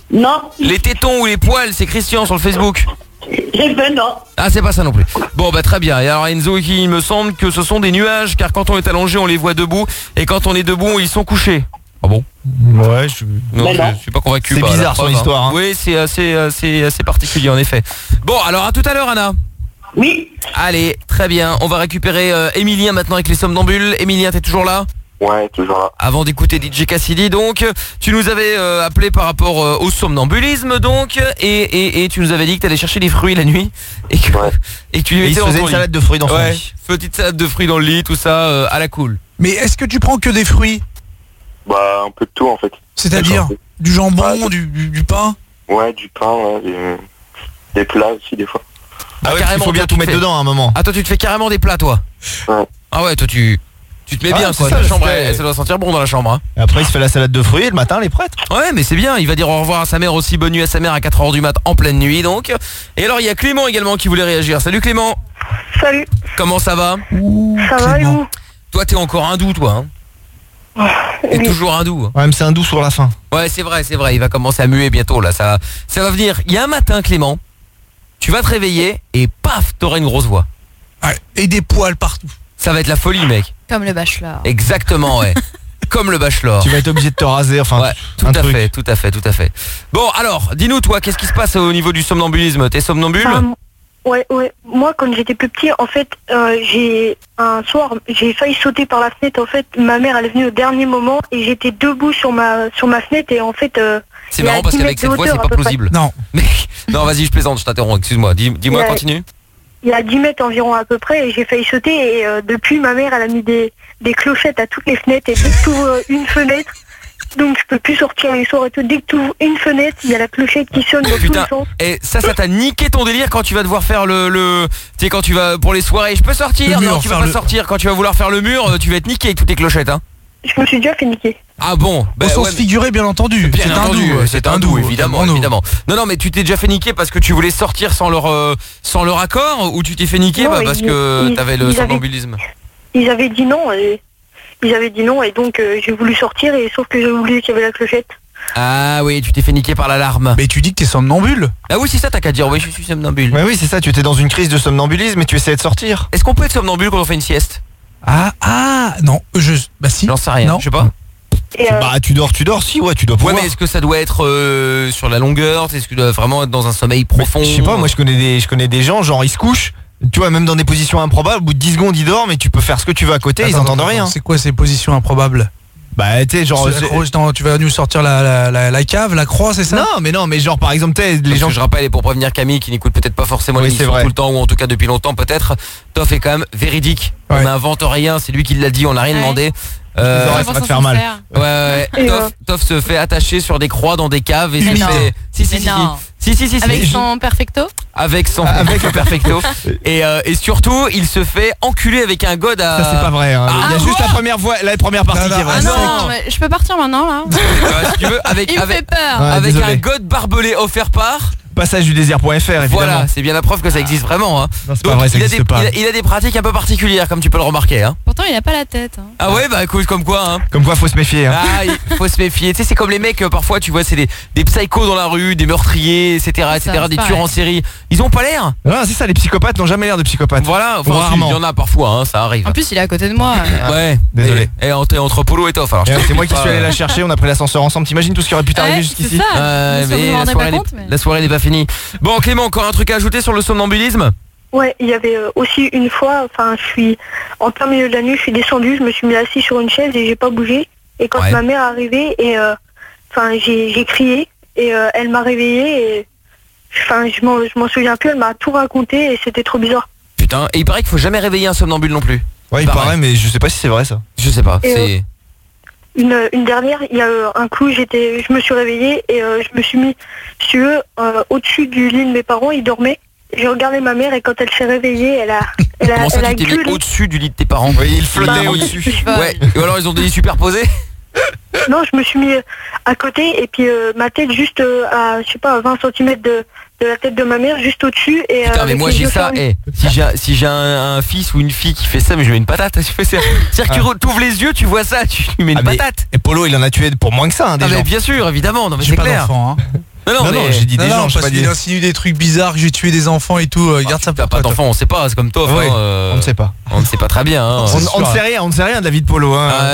Non. Les tétons ou les poils, c'est Christian sur le Facebook. Eh ben non. Ah, c'est pas ça non plus. Bon, bah très bien. Et alors Enzo, il me semble que ce sont des nuages, car quand on est allongé, on les voit debout, et quand on est debout, ils sont couchés. Ah bon? Ouais, non, je suis pas convaincu. C'est bizarre son histoire. Hein. Oui, c'est assez particulier en effet. Bon, alors à tout à l'heure, Anna. Oui. Allez, très bien. On va récupérer Emilien maintenant avec les somnambules. Emilien, t'es toujours là? Ouais, toujours là. Avant d'écouter DJ Cassidy, donc, tu nous avais appelé par rapport au somnambulisme, donc, et tu nous avais dit que t'allais chercher des fruits la nuit, et que, et que tu il faisait une salade de fruits dans son lit. Petite salade de fruits dans le lit, tout ça, à la cool. Mais est-ce que tu prends que des fruits? Bah, un peu de tout en fait. C'est-à-dire du jambon, du pain? Ouais, du pain, ouais, des plats aussi des fois. Ah ouais, il faut bien tout mettre dedans à un moment. Ah, toi tu te fais carrément des plats, toi? Ouais. Ah ouais, toi tu te mets bien, quoi. Ça, la chambre, ça doit sentir bon dans la chambre, hein. Et après il se fait la salade de fruits et le matin les prête. Ouais, mais c'est bien, il va dire au revoir à sa mère aussi, bonne nuit à sa mère à 4h du mat en pleine nuit, donc. Et alors il y a Clément également qui voulait réagir. Salut Clément. Salut. Comment ça va? Ça va et vous? Toi t'es encore hindou, toi, hein? T'es toujours hindou. Ouais, mais c'est hindou sur la fin. Ouais, c'est vrai, il va commencer à muer bientôt là, ça va venir. Il y a un matin, Clément, tu vas te réveiller et paf, t'auras une grosse voix. Ouais, et des poils partout. Ça va être la folie, mec. Comme le Bachelor. Exactement, ouais. Comme le Bachelor. Tu vas être obligé de te raser, enfin. Ouais, tout à fait. Bon, alors, dis-nous toi, qu'est-ce qui se passe au niveau du somnambulisme? T'es somnambule? Ouais. Moi, quand j'étais plus petit, en fait, un soir, j'ai failli sauter par la fenêtre. En fait, ma mère, elle est venue au dernier moment et j'étais debout sur ma fenêtre et en fait. C'est marrant parce qu'avec cette voix, c'est pas plausible. Non. Mais non, vas-y, je plaisante, je t'interromps. Excuse-moi. Dis-moi, continue. Il y a 10 mètres environ à peu près et j'ai failli sauter et depuis ma mère elle a mis des clochettes à toutes les fenêtres et dès que tu ouvres une fenêtre, donc je peux plus sortir les soirs et tout, dès que tu ouvres une fenêtre il y a la clochette qui sonne dans tous les sens. Et ça t'a niqué ton délire quand tu vas devoir faire le tu sais, quand tu vas pour les soirées, je peux sortir? Non, tu vas pas sortir. Quand tu vas vouloir faire le mur, tu vas être niqué avec toutes les clochettes, hein. Je me suis déjà fait niquer. Ah bon? Au sens figuré, bien entendu. C'est hindou, évidemment. Non, mais tu t'es déjà fait niquer parce que tu voulais sortir sans leur accord, ou tu t'es fait niquer parce que t'avais le somnambulisme? Ils avaient dit non et donc j'ai voulu sortir et sauf que j'ai oublié qu'il y avait la clochette. Ah oui, tu t'es fait niquer par l'alarme. Mais tu dis que t'es somnambule. Ah oui, c'est ça, t'as qu'à dire, oui, je suis somnambule. Ouais, oui, c'est ça, tu étais dans une crise de somnambulisme et tu essayais de sortir. Est-ce qu'on peut être somnambule quand on fait une sieste? Non, bah si. J'en sais rien, non. je sais pas. Bah tu dors, si, ouais, tu dois pouvoir. Ouais, mais est-ce que ça doit être sur la longueur? Est-ce que tu dois vraiment être dans un sommeil profond? Je sais pas, moi je connais des gens, genre ils se couchent, tu vois, même dans des positions improbables, au bout de 10 secondes ils dorment et tu peux faire ce que tu veux à côté, ils entendent rien. C'est quoi ces positions improbables? Bah tu sais, genre tu vas nous sortir la cave, la croix, c'est ça? Non, mais genre par exemple les gens. Je rappelle, et pour prévenir Camille qui n'écoute peut-être pas forcément l'émission tout le temps, ou en tout cas depuis longtemps peut-être, Toff est quand même véridique. On n'invente rien, c'est lui qui l'a dit, on n'a rien demandé. Ça va te faire mal. Ouais. Toff se fait attacher sur des croix dans des caves et Si. Avec son perfecto? Avec le perfecto. Et surtout, il se fait enculer avec un god à... Ça c'est pas vrai, hein. Il y a juste la première partie qui est vraie. Non, mais je peux partir maintenant là. Si tu veux, il me fait peur. Avec un god barbelé offert par... passageudésir.fr évidemment. Voilà, c'est bien la preuve que ça existe vraiment, hein. Non, c'est pas vrai, ça existe pas. Il a des pratiques un peu particulières, comme tu peux le remarquer, hein. Pourtant il a pas la tête, hein. Ah ouais, bah écoute, comme quoi, hein. Comme quoi faut se méfier, hein. Ah, il faut se méfier. Tu sais, c'est comme les mecs, parfois tu vois, c'est des psychos dans la rue, des meurtriers, etc., des tueurs en série. Ils ont pas l'air. Non, c'est ça, les psychopathes n'ont jamais l'air de psychopathes. Voilà, rarement. Il y en a parfois, hein, ça arrive. En plus il est à côté de moi. Ouais, désolé. Et entre Polo et Toff, alors. C'est moi qui suis allé la chercher, on a pris l'ascenseur ensemble. T'imagines tout ce qui aurait pu t'arriver jusqu'ici? Mais la soirée n'est pas finie. Bon, Clément, encore un truc à ajouter sur le somnambulisme? Ouais, il y avait aussi une fois, je suis en plein milieu de la nuit, je suis descendu, je me suis mis assis sur une chaise et j'ai pas bougé. Et quand ma mère est arrivée, et j'ai crié et elle m'a réveillée et je m'en souviens plus, elle m'a tout raconté et c'était trop bizarre. Putain, et il paraît qu'il faut jamais réveiller un somnambule non plus. Ouais, il paraît, mais je sais pas si c'est vrai ça. Je sais pas, c'est... Une dernière, il y a un coup, je me suis réveillée et je me suis mis, si tu veux, au-dessus du lit de mes parents, ils dormaient. J'ai regardé ma mère et quand elle s'est réveillée, elle a Comment ça, tu t'es mis gueulé. au-dessus du lit de tes parents? Oui, il flottait au-dessus. Ouais, ou alors ils ont des lits superposés? Non, je me suis mis à côté et puis ma tête juste à, je sais pas, 20 cm de la tête de ma mère, juste au-dessus. Et, putain, mais moi j'ai ça, si j'ai un fils ou une fille qui fait ça, mais je mets une patate. C'est-à-dire que tu ouvres les yeux, tu vois ça, tu lui mets une patate. Et Polo, il en a tué pour moins que ça, hein, mais bien sûr, évidemment, non mais c'est clair. Hein. Non, j'ai dit des gens, parce qu'il insinue des trucs bizarres, que j'ai tué des enfants et tout. Garde ça pour toi. T'as pas d'enfants, on sait pas, c'est comme toi. On ne sait pas. On ne sait pas très bien. On ne sait rien de la vie de Polo.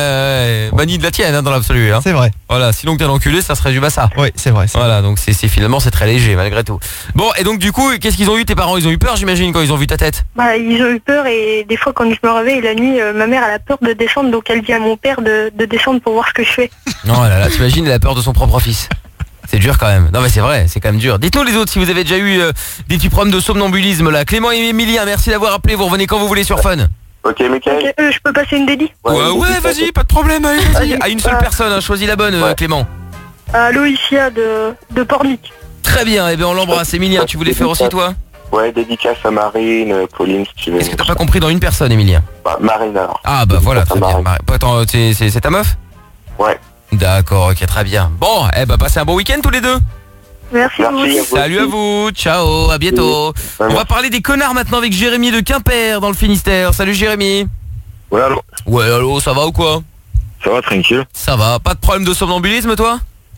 Banni de la tienne dans l'absolu. C'est vrai. Voilà, sinon que t'es un enculé, ça se résume à ça. Oui, c'est vrai. Voilà, donc finalement c'est très léger malgré tout. Bon, et donc du coup, qu'est-ce qu'ils ont eu tes parents? Ils ont eu peur, j'imagine, quand ils ont vu ta tête? Bah, ils ont eu peur et des fois quand je me réveille la nuit, ma mère elle a peur de descendre, donc elle dit à mon père de descendre pour voir ce que je fais. Non, là, t'imagines, elle a peur de son propre fils. C'est dur quand même. Non mais c'est vrai, c'est quand même dur. Dites-nous les autres si vous avez déjà eu des petits problèmes de somnambulisme là. Clément et Emilien, merci d'avoir appelé. Vous revenez quand vous voulez sur Fun. Ok, Mickaël. Je peux passer une dédie? Ouais, vas-y, pas de problème. Vas-y. À une seule personne, choisis la bonne, Clément. Loïcia de Pornic. Très bien, et bien on l'embrasse. Emilien, tu voulais faire aussi toi? Ouais, dédicace à Marine, Pauline, si tu veux. Est-ce que t'as pas compris dans une personne, Emilien? Marine alors. Ah bah voilà, très bien. Attends, c'est ta meuf? Ouais. D'accord, ok, très bien. Bon, passez un bon week-end tous les deux. Merci. Salut à vous, ciao, à bientôt. On va parler des connards maintenant avec Jérémy de Quimper dans le Finistère. Salut Jérémy. Ouais, allô. Ouais, allô, ça va ou quoi? Ça va, tranquille. Ça va, pas de problème de somnambulisme toi?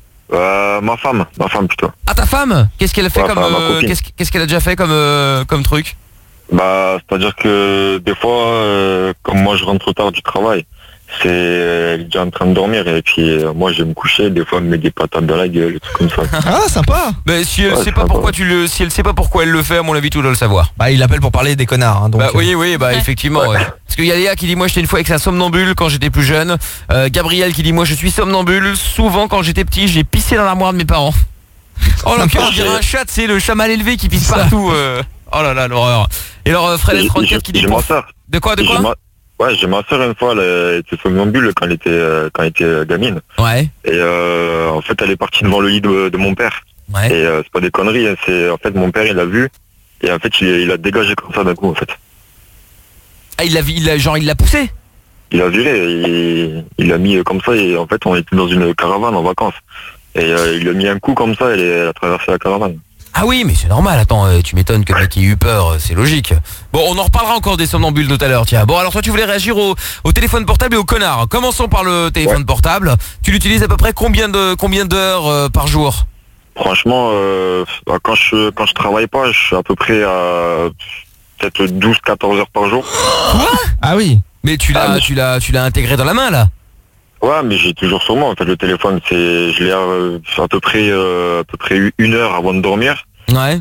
Ma femme plutôt. Ah, ta femme? Qu'est-ce qu'elle a fait qu'est-ce qu'elle a déjà fait comme truc? Bah, c'est-à-dire que des fois, comme moi je rentre tard du travail, elle est déjà en train de dormir et puis moi je vais me coucher, des fois elle me met des patates dans la gueule, des trucs comme ça. Ah, sympa. Mais si elle sait pas pourquoi si elle sait pas pourquoi elle le fait, à mon avis tu dois le savoir. Bah il appelle pour parler des connards donc. Bah oui, effectivement. Ouais. Parce qu'il y a Léa qui dit moi j'étais une fois avec un somnambule quand j'étais plus jeune. Gabriel qui dit moi je suis somnambule, souvent quand j'étais petit j'ai pissé dans l'armoire de mes parents. Oh là, on dirait un chat, c'est le chat mal élevé qui pisse partout. Oh là là, l'horreur. Et alors Fred 34 qui dit j'ai ma soeur. De quoi Ouais, j'ai ma soeur une fois, elle était somnambule quand elle était gamine. Ouais. Et en fait, elle est partie devant le lit de mon père. Ouais. Et c'est pas des conneries, hein, c'est en fait mon père il l'a vu et en fait il a dégagé comme ça d'un coup en fait. Ah, il l'a poussé. Il a viré, il l'a mis comme ça et en fait on était dans une caravane en vacances et il a mis un coup comme ça et elle a traversé la caravane. Ah oui, mais c'est normal, attends, tu m'étonnes que le mec ait eu peur, c'est logique. Bon, on en reparlera encore des somnambules tout à l'heure, tiens. Bon, alors toi tu voulais réagir au téléphone portable et au connard. Commençons par le téléphone portable. Tu l'utilises à peu près combien d'heures par jour? Franchement, quand je travaille pas, je suis à peu près à peut-être 12-14 heures par jour. Quoi? Ah oui. Mais tu l'as intégré dans la main là? Ouais, mais j'ai toujours sur moi. En fait, le téléphone, je l'ai à peu près 1 heure avant de dormir. Ouais.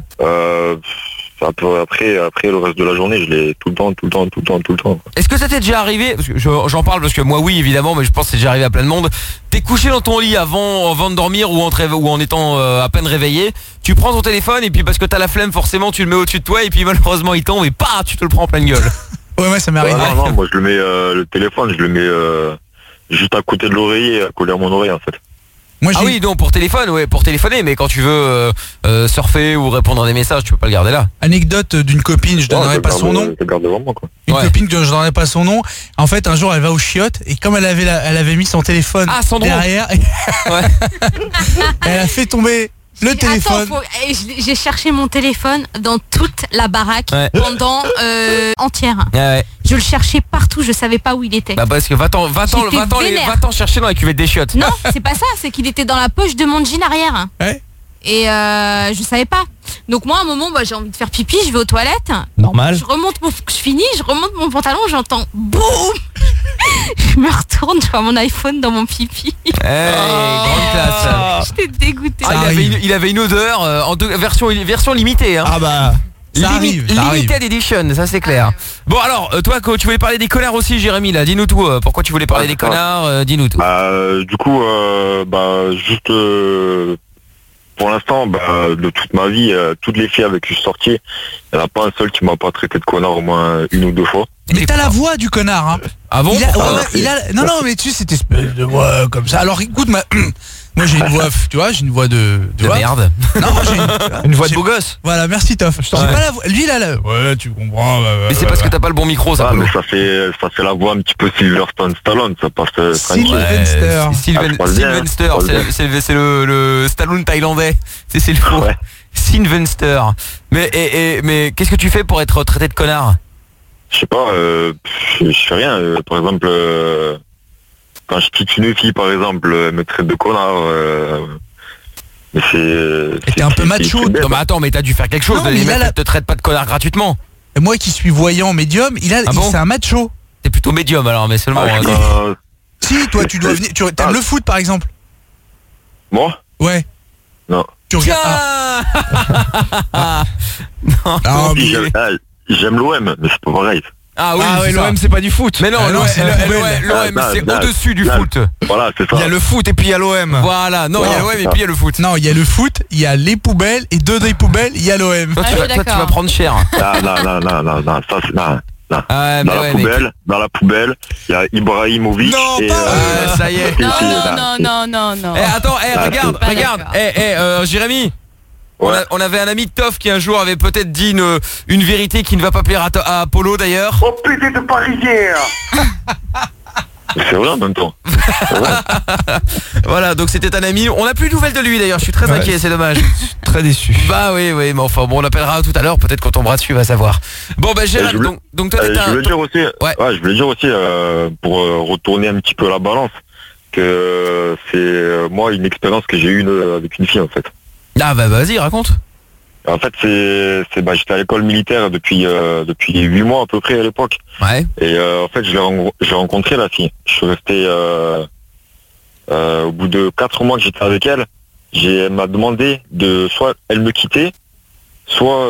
Après le reste de la journée, je l'ai tout le temps. Est-ce que ça t'est déjà arrivé? Parce que j'en parle parce que moi oui évidemment, mais je pense que c'est déjà arrivé à plein de monde. T'es couché dans ton lit avant de dormir ou en étant à peine réveillé. Tu prends ton téléphone et puis parce que t'as la flemme forcément tu le mets au-dessus de toi et puis malheureusement il tombe et tu te le prends en pleine gueule. Ouais, ça m'est arrivé. Non, moi je le mets le téléphone, je le mets juste à côté de l'oreiller, collé à mon oreille en fait. Oui, donc pour téléphoner, mais quand tu veux surfer ou répondre à des messages, tu peux pas le garder là. Anecdote d'une copine, je donnerai pas son nom. Une copine que je donnerai pas son nom. En fait, un jour, elle va aux chiottes et comme elle avait mis son téléphone derrière, elle a fait tomber le téléphone. J'ai cherché mon téléphone dans toute la baraque pendant entière. Ouais. Je le cherchais partout, je savais pas où il était. Bah parce que va-t'en chercher dans la cuvette des chiottes. Non, c'est pas ça, c'est qu'il était dans la poche de mon jean arrière. Ouais. Et je savais pas. Donc moi à un moment j'ai envie de faire pipi, je vais aux toilettes. Normal. Je remonte mon pantalon, j'entends boum. Je me retourne, je vois mon iPhone dans mon pipi. Grande classe. J'étais dégoûtée. Il avait une odeur en version limitée hein. Ah bah ça arrive. Limited edition, ça c'est clair. Bon alors, toi tu voulais parler des connards aussi Jérémy là, dis-nous tout, pourquoi tu voulais parler des connards, dis-nous tout. Du coup, juste pour l'instant, de toute ma vie, toutes les filles avec qui je suis sorti, il n'y en a pas un seul qui m'a pas traité de connard au moins 1 ou 2 fois. Mais t'as la voix du connard hein. Ah bon? Non mais tu sais cette espèce de voix comme ça. Alors écoute moi j'ai une voix, tu vois, j'ai une voix de merde. Non, j'ai une voix de beau gosse. Voilà, merci Toff. J'ai pas la voix. Lui il a la. Ouais, tu comprends. Mais c'est parce que t'as pas le bon micro, ça. Mais ça fait la voix un petit peu Sylvester Stallone, ça passe. Sylvester, c'est le Stallone thaïlandais. C'est le faux. Sylvester. Mais qu'est-ce que tu fais pour être traité de connard? Je sais pas, je fais rien. Par exemple, quand je quitte une fille, par exemple, elle me traite de connard. Mais t'es un peu macho. Non mais attends, mais t'as dû faire quelque chose. Les mecs te traitent pas de connard gratuitement. Et moi qui suis voyant médium, c'est un macho. T'es plutôt médium alors, mais seulement. Si, toi tu dois venir. Tu aimes le foot par exemple? Moi? Ouais. Non. Tu regardes. Non, j'aime l'OM, mais c'est pas pareil. Ah oui, l'OM c'est pas du foot. Mais non, l'OM c'est au-dessus du foot. Voilà, c'est ça. Il y a le foot et puis il y a l'OM. Voilà, non, il y a l'OM et puis il y a le foot. Non, il y a le foot, il y a les poubelles et deux des poubelles, il y a l'OM. Toi, tu vas prendre cher. Non, ça c'est dans la poubelle, il y a Ibrahimovic. Non, ça y est. Non. Attends, regarde. Jérémy. Ouais. On avait un ami de Toff qui un jour avait peut-être dit une vérité qui ne va pas plaire à Apollo d'ailleurs. Oh putain de parisien. C'est vrai en même temps. Voilà, donc c'était un ami. On n'a plus de nouvelles de lui d'ailleurs, je suis très inquiet, c'est dommage. Très déçu. Bah oui, mais enfin bon, on l'appellera tout à l'heure, peut-être qu'on tombera dessus, il va savoir. Bon bah Gérald, donc toi t'es je voulais dire aussi, pour retourner un petit peu la balance, que c'est moi une expérience que j'ai eue avec une fille en fait. Ah bah vas-y, raconte. En fait, j'étais à l'école militaire depuis 8 mois à peu près à l'époque. Ouais. Et en fait, j'ai rencontré la fille. Je suis resté au bout de 4 mois que j'étais avec elle. Elle m'a demandé de soit elle me quittait, soit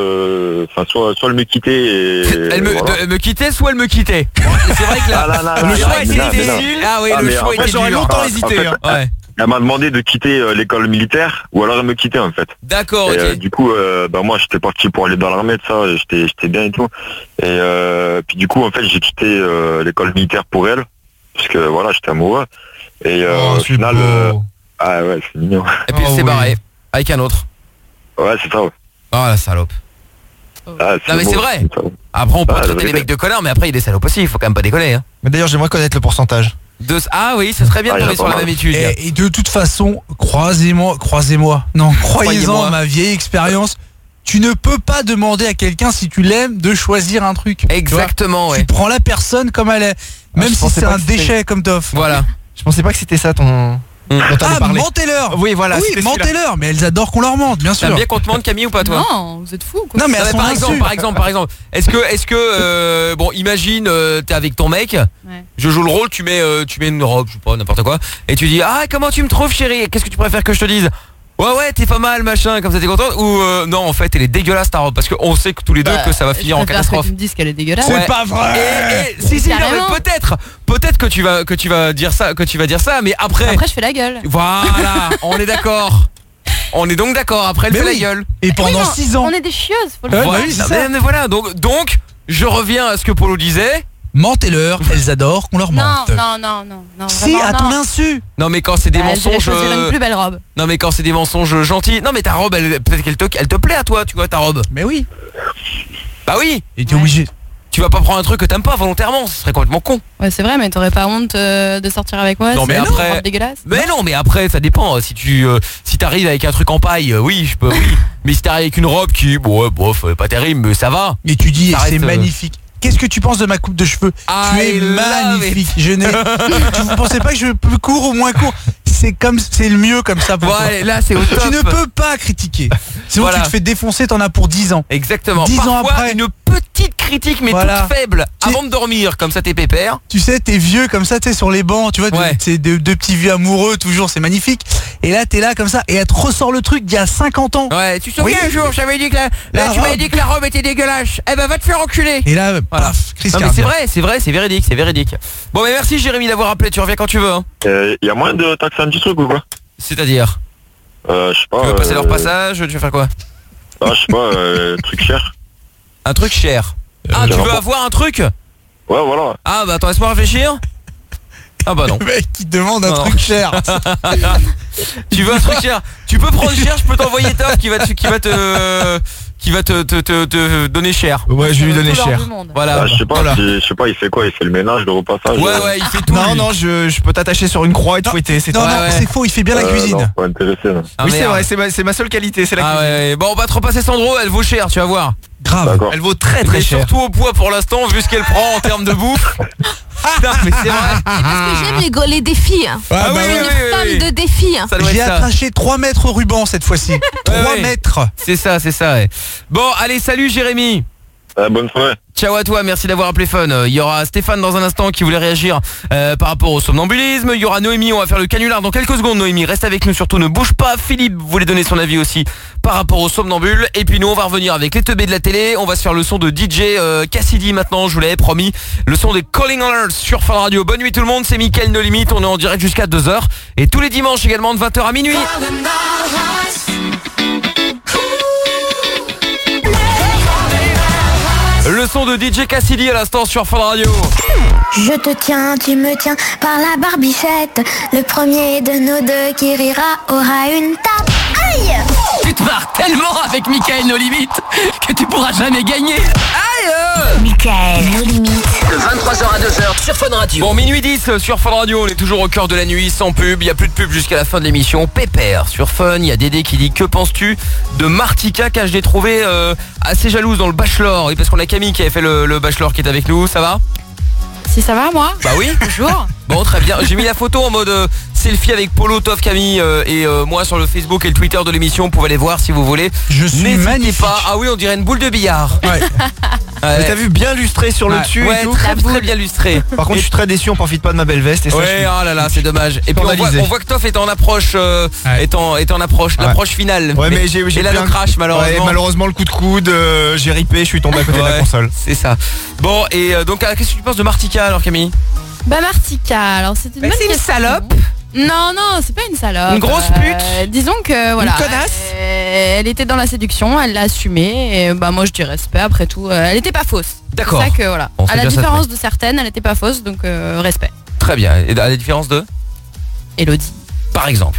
elle me quittait. Et, elle me quittait, soit elle me quittait. C'est vrai que le choix était difficile. Ah oui, le choix était dur. J'aurais longtemps hésité. Ouais. Elle m'a demandé de quitter l'école militaire ou alors elle me quittait en fait. D'accord, ok. Du coup, moi j'étais parti pour aller dans l'armée de ça, j'étais bien et tout. Et puis du coup en fait j'ai quitté l'école militaire pour elle, parce que voilà j'étais amoureux. Et au final, ah ouais c'est mignon. Et puis elle s'est barrée avec un autre. Ouais c'est ça. Ouais. Oh la salope. Ah, non mais c'est vrai. Après on peut traiter les mecs de connards, mais après il y a des salopes aussi, il faut quand même pas déconner. Hein. Mais d'ailleurs j'aimerais connaître le pourcentage. Ah oui, ça serait bien de tomber sur la même étude. Et de toute façon, croisez-moi. Non, croyez-en ma vieille expérience. Tu ne peux pas demander à quelqu'un, si tu l'aimes, de choisir un truc. Exactement, ouais. Tu prends la personne comme elle est. Même si c'est un déchet comme Toff. Voilà. Je pensais pas que c'était ça ton... mentez-leur. Oui, voilà. Oui, mentez-leur, mais elles adorent qu'on leur mente, bien sûr. T'aimes bien qu'on te mente, Camille, ou pas, toi? Non, vous êtes fous, quoi. Non, mais par exemple, est-ce que bon, imagine, t'es avec ton mec, je joue le rôle, tu mets une robe, je sais pas, n'importe quoi, et tu dis, ah, comment tu me trouves, chérie? Qu'est-ce que tu préfères que je te dise? Ouais, t'es pas mal, machin, comme ça t'es contente, ou non, en fait, elle est dégueulasse ta robe, parce qu'on sait que tous les deux que ça va finir en catastrophe. Tu me dises qu'elle est dégueulasse. C'est pas vrai. Si, non, mais peut-être que tu vas dire ça, mais après je fais la gueule. Voilà, on est d'accord. On est donc d'accord, après elle fait la gueule. Et pendant 6 ans. On est des chieuses, faut le voir. Mais voilà, donc je reviens à ce que Polo disait. Mentez-leur, elles adorent qu'on leur mente. Non. Si, à ton insu. Non mais quand c'est des mensonges. Une plus belle robe. Non mais quand c'est des mensonges gentils. Non mais ta robe, peut-être qu'elle te plaît à toi, tu vois ta robe. Mais oui. Bah oui. Et t'es obligé. Tu vas pas prendre un truc que t'aimes pas volontairement, ce serait complètement con. Ouais c'est vrai, mais t'aurais pas honte de sortir avec moi? Non mais après. Dégueulasse. Mais non mais après ça dépend. Si t'arrives avec un truc en paille, oui je peux. Oui. Mais si t'arrives avec une robe qui, bof, pas terrible, mais ça va. Et tu dis c'est magnifique. Qu'est-ce que tu penses de ma coupe de cheveux? Tu es magnifique. Vous pensez pas que je peux court ou moins court? C'est le mieux comme ça pour toi. Là c'est au top. Tu ne peux pas critiquer. Sinon tu te fais défoncer, t'en as pour 10 ans. Exactement. 10 ans après, une petite critique mais toute faible avant de dormir, comme ça t'es pépère. Tu sais, t'es vieux comme ça, t'es sur les bancs, tu vois, c'est deux petits vieux amoureux toujours, c'est magnifique. Et là t'es là comme ça et elle te ressort le truc d'il y a 50 ans. Ouais, tu te souviens un jour, j'avais dit que tu m'avais dit que la robe était dégueulasse. Eh ben va te faire enculer. Et là, paf, non mais c'est vrai, c'est véridique. Bon mais merci Jérémy d'avoir appelé, tu reviens quand tu veux. Y a moyen de taxer un petit truc ou quoi? C'est-à-dire? Je sais pas. Tu veux passer leur passage? Tu veux faire quoi? Ah je sais pas, truc cher. Un truc cher. Tu veux avoir un truc? Ouais voilà. Ah bah attends, laisse-moi réfléchir. Ah bah non. Le mec qui demande un truc cher. Tu veux un truc cher? Tu peux prendre cher, je peux t'envoyer Top qui va te donner cher. Ouais, je vais lui donner cher. Voilà. Je sais pas, il fait quoi? Il fait le ménage, le repassage. Ouais, il fait tout. Non, je peux t'attacher sur une croix et te fouetter. Non, c'est faux, il fait bien la cuisine. Non, pas intéressé. Oui, c'est vrai, c'est ma seule qualité, c'est la cuisine. Ouais. Bon, on va te repasser Sandro, elle vaut cher, tu vas voir. Grave. Elle vaut très cher. Surtout au poids pour l'instant, vu ce qu'elle prend en termes de bouffe. Non, mais c'est vrai. C'est parce que j'aime les défis. Ah Je suis une femme de défis. J'ai attaché 3 mètres ruban cette fois-ci. 3 mètres. C'est ça, ouais. Bon, allez, salut Jérémy. Bonne soirée. Ciao à toi, merci d'avoir appelé Fun. Il y aura Stéphane dans un instant qui voulait réagir par rapport au somnambulisme. Il y aura Noémie, on va faire le canular dans quelques secondes. Noémie, reste avec nous, surtout ne bouge pas. Philippe voulait donner son avis aussi par rapport au somnambule. Et puis nous, on va revenir avec les teubés de la télé. On va se faire le son de DJ Cassidy maintenant, je vous l'avais promis. Le son des Calling Alerts sur Fun Radio. Bonne nuit tout le monde, c'est Mickaël No Limit. On est en direct jusqu'à 2h. Et tous les dimanches également de 20h à minuit. Le son de DJ Cassidy à l'instant sur Fun Radio. Je te tiens, tu me tiens par la barbichette. Le premier de nous deux qui rira aura une tape. Aïe! Tu te marres tellement avec Mickaël No Limit que tu pourras jamais gagner. Aïe! Mickaël No Limit. De 23h à 2h sur Fun Radio. Bon, minuit 10 sur Fun Radio, on est toujours au cœur de la nuit, sans pub, il n'y a plus de pub jusqu'à la fin de l'émission. Pépère sur Fun, il y a Dédé qui dit que penses-tu de Martika, car je l'ai trouvé assez jalouse dans le Bachelor. Oui, parce qu'on a Camille qui avait fait le Bachelor qui est avec nous, ça va? Si ça va, moi? Bah oui. Bonjour. Bon, très bien. J'ai mis la photo en mode selfie avec Polo, Toff, Camille et moi sur le Facebook et le Twitter de l'émission. Vous pouvez aller voir si vous voulez. Je suis magnifique. Pas. Ah oui, on dirait une boule de billard. Ouais. Mais t'as vu bien lustré sur le dessus ouais, et tout. très bien lustré. Par contre, je suis très déçu, on profite pas de ma belle veste. Et ça, ouais, oh là là, c'est dommage. Et puis on voit que Toff est en approche, est en approche, l'approche finale. Ouais, mais j'ai là le crash malheureusement. Ouais, malheureusement le coup de coude, j'ai ripé, je suis tombé à côté de la console. C'est ça. Bon, et donc qu'est-ce que tu penses de Martika alors, Camille? Bah Martika, alors c'était une bonne c'est une question. salope. Non, c'est pas une salope. Une grosse pute. Disons que voilà. Une connasse. Elle était dans la séduction, elle l'a assumé. Et bah moi je dis respect. Après tout, elle était pas fausse. D'accord. C'est ça que voilà. Bon, à la différence de certaines, elle était pas fausse, donc respect. Très bien. Et à la différence de Elodie. Par exemple.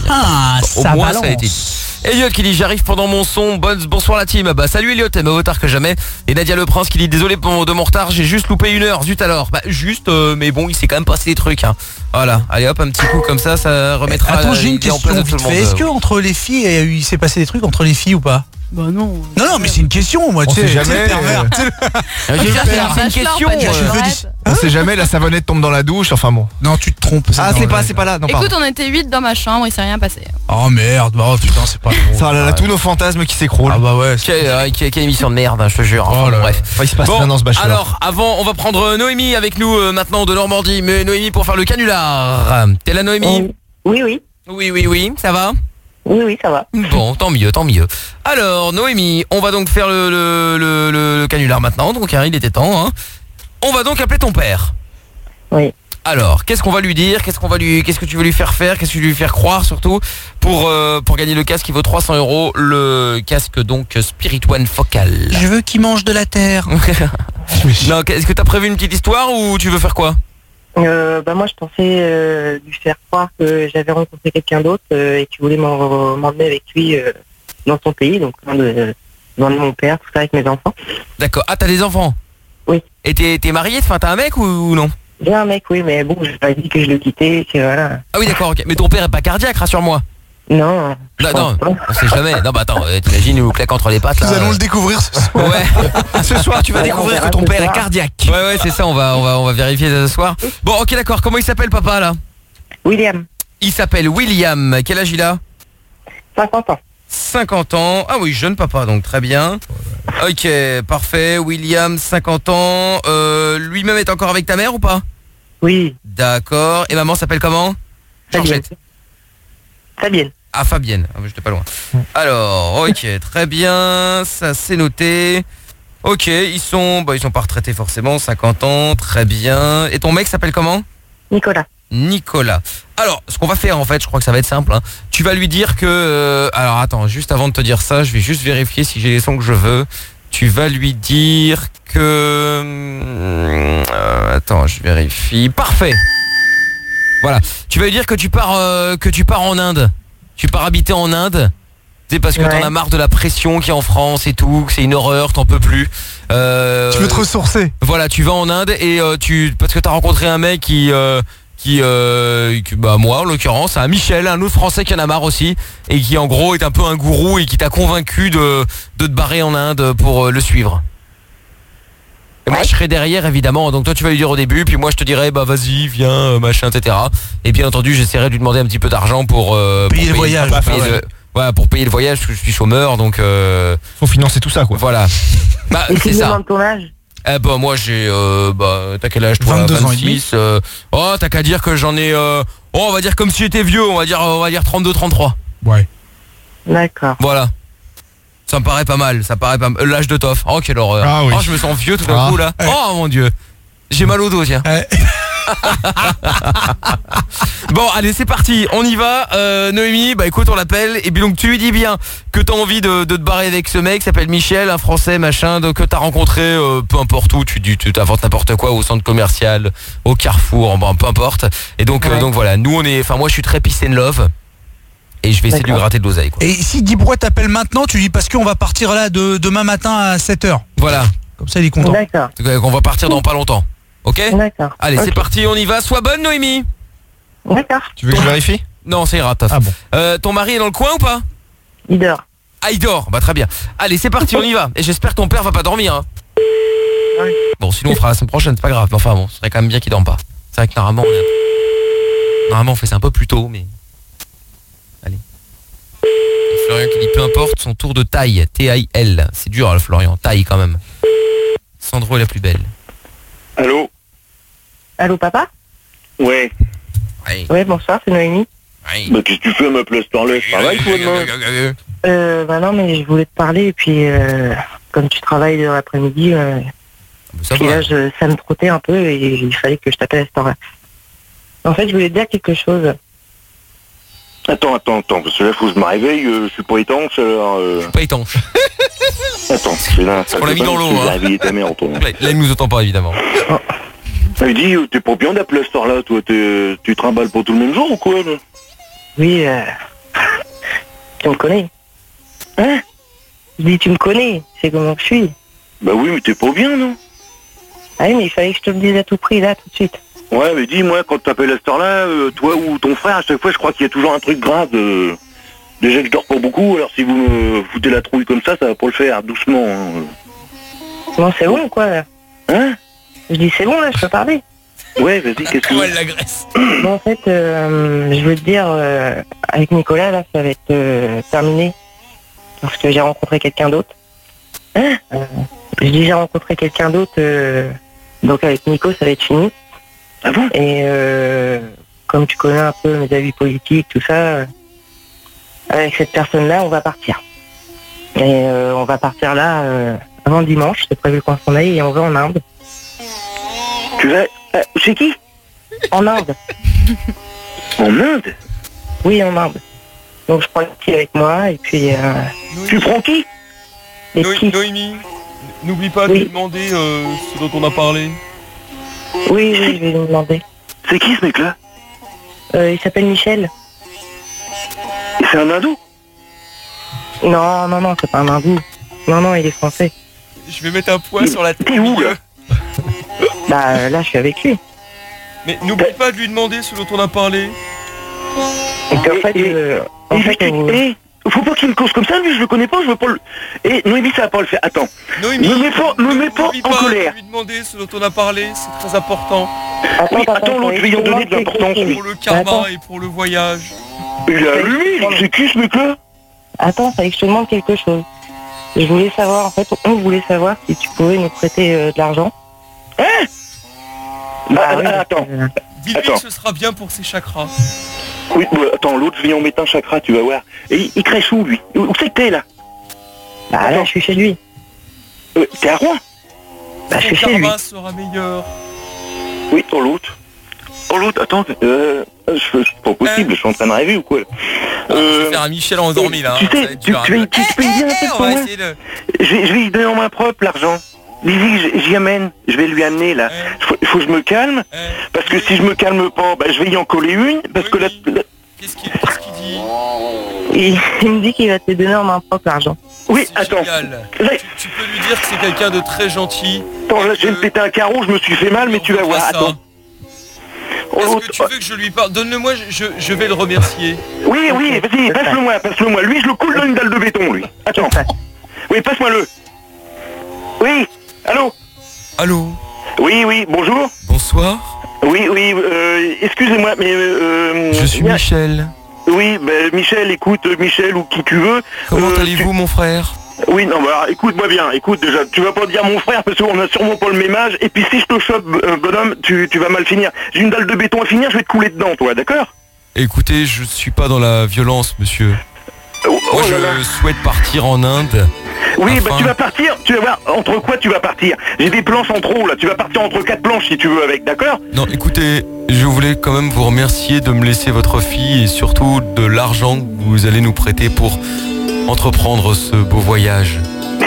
Au ça moins balance. ça a été dit. Elliot qui dit j'arrive pendant mon son, bonsoir la team. Bah salut Elliot, mais au tard que jamais. Et Nadia Le Prince qui dit désolé de mon retard, j'ai juste loupé 1 heure, zut alors. Bah juste, mais bon, il s'est quand même passé des trucs hein. Voilà, allez hop, un petit coup comme ça remettra. Attends, j'ai une l'idée en question place de tout vite le fait. monde. Est-ce que entre les filles, il s'est passé des trucs entre les filles ou pas? Bah non. Non, mais c'est une question, moi, On tu sais. sait jamais. C'est une question. On sait jamais, la savonnette tombe dans la douche, enfin bon. Non, tu te trompes. Ah, c'est pas là. Non, Écoute, on était 8 dans ma chambre, il s'est rien passé. Oh merde, oh putain, c'est pas drôle. Ça là, tous nos fantasmes qui s'écroulent. Ah bah ouais. Quelle émission de merde, hein, je te jure. Enfin, bon, bref. Enfin, il se passe rien dans ce Bachelor. Alors, avant, on va prendre Noémie avec nous maintenant de Normandie. Mais Noémie pour faire le canular. T'es là, Noémie? Oui. Oui, ça va? Oui, ça va. Bon, tant mieux. Alors, Noémie, on va donc faire le canular maintenant. Donc, il était temps. Hein. On va donc appeler ton père. Oui. Alors, qu'est-ce qu'on va lui dire? Qu'est-ce que tu veux lui faire faire? Qu'est-ce que tu veux lui faire croire surtout pour gagner le casque qui vaut 300 €? Le casque donc Spirit One Focal. Je veux qu'il mange de la terre. Non, est-ce que t'as prévu une petite histoire ou tu veux faire quoi? Bah moi je pensais lui faire croire que j'avais rencontré quelqu'un d'autre et qu'il voulait m'emmener avec lui dans son pays, donc loin de mon père, tout ça avec mes enfants. D'accord. Ah, t'as des enfants? Oui. Et t'es marié? Enfin, t'as un mec ou non? J'ai un mec, oui, mais bon, j'ai pas dit que je le quittais, que voilà. Ah oui, d'accord, ok. Mais ton père est pas cardiaque, rassure-moi. Non. Non, on sait jamais. Non, bah attends, t'imagines, il nous claque entre les pattes là. Nous allons le découvrir ce soir. Ouais. Ce soir, tu vas découvrir que ton père est cardiaque. Ouais, c'est ça, on va vérifier ce soir. Bon, ok, d'accord. Comment il s'appelle, papa, là? William. Il s'appelle William. Quel âge il a? 50 ans. 50 ans. Ah oui, jeune papa, donc très bien. Ok, parfait. William, 50 ans. Lui-même est encore avec ta mère ou pas? Oui. D'accord. Et maman s'appelle comment? Georgette. Fabienne. Ah, Fabienne. Ah, j'étais pas loin. Alors, ok, très bien. Ça, c'est noté. Ok, ils sont pas retraités forcément. 50 ans, très bien. Et ton mec s'appelle comment? Nicolas. Alors, ce qu'on va faire en fait, je crois que ça va être simple. Hein. Tu vas lui dire que... alors attends, juste avant de te dire ça, je vais juste vérifier si j'ai les sons que je veux. Tu vas lui dire que... attends, je vérifie. Parfait. Voilà. Tu vas lui dire que tu pars en Inde. Tu pars habiter en Inde. C'est parce que t'en as marre de la pression qu'il y a en France et tout, que c'est une horreur, t'en peux plus. Tu veux te ressourcer. Voilà, tu vas en Inde et parce que t'as rencontré un mec qui moi en l'occurrence, un Michel, un autre Français qui en a marre aussi et qui en gros est un peu un gourou et qui t'a convaincu de te barrer en Inde pour le suivre. Et moi je serai derrière évidemment. Donc toi tu vas lui dire au début, puis moi je te dirai bah vas-y, viens, machin, etc. Et bien entendu j'essaierai de lui demander un petit peu d'argent pour payer le voyage. Pour payer le voyage parce que je suis chômeur, donc faut financer tout ça quoi. Voilà. Bah c'est ça. Ton âge bah moi j'ai t'as quel âge toi? 22 ans et 26. Oh t'as qu'à dire que j'en ai on va dire comme si j'étais vieux, on va dire 32 33. Ouais. D'accord. Voilà. Ça me paraît pas mal, l'âge de Toff. Oh quelle horreur. Ah, oui. Oh je me sens vieux tout d'un coup là. Oh mon dieu. J'ai mal au dos tiens. Bon allez c'est parti, on y va. Noémie, bah écoute on l'appelle. Et puis donc tu lui dis bien que t'as envie de te barrer avec ce mec qui s'appelle Michel, un français machin, que t'as rencontré peu importe où, tu t'inventes n'importe quoi, au centre commercial, au Carrefour, bon, peu importe. Et donc voilà, nous moi je suis très peace and love. Et je vais essayer de lui gratter de l'oseille quoi. Et si Guy Brouet t'appelle maintenant, tu dis parce qu'on va partir là demain matin à 7h. Voilà. Comme ça il est content. D'accord. On va partir dans pas longtemps. Ok. D'accord. Allez c'est parti, on y va. Sois bonne Noémie. D'accord. Tu veux que je vérifie? Non ça ira Toff. Ah bon. Ton mari est dans le coin ou pas? Il dort. Ah il dort, bah très bien. Allez c'est parti, on y va. Et j'espère que ton père va pas dormir hein. Oui. Bon sinon on fera la semaine prochaine, c'est pas grave. Mais enfin bon, ce serait quand même bien qu'il dorme pas. C'est vrai que normalement on fait ça un peu plus tôt, mais allez. Et Florian qui dit peu importe, son tour de taille, T-I-L. C'est dur hein, Florian, taille quand même. Sandro est la plus belle. Allô? Allô, papa? Ouais. Ouais, bonsoir, c'est Noémie. Bah qu'est-ce que tu fais à ma place par là? Je travaille toi demain? Bah non, mais je voulais te parler et puis comme tu travailles l'après-midi, puis là ça me trottait un peu et il fallait que je t'appelle à cette heure-là. En fait, je voulais te dire quelque chose. Attends, parce que là faut que je me réveille, je suis pas étanche alors... Je suis pas étanche. Attends, c'est là... On l'a mis dans l'eau hein. Ta mère, là il nous entend pas évidemment. Il dit, t'es pas bien d'appeler à cette heure-là, toi, tu trimbales pas tout le même jour ou quoi là? Oui, tu me connais. Hein? Je dis, tu me connais, c'est comment je suis. Bah oui, mais t'es pas bien, non? Ah oui, mais il fallait que je te le dise à tout prix, là, tout de suite. Ouais, mais dis-moi, quand t'appelles à cette heure-là, toi ou ton frère, à chaque fois, je crois qu'il y a toujours un truc grave. Déjà que je dors pas beaucoup, alors si vous me foutez la trouille comme ça va pas le faire, doucement. Hein. Non, c'est bon, quoi, là. Hein? Je dis, c'est bon, là, je peux parler. Ouais, vas-y, qu'est-ce que... Ouais, l'agresse. Bon, en fait, je veux te dire, avec Nicolas, là, ça va être terminé. Parce que j'ai rencontré quelqu'un d'autre. Hein? Je dis, j'ai rencontré quelqu'un d'autre, donc avec Nico, ça va être fini. Ah bon? Et comme tu connais un peu mes avis politiques, tout ça, avec cette personne-là, on va partir. Et on va partir là avant dimanche, c'est prévu qu'on s'en aille et on va en Inde. Tu vas... chez qui? En Inde. En Inde? Oui, en Inde. Donc je prends le petit avec moi et puis... Tu prends qui? Noémie, n'oublie pas de lui demander ce dont on a parlé. Oui, je vais lui demander. C'est qui ce mec-là? Il s'appelle Michel. C'est un hindou? Non, c'est pas un hindou. Non, il est français. Je vais mettre un poids sur la tête. T'es où là? Bah là, je suis avec lui. Mais n'oublie pas de lui demander ce dont on a parlé. En fait, faut pas qu'il me cause comme ça, lui, je le connais pas, je veux pas le... Noémie, ça va pas le faire. Attends. Noémie, me mets pas en colère. Lui demander ce dont on a parlé, c'est très important. Attends, l'autre, je vais y en donner de l'importance. Pour le karma et pour le voyage. Il a allumé, c'est qui ce mec-là? Attends, fallait que je te demande quelque chose. Je voulais savoir, en fait, on voulait savoir si tu pouvais nous prêter de l'argent. Hein? Attends. Dis-lui que ce sera bien pour ses chakras. Oui, attends, l'autre, je viens en mettre un chakra, tu vas voir. Et il crèche où, lui? Où c'est que t'es, là? Bah là, je suis chez lui. T'es à Rouen? Bah, je suis chez lui. Son karma sera meilleur. Oui, l'autre, attends, c'est pas possible, je suis en train de rêver ou quoi? Je vais faire un Michel endormi, là. Tu sais, tu peux y dire un peu pour moi? Je vais lui donner en main propre, l'argent. Lizzie, j'y amène, je vais lui amener là. Il faut que je me calme, parce que si je me calme pas, bah, je vais y en coller une, parce que là... Qu'est-ce qu'il dit? Il me dit qu'il va te donner en main propre l'argent. Oui, attends. Tu peux lui dire que c'est quelqu'un de très gentil. Attends, là, je viens de péter un carreau, je me suis fait mal, mais tu vas voir, attends. Est-ce que tu veux que je lui parle? Donne-le-moi, je vais le remercier. Oui, vas-y, passe-le-moi. Lui, je le coule dans une dalle de béton, lui. Attends. Oui, passe-moi-le. Oui, allô? Allô? Oui, bonjour. Bonsoir. Oui, excusez-moi, mais... je suis Michel. Oui, Michel, écoute, Michel ou qui tu veux. Comment allez-vous, mon frère? Oui, non, bah alors, écoute-moi bien, écoute déjà, tu vas pas dire mon frère parce qu'on a sûrement pas le même âge, et puis si je te chope, bonhomme, tu vas mal finir. J'ai une dalle de béton à finir, je vais te couler dedans, toi, d'accord? Écoutez, je suis pas dans la violence, monsieur. Moi, je souhaite partir en Inde. Oui, tu vas partir, tu vas voir, entre quoi tu vas partir? J'ai des planches en trop, là, tu vas partir entre 4 planches si tu veux avec, d'accord? Non, écoutez, je voulais quand même vous remercier de me laisser votre fille et surtout de l'argent que vous allez nous prêter pour entreprendre ce beau voyage.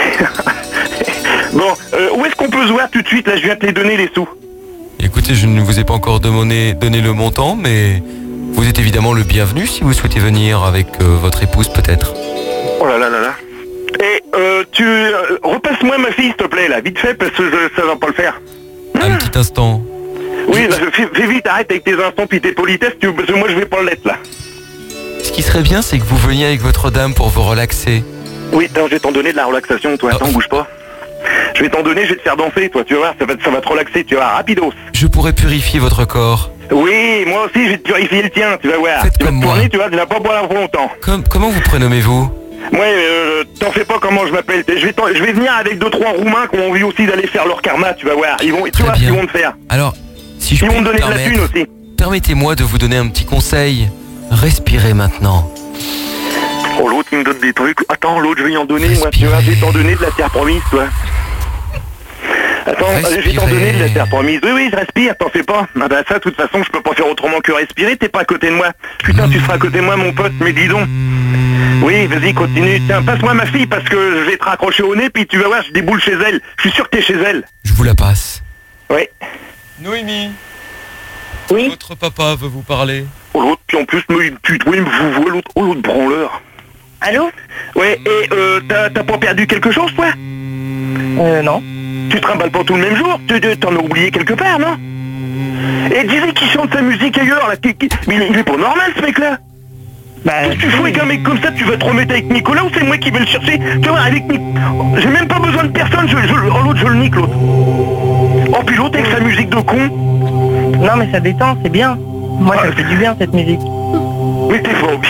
Bon, où est-ce qu'on peut se voir tout de suite? Là, je viens te les donner, les sous. Écoutez, je ne vous ai pas encore donné le montant, mais vous êtes évidemment le bienvenu si vous souhaitez venir avec votre épouse peut-être. Oh là là là là. Et tu repasse-moi ma fille, s'il te plaît, là, vite fait, parce que ça va pas le faire. Un petit instant. Oui, fais vite, arrête avec tes instants puis tes politesses, parce que moi je vais pas l'être, là. Ce qui serait bien, c'est que vous veniez avec votre dame pour vous relaxer. Oui, attends, je vais t'en donner de la relaxation, toi. Attends, bouge pas. Je vais t'en donner, je vais te faire danser, toi. Tu vas voir, ça va te relaxer, tu vas voir, rapidos. Je pourrais purifier votre corps. Oui, moi aussi, je vais te purifier le tien, tu vas voir. Faites tu vas comme te moi. tourner, tu vas pas boire longtemps. Comment vous prénommez-vous? Moi, t'en fais pas comment je m'appelle. Je vais venir avec 2-3 Roumains qui ont envie aussi d'aller faire leur karma, tu vas voir. Ils vont, tu vois ce qu'ils vont te faire. Alors, si je Ils peux vont me donner de la thune aussi. Permettez-moi de vous donner un petit conseil. Respirez maintenant. Oh, l'autre, il me donne des trucs. Attends, l'autre, je vais y en donner, moi. Tu vois, je vais t'en donner de la terre promise, toi. Attends, je vais t'en donner de la terre promise. Oui, je respire, t'en fais pas. Ah bah ça, de toute façon, je peux pas faire autrement que respirer, t'es pas à côté de moi. Putain, tu seras à côté de moi, mon pote, mais dis donc. Oui, vas-y, continue. Tiens, passe-moi ma fille, parce que je vais te raccrocher au nez, puis tu vas voir, je déboule chez elle. Je suis sûr que t'es chez elle. Je vous la passe. Oui. Noémie. Oui. Votre papa veut vous parler. Oh, l'autre, puis en plus, il me vous voit, l'autre. Oh, l'autre branleur. Allô? Ouais, et t'as pas perdu quelque chose, toi? Non. Tu te trimbales pas tout le même jour? T'en as oublié quelque part, non? Et disais qu'il chante sa musique ailleurs, là. Mais il est pas normal, ce mec-là. Qu'est-ce que tu fous avec un mec comme ça? Tu vas te remettre avec Nicolas ou c'est moi qui vais le chercher? Tu vois, avec j'ai même pas besoin de personne, l'autre, je le nique, l'autre. Oh, puis l'autre avec sa musique de con. Non, mais ça détend, c'est bien. Moi, ça me fait du bien, cette musique. Mais t'es faux.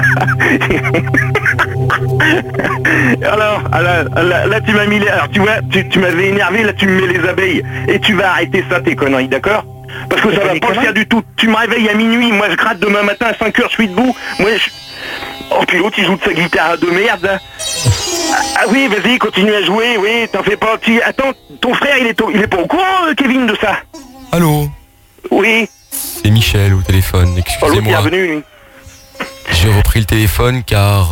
Alors, là, tu m'as mis les... Alors, tu vois, tu m'avais énervé, là, tu me mets les abeilles. Et tu vas arrêter ça, tes conneries, d'accord? Parce que ça va pas le faire du tout. Tu me réveilles à minuit, moi je gratte demain matin à 5h, je suis debout. Moi je... Oh, puis l'autre il joue de sa guitare de merde. Ah oui, vas-y, continue à jouer, oui, t'en fais pas. Attends, ton frère il est pas au courant, Kevin, de ça? Allô? Oui. C'est Michel au téléphone, excusez-moi. Bienvenue, lui. J'ai repris le téléphone car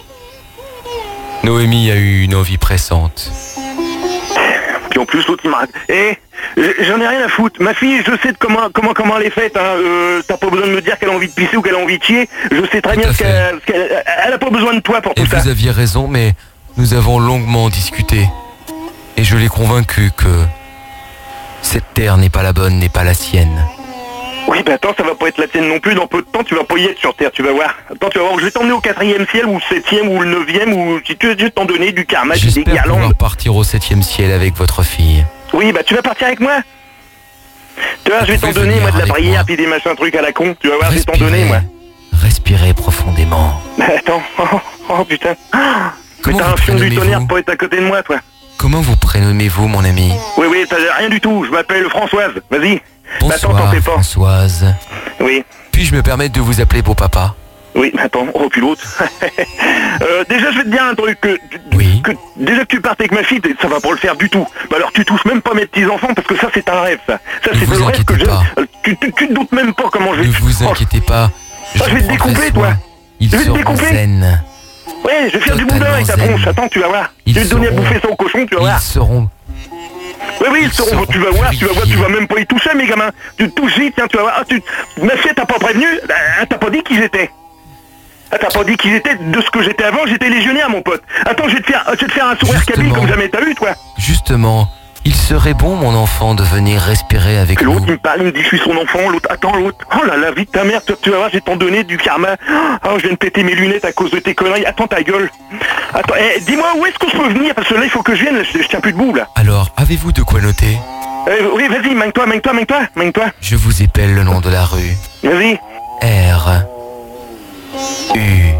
Noémie a eu une envie pressante. Puis en plus l'autre il m'a... j'en ai rien à foutre. Ma fille, je sais de comment elle est faite. Hein. T'as pas besoin de me dire qu'elle a envie de pisser ou qu'elle a envie de chier. Je sais très bien qu'elle a pas besoin de toi pour tout ça. Et vous aviez raison, mais nous avons longuement discuté. Et je l'ai convaincu que cette terre n'est pas la bonne, n'est pas la sienne. Oui, bah attends, ça va pas être la tienne non plus. Dans peu de temps, tu vas pas y être sur Terre, tu vas voir. Attends, tu vas voir, je vais t'emmener au 4e ciel, ou au 7e, ou le 9e, ou si tu veux, je vais t'en donner du karma, des J'espère guirlandes. pouvoir partir au 7e ciel avec votre fille. Oui, bah tu vas partir avec moi. Tu vois, je vais t'en donner, moi, de la prière, puis des machins trucs à la con. Tu vas voir, je vais t'en donner, moi. Respirez profondément. Bah attends, oh putain. Mais t'as un fion du tonnerre pour être à côté de moi, toi. Comment vous prénommez-vous, mon ami? Oui, t'as rien du tout, je m'appelle Françoise, vas-y. Bonsoir, bah, attends, t'en fais pas. Françoise. Oui. Puis-je me permettre de vous appeler beau papa? Oui, mais attends, oh puis l'autre. Déjà, je vais te dire un truc. Déjà que tu partes avec ma fille, ça va pas le faire du tout. Bah alors tu touches même pas mes petits-enfants parce que ça c'est un rêve, ça. Ça c'est le rêve que j'ai. Tu te doutes même pas comment je vais... Ne vous inquiétez pas. Je vais te découper, toi. Ils seront zen. Ouais, je vais faire du boudin avec ta tronche. Attends, tu vas voir. Je vais te donner à bouffer ça au cochon, tu vas voir. Ils seront... Oui, ils seront, tu vas voir, tu vas même pas y toucher, mes gamins. Tu touches vite, tiens, tu vas voir. Ah, ma fille, t'as pas prévenu, t'as pas dit qui j'étais. Ah, t'as pas dit qui j'étais de ce que j'étais avant, j'étais légionnaire, mon pote. Attends, je vais te faire un sourire cabine comme jamais t'as eu, toi. Justement, Il serait bon, mon enfant, de venir respirer avec nous. L'autre, il me parle, il me dit, je suis son enfant. L'autre, attends, l'autre. Oh là là, vite ta mère, toi, tu vas voir, je vais t'en donner du karma. Oh, je viens de péter mes lunettes à cause de tes conneries. Attends ta gueule. Attends, dis-moi, où est-ce que je peux venir? Parce que là, il faut que je vienne, je tiens plus debout, là. Alors, avez-vous de quoi noter? Oui, vas-y, mène-toi. Je vous épelle le nom de la rue. Vas-y. R. U.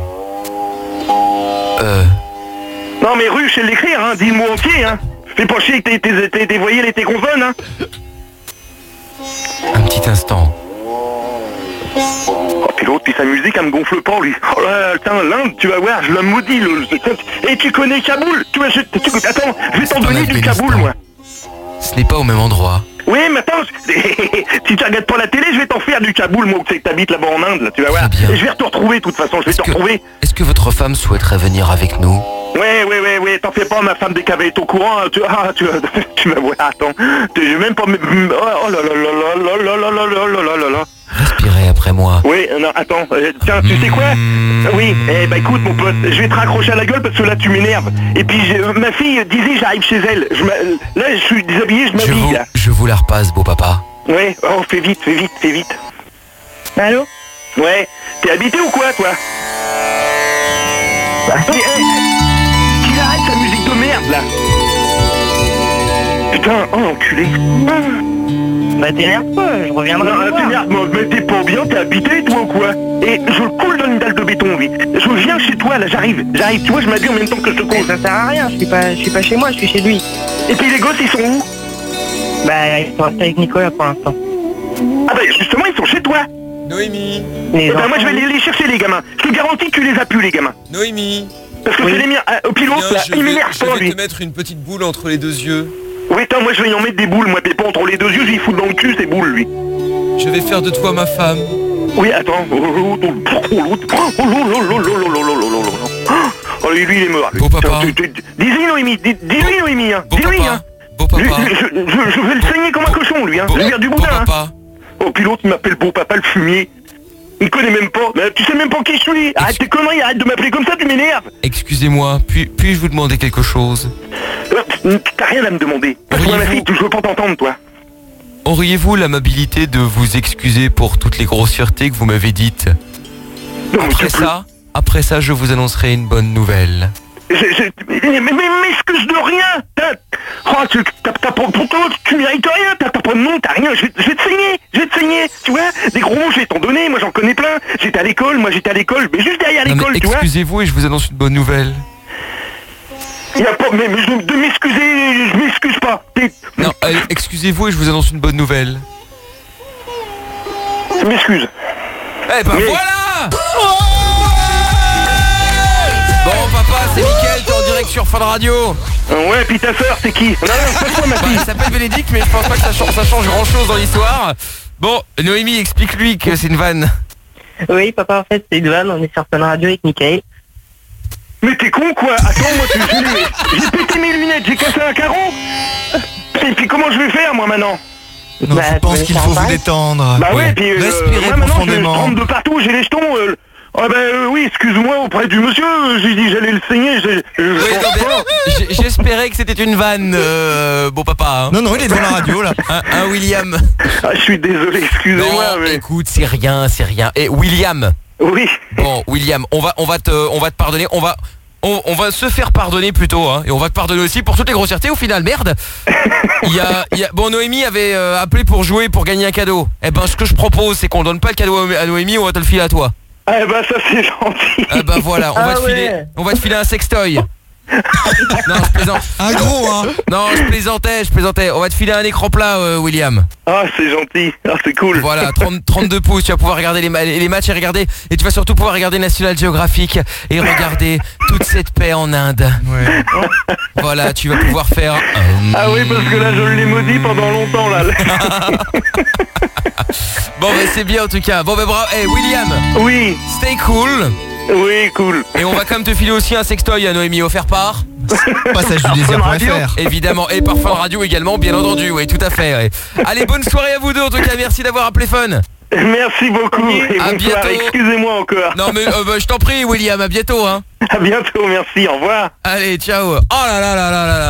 E. Non, mais rue, je sais l'écrire, hein. Dis le mot entier, hein. Fais pas chier que tes voyelles et tes consonnes, hein. Un petit instant. Oh, puis l'autre, puis sa musique, elle me gonfle pas, lui. Oh là, putain, l'Inde, tu vas voir, je la maudis, le... Et tu connais Kaboul? Attends, je vais t'en donner du Kaboul, moi. Ce n'est pas au même endroit. Oui, mais attends, si tu regardes pas la télé, je vais t'en faire du Kaboul, moi, que t'habites là-bas en Inde, là, tu vas voir. Et je vais te retrouver, de toute façon, je vais te retrouver. Est-ce que votre femme souhaiterait venir avec nous? Ouais, t'en fais pas, ma femme, dès qu'elle est au courant, tu vas voir, attends, je vais même pas... Oh là là là là là là là là là là là. Respirez après moi. Oui, non, attends, tiens, tu sais quoi? Oui, écoute, mon pote, je vais te raccrocher à la gueule parce que là, tu m'énerves. Et puis, ma fille disait, j'arrive chez elle. Là, je suis déshabillé, je m'habille, là. Je vous la repasse, beau papa. Ouais, oh, fais vite. Allô? Ouais, t'es habité ou quoi, toi? Qu'il arrête sa musique de merde, là. Putain, oh, l'enculé. Bah t'énerve pas, je reviendrai. Non, t'énerve, mais t'es pas bien, t'es habité toi ou quoi? Et je le coule dans une dalle de béton, oui. Je viens chez toi, là, j'arrive, tu vois, je m'habille en même temps que je te coule. Ça sert à rien, je suis pas chez moi, je suis chez lui. Et puis les gosses, ils sont où? Bah ils sont restés avec Nicolas pour l'instant. Ah bah justement, ils sont chez toi. Noémie. Bah moi je vais les chercher, les gamins. Je te garantis que tu les as plus, les gamins. Noémie. Parce que c'est les miens, au pilote, là, il m'énerve pas, lui. Je vais te mettre une petite boule entre les deux yeux. Oui, attends, moi je vais y en mettre des boules, moi, t'es pas entre les deux yeux, je vais y foutre dans le cul ces boules, lui. Je vais faire de toi ma femme. Oui, attends. Oh, lui, il est mort. Beau papa. Dis-lui, Noémie, dis-lui, Noémie, hein. Dis-lui, hein. Beau papa. Je vais le saigner comme un cochon, lui, hein. Je vais faire du boudin, hein. Oh, puis l'autre, il m'appelle beau papa, le fumier. Il me connaît même pas. Mais tu sais même pas qui je suis. Arrête tes conneries, arrête de m'appeler comme ça, tu m'énerves. Excusez-moi, puis-je vous demander quelque chose? T'as rien à me demander. Parce que moi, ma fille, je veux pas t'entendre, toi. Auriez-vous l'amabilité de vous excuser pour toutes les grossièretés que vous m'avez dites? Après ça, je vous annoncerai une bonne nouvelle. Mais m'excuse de rien. Tu mérites rien, t'as pas de nom, t'as rien, je vais te saigner, tu vois. Des gros mots, je vais t'en donner, moi j'en connais plein. J'étais à l'école, mais juste derrière l'école, tu vois. Excusez-vous et je vous annonce une bonne nouvelle. Il y a pas, mais de m'excuser, je m'excuse pas. Non, allez, excusez-vous et je vous annonce une bonne nouvelle. Je m'excuse. Eh ben voilà. Bon papa, c'est Mickaël, t'es en direct sur Fun Radio. Ouais, puis ta soeur, c'est qui? Il s'appelle Bénédicte, mais je pense pas que ça change grand chose dans l'histoire. Bon, Noémie, explique-lui que c'est une vanne. Oui, papa, en fait, c'est une vanne, on est sur Fun Radio avec Mickaël. Mais t'es con, quoi? Attends, moi, j'ai pété mes lunettes, j'ai cassé un carreau. Et puis comment je vais faire, moi, maintenant? Non, je pense qu'il faut vous détendre. Bah ouais, puis respirez moi, profondément. Je trempe de partout, j'ai les jetons. Oui, excuse-moi auprès du monsieur, j'ai dit j'allais le saigner. J'espérais que c'était une vanne, beau papa. Hein. Non, il est devant la radio là. Un William. Ah, je suis désolé, excusez-moi. Mais... Écoute, c'est rien. Et William. Oui. Bon, William, on va te pardonner. On va se faire pardonner plutôt, hein, et on va te pardonner aussi pour toutes les grossièretés au final, merde. Bon, Noémie avait appelé pour jouer, pour gagner un cadeau. Eh ben, ce que je propose, c'est qu'on donne pas le cadeau à Noémie, on va te le filer à toi. Eh ben, ça c'est gentil. Ah bah voilà, on va te filer un sextoy. Non, je plaisante. Un gros, hein. Non, je plaisantais. On va te filer un écran plat, William. Ah, c'est gentil. Ah, c'est cool. Voilà, 32 pouces, tu vas pouvoir regarder les matchs et tu vas surtout pouvoir regarder National Geographic et regarder toute cette paix en Inde. Ouais. Voilà, tu vas pouvoir faire... Ah oui, parce que là, je l'ai maudit pendant longtemps, là. Bon, mais c'est bien en tout cas. Bon, bah bravo. Hey, William. Oui. Stay cool. Oui, cool. Et on va quand même te filer aussi un sextoy à Noémie offert par passageduplaisir.fr. Évidemment, et par Fun Radio également, bien entendu, oui, tout à fait. Ouais. Allez, bonne soirée à vous deux en tout cas, merci d'avoir appelé Fun. Merci beaucoup. Et à bientôt. Excusez-moi encore. Non mais je t'en prie William, à bientôt hein. À bientôt, merci, au revoir. Allez, ciao. Oh là là là là là là.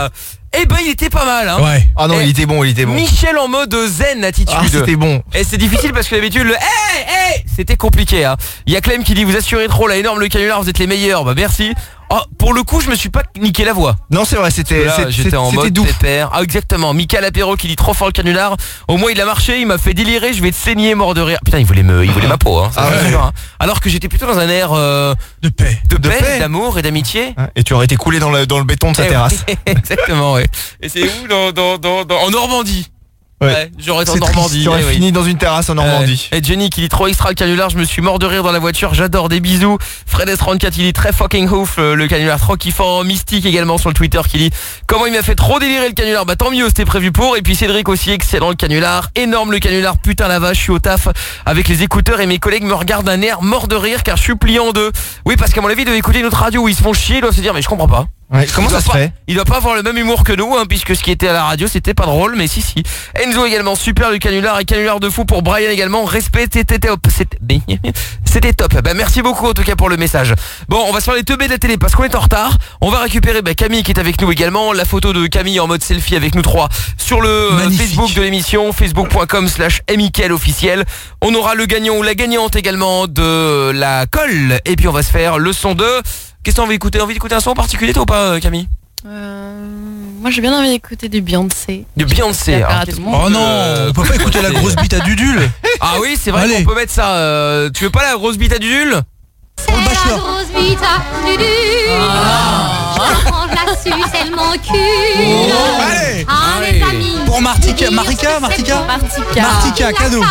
Eh ben il était pas mal hein. Ouais. Ah non, il était bon. Michel en mode zen attitude. Ah, c'était bon. Et c'est difficile parce que d'habitude le hey c'était compliqué hein. Il y a Clem qui dit vous assurez trop la énorme le canular, vous êtes les meilleurs. Bah merci. Oh, pour le coup, je me suis pas niqué la voix. Non, c'est vrai, j'étais en mode doux. pépère. Ah, exactement. Michael Apéro qui dit trop fort le canular. Au moins, il a marché, il m'a fait délirer, je vais te saigner, mort de rire. Putain, il voulait ma peau, hein. Ça, c'est sûr, hein. Alors que j'étais plutôt dans un air de paix, d'amour et d'amitié. Et tu aurais été coulé dans le béton de sa terrasse. Exactement, ouais. Et c'est où en Normandie. Ouais, j'aurais été en Normandie. J'aurais fini dans une terrasse en Normandie. Et Jenny qui dit trop extra le canular, je me suis mort de rire dans la voiture, j'adore, des bisous. Fred S34 il dit très fucking ouf le canular, trop kiffant. Mystique également sur le Twitter qui dit comment il m'a fait trop délirer le canular, bah tant mieux, c'était prévu pour. Et puis Cédric aussi, excellent le canular, énorme le canular, putain la vache, je suis au taf avec les écouteurs et mes collègues me regardent d'un air mort de rire car je suis plié en deux. Oui, parce qu'à mon avis de écouter notre radio où ils se font chier, ils doivent se dire mais je comprends pas. Ouais, comment ça se fait? Il doit pas avoir le même humour que nous hein, puisque ce qui était à la radio c'était pas drôle, mais si. Enzo également, super le canular, et canular de fou pour Brian également, respect, c'était top. C'était top. Bah merci beaucoup en tout cas pour le message. Bon, on va se faire les teubés de la télé parce qu'on est en retard. On va récupérer Camille qui est avec nous également, la photo de Camille en mode selfie avec nous trois sur le Facebook de l'émission, facebook.com/Mickaël officiel. On aura le gagnant ou la gagnante également de la colle, et puis on va se faire le son de... Qu'est-ce que t'as envie d'écouter? Envie d'écouter un son en particulier toi ou pas, Camille? Moi j'ai bien envie d'écouter du Beyoncé. Du Beyoncé. Oh non, on peut pas écouter la grosse bite à Dudule. Ah oui, c'est vrai qu'on peut mettre ça. Tu veux pas la grosse bite à Dudule? C'est la grosse bite à Dudule. Quand je la suce, elle m'encule. Allez, mes amis. Pour Martika, cadeau.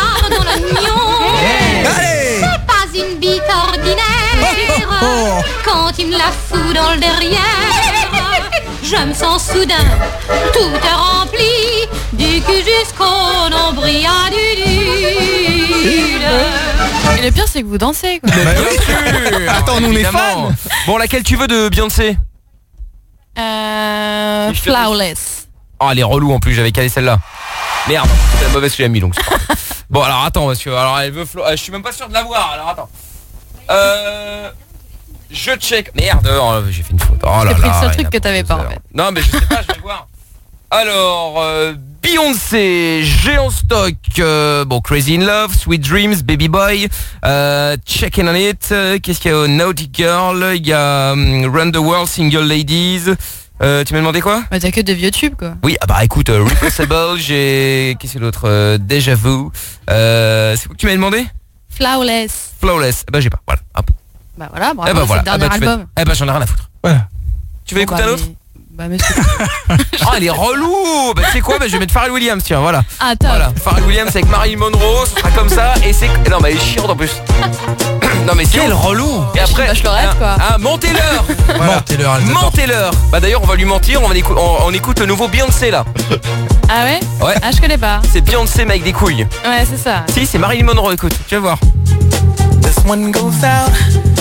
Allez. C'est pas une bite ordinaire. Quand il me la fout dans le derrière, je me sens soudain tout rempli, du cul jusqu'au nombril à Dudule. Et le pire c'est que vous dansez quoi. Attends, nous on est fans. Bon, laquelle tu veux de Beyoncé? Flawless. Oh, elle est relou en plus, j'avais calé celle-là. Merde, c'est la mauvaise que j'ai mis donc. Bon, alors attends, parce que alors elle veut je suis même pas sûr de la voir. Alors attends. Je check. Merde, j'ai fait une faute. Oh là là. C'est le seul truc que t'avais pas en fait. Non mais je sais pas, je vais voir. Alors Beyoncé, j'ai en stock bon, Crazy in Love, Sweet Dreams, Baby Boy, Checkin' on It, qu'est-ce qu'il y a? Naughty Girl, il y a Run the World, Single Ladies. Tu m'as demandé quoi? Bah t'as que de vieux tubes quoi. Oui, ah bah écoute, Replaceable, j'ai... Qu'est-ce que l'autre? Déjà Vu. C'est quoi que tu m'as demandé? Flawless. Bah j'ai pas, voilà, hop. Bah voilà, bravo, eh bah, voilà. c'est le dernier album. Eh bah j'en ai rien à foutre. Voilà. Tu veux écouter un autre? Bah monsieur. Oh elle est relou. Bah tu sais quoi, bah je vais mettre Pharrell Williams, tiens, voilà. Ah top. Voilà, Pharrell Williams avec Marilyn Monroe, ce sera comme ça, et c'est... Non mais elle est chiante en plus. Non mais quel relou. Et après, Bachelorette quoi. mentez-leur. Voilà. Mentez-leur. Bah d'ailleurs on va lui mentir, on écoute le nouveau Beyoncé là. Ah ouais? Ouais. Ah je connais pas. C'est Beyoncé mais avec des couilles. Ouais c'est ça. Si, c'est Marilyn Monroe, écoute, tu vas voir. This one goes out.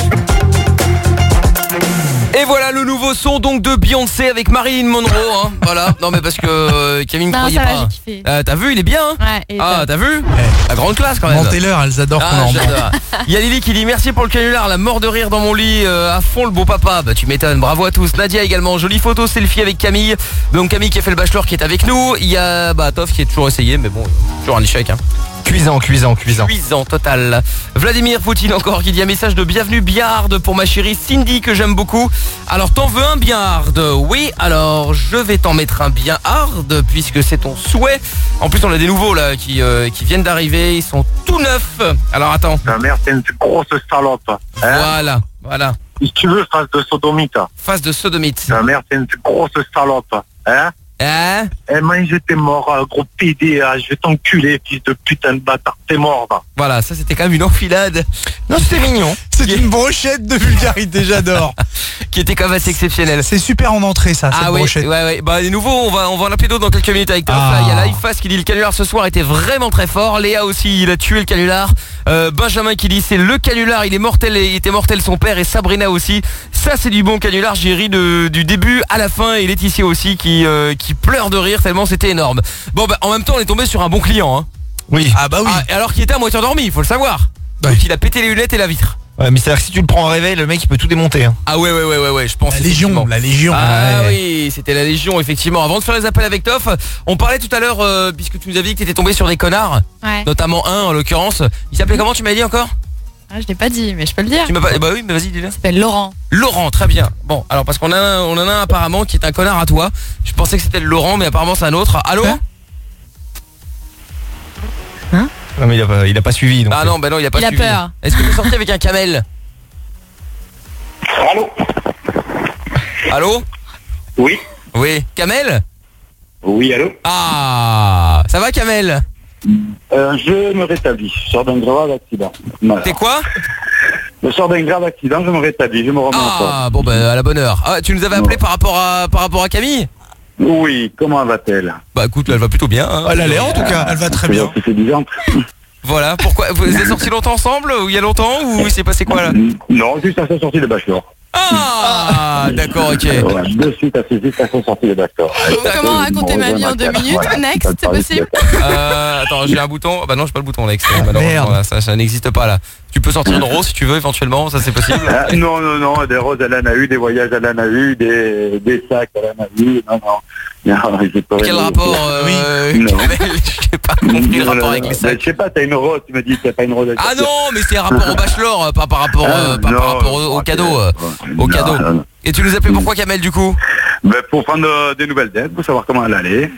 Et voilà le nouveau son donc de Beyoncé avec Marilyn Monroe hein. Voilà, non mais parce que Camille ne croyait pas. T'as vu, il est bien hein. Ouais, t'as vu la grande classe quand même. Mentez-leur, elles adorent qu'on en j'adore. Il y a Lily qui dit merci pour le canular, la mort de rire dans mon lit, à fond le beau papa. Bah tu m'étonnes, bravo à tous. Nadia également, jolie photo selfie avec Camille. Donc Camille qui a fait le bachelor qui est avec nous. Il y a Toff qui est toujours essayé mais bon, toujours un échec hein. Cuisant total. Vladimir Poutine encore qui dit un message de bienvenue bien hard pour ma chérie Cindy que j'aime beaucoup. Alors t'en veux un bien hard? Oui, alors je vais t'en mettre un bien hard puisque c'est ton souhait. En plus on a des nouveaux là qui viennent d'arriver, ils sont tout neufs. Alors attends. Ta mère c'est une grosse salope hein. Voilà. Si tu veux, face de sodomite. Ta mère c'est une grosse salope hein. Eh man, j'étais mort, gros PD, je vais t'enculer, fils de putain de bâtard, t'es mort va. Voilà, ça c'était quand même une enfilade. Non, c'était mignon. C'est une brochette de vulgarité, j'adore. Qui était quand même assez exceptionnelle. C'est super en entrée ça, cette brochette. Ouais. Bah les nouveaux, on va en appeler d'autres dans quelques minutes avec toi. Il y a Lifeface qui dit le canular ce soir était vraiment très fort. Léa aussi, il a tué le canular. Benjamin qui dit c'est le canular, il est mortel et il était mortel son père, et Sabrina aussi. Ça c'est du bon canular, j'ai ri du début à la fin, et Laetitia aussi qui pleure de rire tellement c'était énorme. Bon bah en même temps on est tombé sur un bon client hein. Oui. Ah bah oui. Alors qu'il était à moitié endormi, il faut le savoir. Donc il a pété les lunettes et la vitre. Ouais, mais c'est-à-dire que si tu le prends en réveil, le mec il peut tout démonter. Hein. Ah ouais, je pense. La Légion. Ah oui, c'était la Légion, effectivement. Avant de faire les appels avec Toff, on parlait tout à l'heure, puisque tu nous as dit que t'étais tombé sur des connards. Ouais. Notamment un, en l'occurrence. Il s'appelait comment, tu m'as dit encore? Ah, je l'ai pas dit, mais je peux le dire. Tu m'as pas... Bah oui, mais vas-y, dis-le. Il s'appelle Laurent. Laurent, très bien. Bon, alors parce qu'on on en a un apparemment qui est un connard à toi. Je pensais que c'était le Laurent, mais apparemment c'est un autre. Allô? Hein? Non mais il a pas suivi. Donc ah non, bah non, il a pas suivi. Il a peur. Est-ce que tu es sorti avec un camel? Allô? Allô? Oui. Oui. Kamel? Oui, allô? Ah, ça va Kamel? Je me rétablis. Je sors d'un grave accident. Voilà. T'es quoi? Je sors d'un grave accident, je me rétablis, je me remets en forme. Ah, bon bah à la bonne heure. Ah, tu nous avais appelé par rapport à Camille? Oui, comment va-t-elle? Bah écoute, elle va plutôt bien. Hein. Elle a l'air en tout cas, elle va très bien. C'est disant. Voilà, pourquoi? Vous êtes sortis longtemps ensemble, ou il y a longtemps, ou il s'est passé quoi là? Non, juste à sa sortie de bachelor. Ah, d'accord, ok. Voilà, de suite à sa sortie de bachelor. Comment raconter ma vie en 2 minutes? Voilà. Next, c'est possible? Attends, j'ai un bouton. Bah non, j'ai pas le bouton next. Malheureusement, là, ça n'existe pas là. Tu peux sortir une rose si tu veux, éventuellement, ça c'est possible. Non, des roses elle en a eu, des voyages elle en a eu, des sacs elle en a eu, non. Quel rapport j'ai pas compris le rapport avec les sacs. Je sais pas, t'as une rose, tu me dis que t'as pas une rose. Ah non, mais c'est un rapport au bachelor, pas par rapport, par rapport au cadeau. Au cadeau. Et tu nous appelais pourquoi Kamel du coup? Pour prendre des nouvelles d'elle, pour savoir comment elle allait.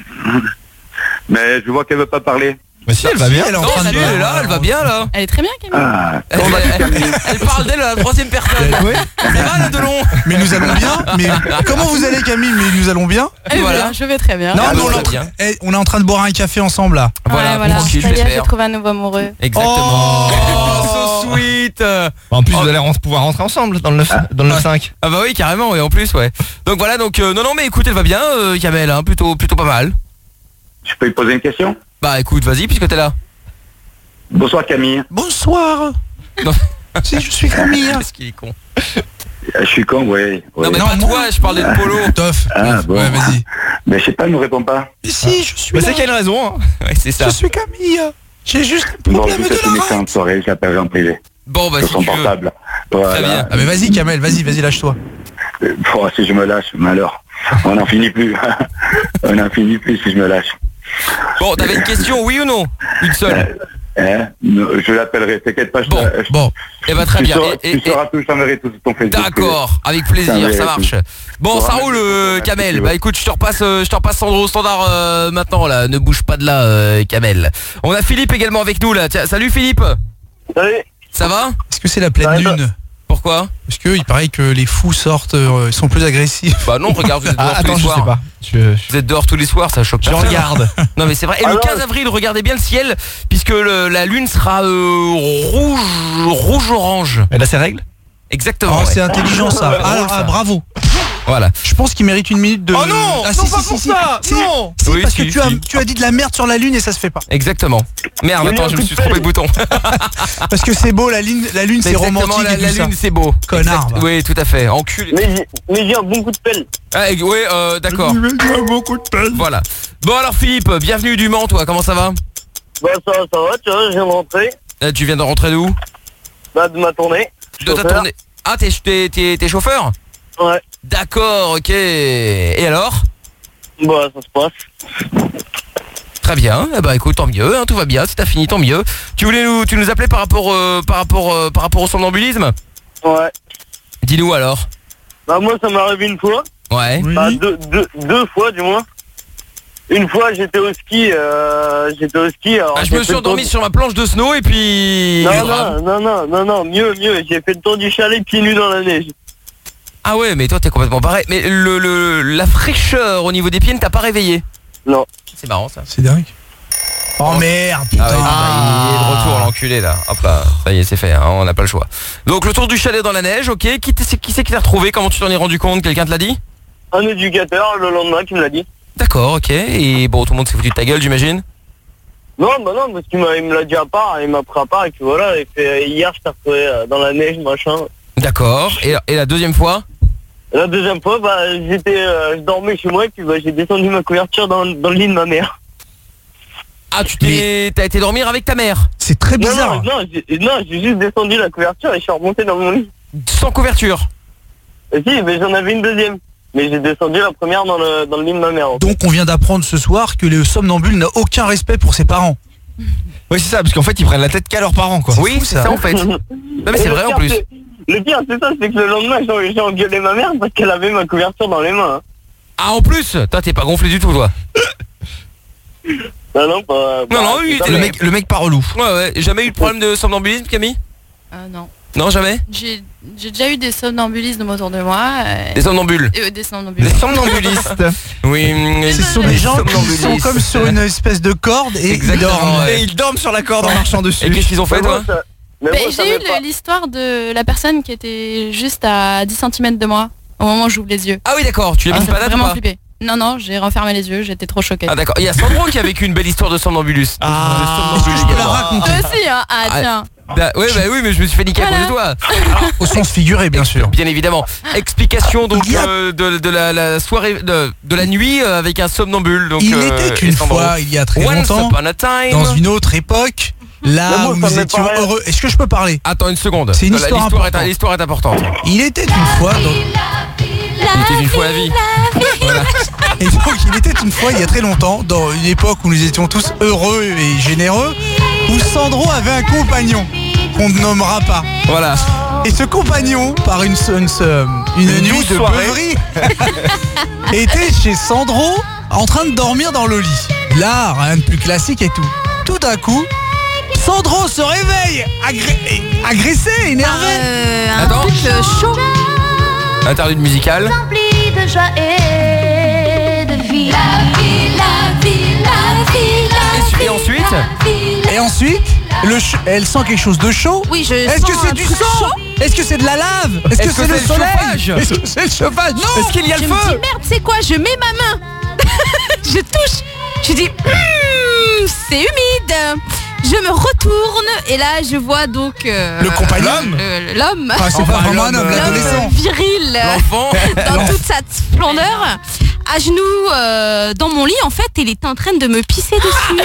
Mais je vois qu'elle veut pas parler. Mais si, elle va bien. Elle est en train de... elle est là, elle va bien là. Elle est très bien Camille. Elle parle d'elle à la troisième personne. Ouais. Ça va là Delon? Mais nous allons bien. Mais comment vous allez Camille? Mais nous allons bien. Voilà, je vais très bien. Non, mais on est en train de boire un café ensemble là. Voilà, tranquille, ça y est, j'ai trouvé un nouveau amoureux. Exactement. Oh, so sweet. En plus, vous allez pouvoir rentrer ensemble dans le 9-5. Ah bah oui, carrément, et en plus, ouais. Donc voilà, donc non, mais écoute, elle va bien, Kamel, hein, plutôt pas mal. Je peux lui poser une question? Bah écoute, vas-y, puisque t'es là. Bonsoir Camille. Bonsoir. Non. Si je suis Camille. Qu'est-ce qu'il est con. Je suis con, ouais. Non mais pas toi, je parlais de Polo. Toff. Ah bon. Ouais, vas-y. Mais je sais pas, elle nous répond pas. Mais si, je suis Mais là. c'est qu'il y a une raison. Hein. Ouais, c'est ça. Je suis Camille. J'ai juste un Bon, problème je vous souhaite une de la excellente soirée, je l'appellerai en privé. Bon bah Sur si son tu veux. portable. Très Voilà. bien. Ah mais vas-y Kamel, vas-y, lâche-toi. Bon, si je me lâche, malheur. On n'en finit plus. On n'en finit plus si je me lâche. Bon, t'avais une question, oui ou non? Une seule. Non, je l'appellerai, t'inquiète pas. Bon. Eh ben très bien. Tu sauras tout, je t'enverrai tout sur ton Facebook. D'accord, avec plaisir, ça marche. Bon, ça roule, Kamel. Bah écoute, je te repasse Sandro au standard maintenant là. Ne bouge pas de là, Kamel. On a Philippe également avec nous là. Tiens, salut Philippe. Salut. Ça va? Est-ce que c'est la pleine lune? Pourquoi? Parce que il paraît que les fous sortent, ils sont plus agressifs. Bah non, regarde, vous êtes dehors tous Attends, les je soirs. sais pas. Vous êtes dehors tous les soirs, ça choque Je personne. regarde. Non mais c'est vrai. Et le 15 avril, regardez bien le ciel, puisque la lune sera rouge-orange. Elle a ses règles? Exactement. Oh, ouais. c'est intelligent ça. Ah, bravo. Voilà. Je pense qu'il mérite une minute de... Oh non, ah, non, pas pour ça, non. Si, Oui, parce si, que si. tu as dit de la merde sur la lune et ça se fait pas. Exactement. Merde, attends, je me suis trompé de bouton. Parce que c'est beau, la lune c'est romantique et tout la ça. lune, c'est beau. Connard. Exact. Oui, tout à fait. Enculé. Mais j'ai un bon coup de pelle. Ah, oui, d'accord. Voilà. Bon alors Philippe, bienvenue du Mans, toi. Comment ça va? Bah ça va, tu vois, je viens de rentrer. Tu viens de rentrer d'où? Bah de ma tournée. De ta tournée. Ah, t'es chauffeur? Ouais. D'accord, ok. Et alors? Bah ça se passe. Très bien. Eh ben écoute, tant mieux, hein, tout va bien. Si t'as fini, tant mieux. Tu nous appelais par rapport au somnambulisme? Ouais. Dis-nous alors. Bah moi ça m'est arrivé une fois. Ouais. Bah deux fois du moins. Une fois j'étais au ski. Alors, je me suis endormi sur ma planche de snow et puis... Non, mieux. J'ai fait le tour du chalet pieds nus dans la neige. Ah ouais, mais toi t'es complètement pareil. Mais la fraîcheur au niveau des pieds ne t'a pas réveillé? Non. C'est marrant ça. C'est dingue. Oh merde, putain. Ah ouais, il est de retour l'enculé là. Hop là, ça y est, c'est fait, hein, on n'a pas le choix. Donc le tour du chalet dans la neige, ok. Qui c'est qui t'a retrouvé? Comment tu t'en es rendu compte? Quelqu'un te l'a dit? Un éducateur le lendemain qui me l'a dit. D'accord, ok. Et bon, tout le monde s'est foutu de ta gueule, j'imagine? Non, parce qu'il me l'a dit à part, il m'a pris à part et puis voilà. Et puis, hier je t'ai retrouvé dans la neige, machin. D'accord. Et la deuxième fois? La deuxième fois, bah je dormais chez moi et puis bah, j'ai descendu ma couverture dans le lit de ma mère. Ah, t'as été dormir avec ta mère? C'est très bizarre. Non, j'ai juste descendu la couverture et je suis remonté dans mon lit. Sans couverture? Si, mais j'en avais une deuxième. Mais j'ai descendu la première dans le lit de ma mère. Donc on vient d'apprendre ce soir que le somnambule n'a aucun respect pour ses parents. Oui, c'est ça, parce qu'en fait ils prennent la tête qu'à leurs parents, quoi. Oui, c'est ça en fait. Non mais c'est vrai en plus. Le pire c'est ça, c'est que le lendemain j'ai engueulé ma mère parce qu'elle avait ma couverture dans les mains. Ah, en plus, toi t'es pas gonflé du tout, toi. Non, pas. Non, oui, le mec pas relou. Ouais. Jamais eu de problème de somnambulisme, Camille? Non. Non, jamais? J'ai déjà eu des somnambulistes autour de moi. Des somnambules? Des somnambulistes. Des somnambulistes. Oui. Ce sont des gens qui sont comme sur une espèce de corde et ils dorment. Et ils dorment sur la corde en marchant dessus. Et qu'est-ce qu'ils ont fait, toi? J'ai eu l'histoire de la personne qui était juste à 10 cm de moi au moment où j'ouvre les yeux. Ah oui, d'accord, tu l'as mis une patate ou vraiment pas? flippé. Non, j'ai refermé les yeux, j'étais trop choquée. Ah d'accord, il y a Sandro qui a vécu une belle histoire de somnambulus. Est-ce que je peux la raconter? Toi aussi, hein? Ah tiens. Oui, mais je me suis fait niquer à cause de toi. Au sens figuré, bien sûr. Bien évidemment. Explication donc de la soirée, de la nuit avec un somnambule. Donc, il était une fois, il y a très longtemps, dans une autre époque, là où nous étions heureux. Est-ce que je peux parler? Attends une seconde. C'est une histoire importante. L'histoire est importante. Il était une fois Il était une fois la vie. Voilà. Et donc il était une fois, il y a très longtemps, dans une époque où nous étions tous heureux et généreux, où Sandro avait un compagnon qu'on ne nommera pas. Voilà. Et ce compagnon, par une nuit de beuverie, était chez Sandro en train de dormir dans le lit. Là, rien de plus classique et tout. Tout d'un coup, Sandro se réveille, agressé, énervé. Un truc chaud. Interlude musical. Rempli de joie et de vie. La vie, la vie, la vie, la vie. Et ensuite? Et ensuite, elle sent quelque chose de chaud. Oui, Est-ce que c'est du sang? Est-ce que c'est de la lave? Est-ce que c'est le soleil? Est-ce que c'est le chauffage? Non. Est-ce qu'il y a le feu? Je me dis merde, c'est quoi? Je mets ma main. Je touche. Je dis c'est humide. Je me retourne et là je vois donc le compagnon, l'homme. Ah, c'est pas vraiment un homme, l'adolescent. Viril, l'enfant, dans toute sa splendeur, à genoux dans mon lit en fait, il était en train de me pisser dessus.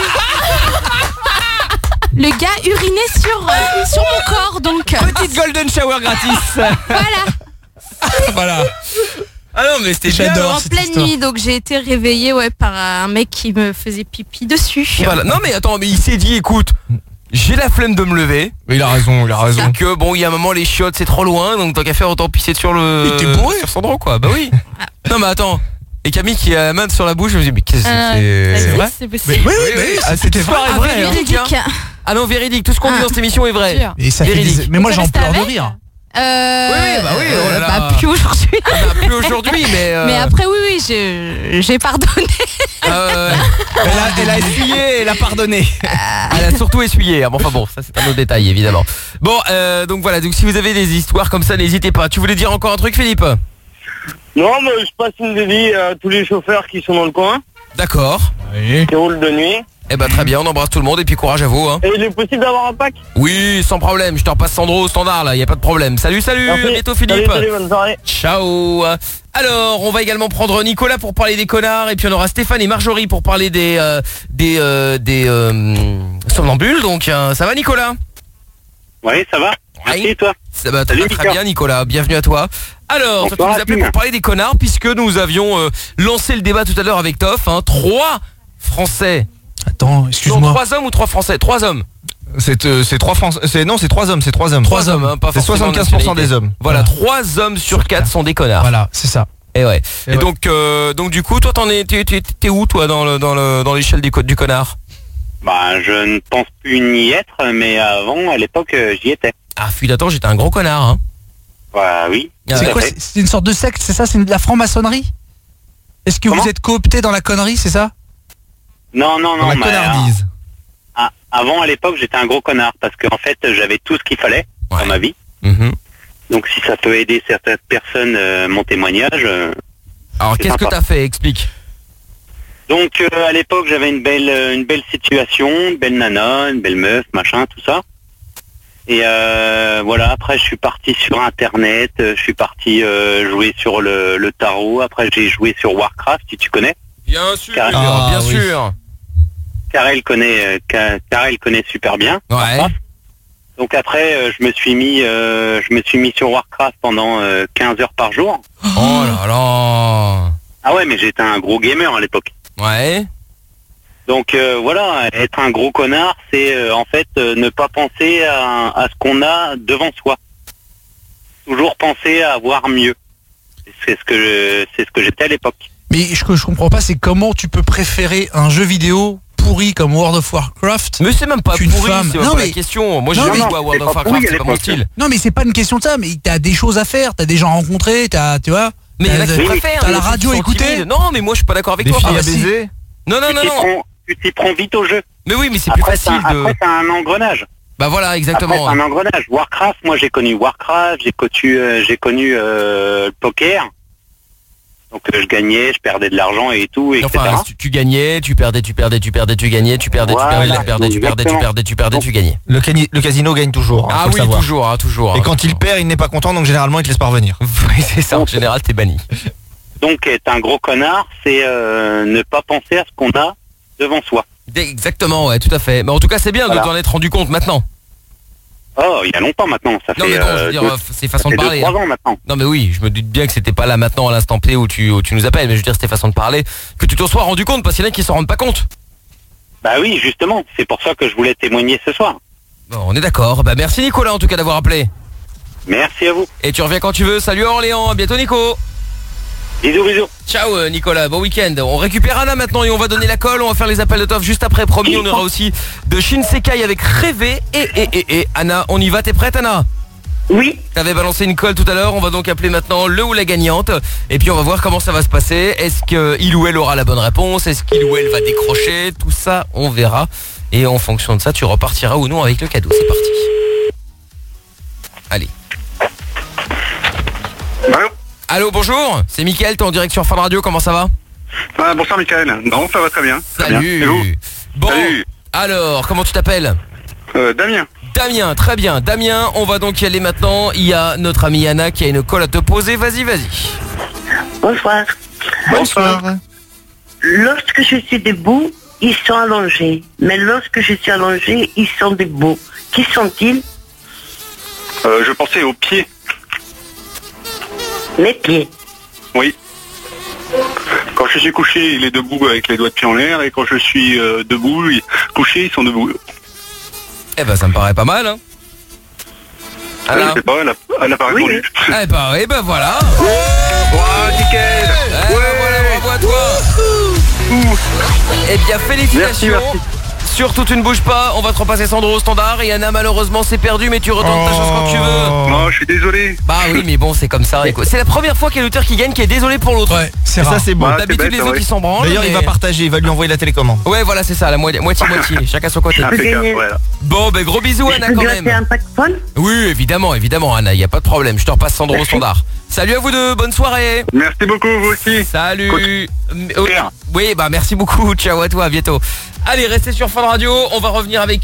Le gars urinait sur mon corps donc. Petite golden shower gratis. Voilà. Ah non mais c'était en pleine nuit donc j'ai été réveillée par un mec qui me faisait pipi dessus. Voilà. Non mais attends, mais il s'est dit écoute, j'ai la flemme de me lever. Mais il a raison. Et que bon, il y a un moment les chiottes c'est trop loin donc tant qu'à faire autant pisser sur sur Sandro quoi. Bah oui. Non mais attends. Et Camille qui a la main sur la bouche, je me dis mais qu'est-ce que c'est vrai? C'est possible. Oui, c'était vrai. Véridique. Ah non, véridique, tout ce qu'on dit dans cette émission est vrai. Et ça fait mais moi j'en pleure de rire. Oui, oh là là. Plus aujourd'hui. Plus aujourd'hui, mais. Mais après, oui, j'ai pardonné. Elle a essuyé, elle a pardonné. Elle a surtout essuyé. Enfin bon, ça c'est un autre détail évidemment. Bon, donc voilà, donc si vous avez des histoires comme ça, n'hésitez pas. Tu voulais dire encore un truc, Philippe? Non, mais je passe une dédie à tous les chauffeurs qui sont dans le coin. D'accord. Qui roulent de nuit. Eh ben très bien, on embrasse tout le monde et puis courage à vous. Hein. Et il est possible d'avoir un pack? Oui, sans problème, je te repasse Sandro au standard là, y a pas de problème. Salut, Merci. à bientôt Philippe. Salut, bonne soirée. Ciao. Alors, on va également prendre Nicolas pour parler des connards et puis on aura Stéphane et Marjorie pour parler des somnambules. Donc ça va Nicolas? Oui, ça va. Merci et toi? Ça va très bien Nicolas, bienvenue à toi. Alors, toi, tu nous appelais pour parler des connards puisque nous avions lancé le débat tout à l'heure avec Toff. 3 Français. Attends, excuse-moi. 3 hommes ou 3 Français? 3 hommes. C'est 3 Français. Non, c'est 3 hommes, c'est 3 hommes. 3 hommes, hein, pas c'est forcément 75% des hommes. Voilà, 3 hommes sur 4 sont des connards. Voilà, c'est ça. Et ouais. Et donc du coup, toi t'es où toi dans l'échelle du connard? Bah, je ne pense plus n'y être, mais avant, à l'époque, j'y étais. Ah, fut d'un temps, j'étais un gros connard, hein. Bah oui. C'est quoi? C'est une sorte de secte, c'est ça? C'est de la franc-maçonnerie? Est-ce que vous êtes coopté dans la connerie, c'est ça? Non, Dans la connardise. Avant, à l'époque, j'étais un gros connard parce qu'en fait, j'avais tout ce qu'il fallait dans ma vie. Donc, si ça peut aider certaines personnes, mon témoignage. Alors, qu'est-ce que t'as fait? Explique. Donc, à l'époque, j'avais une belle situation, une belle nana, une belle meuf, machin, tout ça. Et voilà, après, je suis parti sur Internet, je suis parti jouer sur le tarot. Après, j'ai joué sur Warcraft, si tu connais. Bien sûr, bien sûr. Karel connaît super bien. Ouais. Warcraft. Donc après, je me suis mis sur Warcraft pendant 15 heures par jour. Oh là là. Ah ouais, mais j'étais un gros gamer à l'époque. Ouais. Donc voilà, être un gros connard, c'est en fait ne pas penser à ce qu'on a devant soi. Toujours penser à avoir mieux. C'est ce que j'étais à l'époque. Mais ce que je comprends pas, c'est comment tu peux préférer un jeu vidéo pourri comme World of Warcraft. Mais c'est même pas qu'une pourri, femme. c'est même pas la question. Moi j'ai jamais joué à World of Warcraft, c'est pas mon style. Non mais c'est pas une question de ça, mais t'as des choses à faire, t'as des gens à rencontrer, tu vois. Mais il y en a qui préfèrent. T'as la radio à écouter. Non mais moi je suis pas d'accord avec Des toi. filles à baiser. Non. Tu t'y prends vite au jeu. Mais oui, mais c'est plus facile de... Après t'as un engrenage. Bah voilà, exactement. Après, c'est un engrenage. Warcraft, moi j'ai connu Warcraft, j'ai connu le poker. Donc je gagnais, je perdais de l'argent et tout, etc. Enfin, tu gagnais, tu perdais, tu gagnais, tu perdais, tu gagnais. Tu gagnais. Le casino gagne toujours. Ah faut oui, le savoir. toujours. Et quand il perd, il n'est pas content, donc généralement il te laisse pas revenir. Oui, c'est ça, en général t'es banni. Donc être un gros connard, c'est ne pas penser à ce qu'on a devant soi. Exactement, ouais, tout à fait. Mais en tout cas, c'est bien de t'en être rendu compte maintenant. Oh, il y a longtemps maintenant, ça Non fait mais bon, je veux dire, c'est façon de parler. 2-3 ans maintenant. Non mais oui, je me doute bien que c'était pas là maintenant à l'instant T où tu nous appelles, mais je veux dire c'était façon de parler, que tu t'en sois rendu compte parce qu'il y en a qui s'en rendent pas compte. Bah oui, justement, c'est pour ça que je voulais témoigner ce soir. Bon, on est d'accord. Bah merci Nicolas en tout cas d'avoir appelé. Merci à vous. Et tu reviens quand tu veux. Salut Orléans, à bientôt Nico. Bisous. Ciao Nicolas, bon week-end. On récupère Anna maintenant et on va donner la colle. On va faire les appels de Toff juste après. Promis, on aura aussi de Shinsekai avec Rêver. Et Anna, on y va. T'es prête Anna? Oui. T'avais balancé une colle tout à l'heure. On va donc appeler maintenant le ou la gagnante. Et puis on va voir comment ça va se passer. Est-ce qu'il ou elle aura la bonne réponse? Est-ce qu'il ou elle va décrocher? Tout ça, on verra. Et en fonction de ça, tu repartiras ou non avec le cadeau. C'est parti. Allez. Allô, bonjour, c'est Mickaël, t'es en direct sur Fun Radio, comment ça va? Bonsoir Mickaël, non ça va très bien. Salut. Et vous? Bon, Salut. alors, comment tu t'appelles? Damien. Damien, très bien. Damien, on va donc y aller maintenant. Il y a notre amie Anna qui a une colle à te poser, vas-y. Bonsoir. Lorsque je suis debout, ils sont allongés. Mais lorsque je suis allongé, ils sont debout. Qui sont-ils? Je pensais aux pieds. Mes pieds. Oui. Quand je suis couché, il est debout avec les doigts de pied en l'air, et quand je suis debout, couché, ils sont debout. Eh ben ça me paraît pas mal, hein. Je sais pas, elle a pas répondu. Eh ben voilà. Nickel. Voilà, bravo à toi. Eh bien félicitations. Merci. Surtout tu ne bouges pas, on va te repasser Sandro au standard. Et Anna malheureusement c'est perdu, mais tu retentes ta chance quand tu veux. Non, je suis désolé. Bah oui, mais bon, c'est comme ça. C'est la première fois qu'il y a l'auteur qui gagne qui est désolé pour l'autre. Ouais, c'est ça, c'est bon. D'habitude les autres ils s'en branlent. D'ailleurs, il va partager, il va lui envoyer la télécommande. Ouais, voilà, c'est ça, la moitié, chacun son côté. Bon, ben gros bisous Anna quand même. Un pack-phone? Oui, évidemment Anna, il y a pas de problème. Je te repasse Sandro au standard. Salut à vous deux, bonne soirée. Merci beaucoup, vous aussi. Salut. Oui, bah merci beaucoup. Ciao à toi, à bientôt. Allez, restez sur Fun Radio. On va revenir avec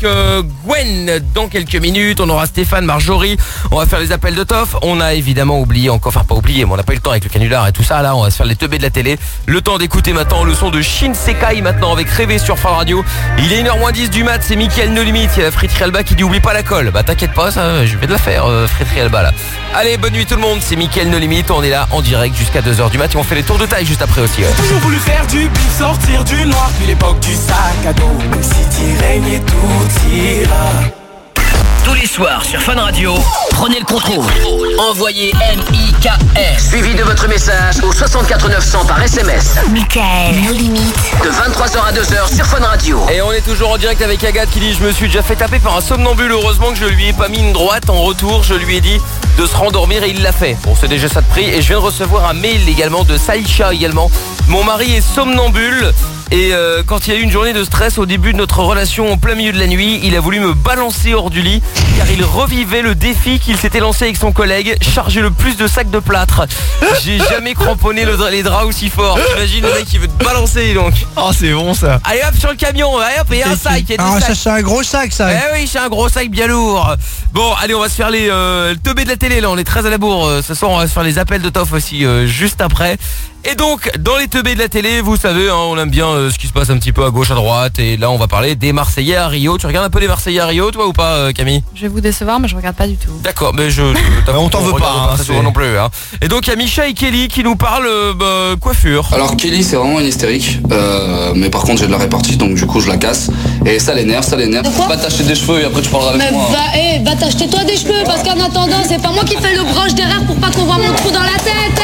Gwen dans quelques minutes. On aura Stéphane, Marjorie. On va faire les appels de Toff. On a évidemment oublié encore, enfin pas oublié, mais on n'a pas eu le temps avec le canular et tout ça. Là, on va se faire les teubés de la télé. Le temps d'écouter maintenant le son de Shinsekai maintenant avec Rêver sur Fun Radio. Il est 1h-10 du mat, c'est Mickaël No Limit. Il y a la Fréterie Alba qui dit oublie pas la colle. Bah t'inquiète pas, ça, je vais de la faire, Fréterie Alba là. Allez, bonne nuit tout le monde. C'est Mickaël No Limit. On est là en direct jusqu'à 2h du mat et on fait les tours de taille juste après aussi. J'ai toujours voulu faire du bif, sortir du noir. Puis l'époque du sac à dos. Même si t'y règnes, tout ira. Tous les soirs sur Fun Radio, prenez le contrôle. Envoyez M-I-K-S suivi de votre message au 64 900 par SMS. Mickaël, No Limit. De 23h à 2h sur Fun Radio. Et on est toujours en direct avec Agathe qui dit je me suis déjà fait taper par un somnambule. Heureusement que je lui ai pas mis une droite en retour. Je lui ai dit de se rendormir et il l'a fait. Bon, c'est déjà ça de prix. Et je viens de recevoir un mail également de Saïcha également. Mon mari est somnambule. Et quand il y a eu une journée de stress au début de notre relation en plein milieu de la nuit, il a voulu me balancer hors du lit car il revivait le défi qu'il s'était lancé avec son collègue, charger le plus de sacs de plâtre. J'ai jamais cramponné les draps aussi fort. T'imagines le mec qui veut te balancer donc. Oh c'est bon ça. Allez hop sur le camion, allez hop, il y a un sac. Ça c'est un gros sac ça. Eh oui, c'est un gros sac bien lourd. Bon, allez, on va se faire les teubés de la télé là, on est très à la bourre. Ce soir on va se faire les appels de Toff aussi juste après. Et donc, dans les teubés de la télé, vous savez, hein, on aime bien ce qui se passe un petit peu à gauche, à droite. Et là, on va parler des Marseillais à Rio. Tu regardes un peu les Marseillais à Rio, toi, ou pas, Camille? Je vais vous décevoir, mais je regarde pas du tout. D'accord, mais on t'en veut pas, très souvent non plus. Hein. Et donc, il y a Micha et Kelly qui nous parlent coiffure. Alors, Kelly, c'est vraiment une hystérique. Mais par contre, j'ai de la répartie, donc du coup, je la casse. Et ça l'énerve. Va t'acheter des cheveux et après, tu parleras avec moi. Va t'acheter toi des cheveux, parce qu'en attendant, c'est pas moi qui fais le broche derrière pour pas qu'on voit mon trou dans la tête.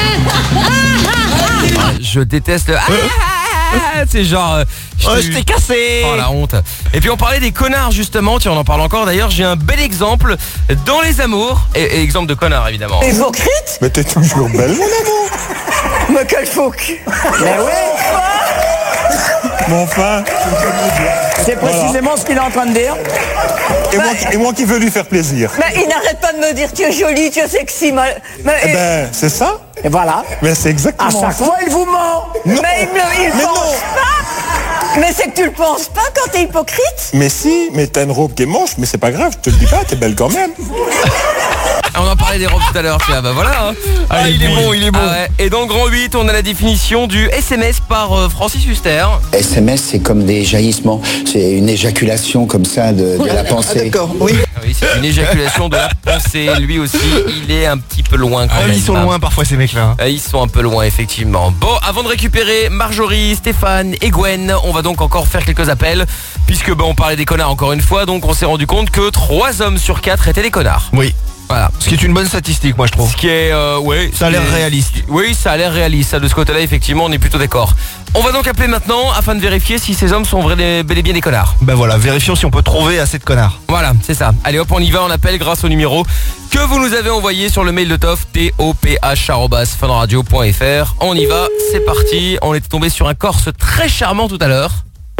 Je déteste le... c'est genre... je t'ai cassé. Oh la honte. Et puis on parlait des connards justement. Tiens, on en parle encore d'ailleurs. J'ai un bel exemple dans les amours. Et exemple de connard évidemment. Hypocrite? Mais t'es toujours belle, mon amour. Mais quel faux cul. Mais ouais. Mon enfin. C'est précisément ce qu'il est en train de dire. Et moi qui veux lui faire plaisir. Mais il n'arrête pas de me dire tu es jolie, tu es sexy. C'est ça. Et voilà. Mais c'est exactement ça. À chaque fois, il vous ment. Non. Mais il pense pas. Mais c'est que tu le penses pas quand t'es hypocrite. Mais si, mais t'as une robe qui est moche, mais c'est pas grave, je te le dis pas, t'es belle quand même. On en parlait des robes tout à l'heure, tiens, bah voilà. Hein. Il est bon. Ah ouais. Et dans le grand 8, on a la définition du SMS par Francis Huster. SMS, c'est comme des jaillissements. C'est une éjaculation comme ça de la pensée. D'accord, oui. Oui, c'est une éjaculation de la pensée. Lui aussi, il est un petit peu loin quand même. Ils sont loin parfois ces mecs-là. Ils sont un peu loin, effectivement. Bon, avant de récupérer Marjorie, Stéphane et Gwen, on va donc encore faire quelques appels. Puisque on parlait des connards encore une fois. Donc on s'est rendu compte que 3 hommes sur 4 étaient des connards. Oui. Voilà. Ce qui est une bonne statistique, moi je trouve. Ce qui est, ça a l'air réaliste. Oui, ça a l'air réaliste. Ça, de ce côté-là, effectivement, on est plutôt d'accord. On va donc appeler maintenant afin de vérifier si ces hommes sont bel et bien des connards. Ben voilà, vérifions si on peut trouver assez de connards. Voilà, c'est ça. Allez hop, on y va, on appelle grâce au numéro que vous nous avez envoyé sur le mail de Toff, toph@funradio.fr. On y va, c'est parti. On était tombé sur un Corse très charmant tout à l'heure.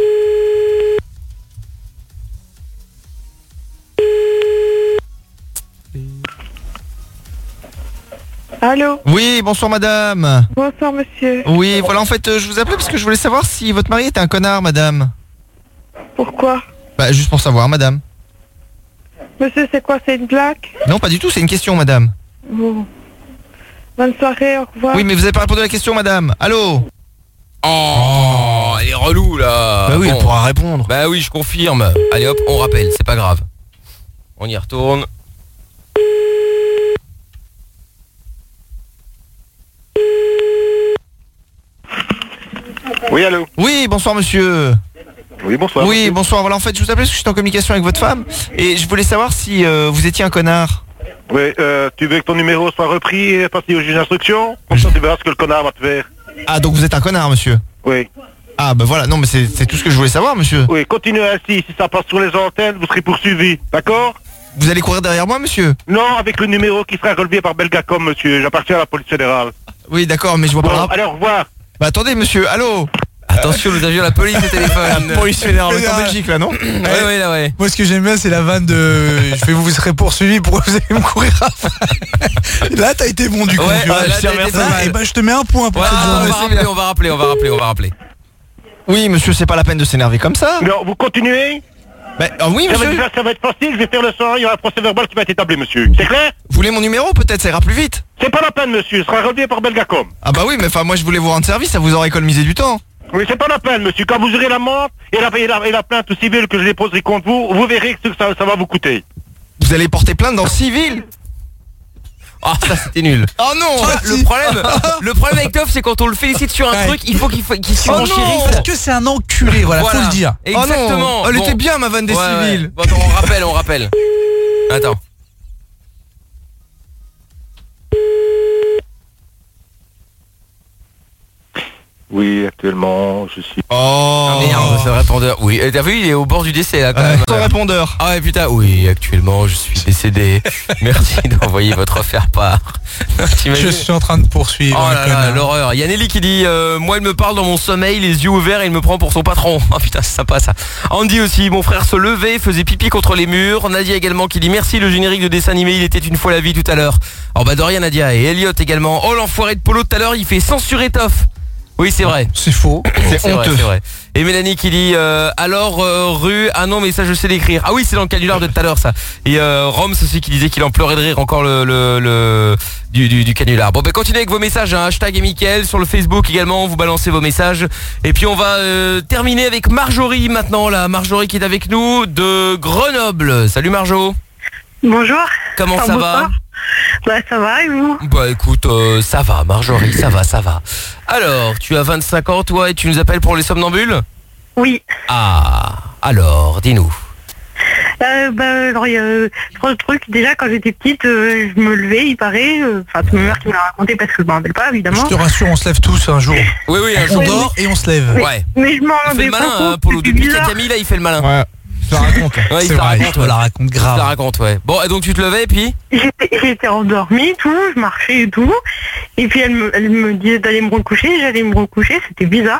Allô? Oui, bonsoir madame. Bonsoir monsieur. Oui, voilà, en fait, je vous appelais parce que je voulais savoir si votre mari était un connard, madame. Pourquoi? Bah, juste pour savoir, madame. Monsieur, c'est quoi? C'est une blague? Non, pas du tout, c'est une question, madame. Bon. Bonne soirée, au revoir. Oui, mais vous avez pas répondu à la question, madame. Allô? Oh, elle est relou, là. Bah oui, elle pourra répondre. Bah oui, je confirme. Allez hop, on rappelle, c'est pas grave. On y retourne. Oui, allô? Oui, bonsoir monsieur. Oui, bonsoir. Oui, monsieur. bonsoir. Voilà, en fait, je vous appelais parce que je suis en communication avec votre femme et je voulais savoir si vous étiez un connard. Oui, tu veux que ton numéro soit repris et passé au juge d'instruction? Comme ça, tu verras ce que le connard va te faire. Ah, donc vous êtes un connard, monsieur? Oui. Ah, bah voilà, non, mais c'est tout ce que je voulais savoir, monsieur. Oui, continuez ainsi. Si ça passe sur les antennes, vous serez poursuivi. D'accord? Vous allez courir derrière moi, monsieur? Non, avec le numéro qui sera relevé par Belgacom, monsieur. J'appartiens à la police fédérale. Oui, d'accord, mais je vois pas le rapport. Allez, au revoir. Bah attendez, monsieur, allô? Attention, nous avions la police au téléphone. La police fédérale, on est en Belgique, là, non? Ouais, là, ouais. Moi, ce que j'aime bien, c'est la vanne de vous serez poursuivi, pourquoi vous allez me courir après? Là, t'as été bon, du coup. Ouais, là, t'as été pas mal. Et bah, je te mets un point pour cette journée. On va rappeler. Oui, monsieur, c'est pas la peine de s'énerver comme ça. Non, vous continuez? Bah, oui, monsieur. Ça va être facile, je vais faire le sang, il y aura un procès verbal qui va être établi, monsieur. C'est clair? Vous voulez mon numéro, peut-être, ça ira plus vite. C'est pas la peine, monsieur, ce sera relevé par Belgacom. Ah bah oui, mais enfin, moi, je voulais vous rendre service, ça vous aurait économisé du temps. Oui, c'est pas la peine, monsieur. Quand vous aurez l'amende et la plainte civile que je déposerai contre vous, vous verrez que ça va vous coûter. Vous allez porter plainte dans le civil? Ah, ça c'était nul. Oh non. Le problème avec Toff, c'est quand on le félicite sur un truc, il faut qu'il surenchérisse. Parce que c'est un enculé, voilà, faut le dire. Exactement. Oh non. Elle était bien ma vanne des civils. Bon, attends, on rappelle. Attends. Oui, actuellement, je suis... Oh merde, c'est le répondeur. Oui, t'as vu, il est au bord du décès là quand même. Son répondeur. Ah ouais, putain, oui, actuellement, je suis décédé. Merci d'envoyer votre faire-part. Je suis en train de poursuivre. Oh là là, l'horreur. Il y a Nelly qui dit moi, il me parle dans mon sommeil, les yeux ouverts, et il me prend pour son patron. Oh putain, c'est sympa ça. Andy aussi, mon frère se levait, faisait pipi contre les murs. Nadia également qui dit merci, le générique de dessin animé, il était une fois la vie tout à l'heure. Oh bah de rien, Nadia. Et Elliot également. Oh l'enfoiré de Polo tout à l'heure, il fait censurer Toff. Oui, c'est vrai. C'est faux. C'est honteux. C'est vrai. Et Mélanie qui dit rue. Ah non, mais ça je sais l'écrire. Ah oui, c'est dans le canular de tout à l'heure ça. Et Roms aussi qui disait qu'il en pleurait de rire encore du canular. Bon, ben continuez avec vos messages. Hashtag et Mickaël sur le Facebook également. Vous balancez vos messages. Et puis on va terminer avec Marjorie maintenant. Là, Marjorie qui est avec nous de Grenoble. Salut Marjo. Bonjour. Comment ça va? Bah ça va et vous? Bah écoute, ça va Marjorie, ça va. Alors, tu as 25 ans toi et tu nous appelles pour les somnambules? Oui. Ah, alors, dis-nous. Alors il y a trois trucs. Déjà quand j'étais petite, je me levais, il paraît, enfin c'est ma mère qui me l'a raconté parce que je m'en rappelle pas évidemment. Je te rassure, on se lève tous un jour. Oui, un jour. On dort et on se lève. Ouais. Mais je m'en Il fait rendais le pas malin, compte. Polo. Depuis bizarre. Camille, là, il fait le malin. Ouais. Je la raconte. Ouais, il C'est te la vrai, raconte, je te la raconte grave. Il te la raconte, ouais. Bon, et donc tu te levais et puis J'étais endormie, tout, je marchais et tout. Et puis elle me disait d'aller me recoucher, j'allais me recoucher, c'était bizarre.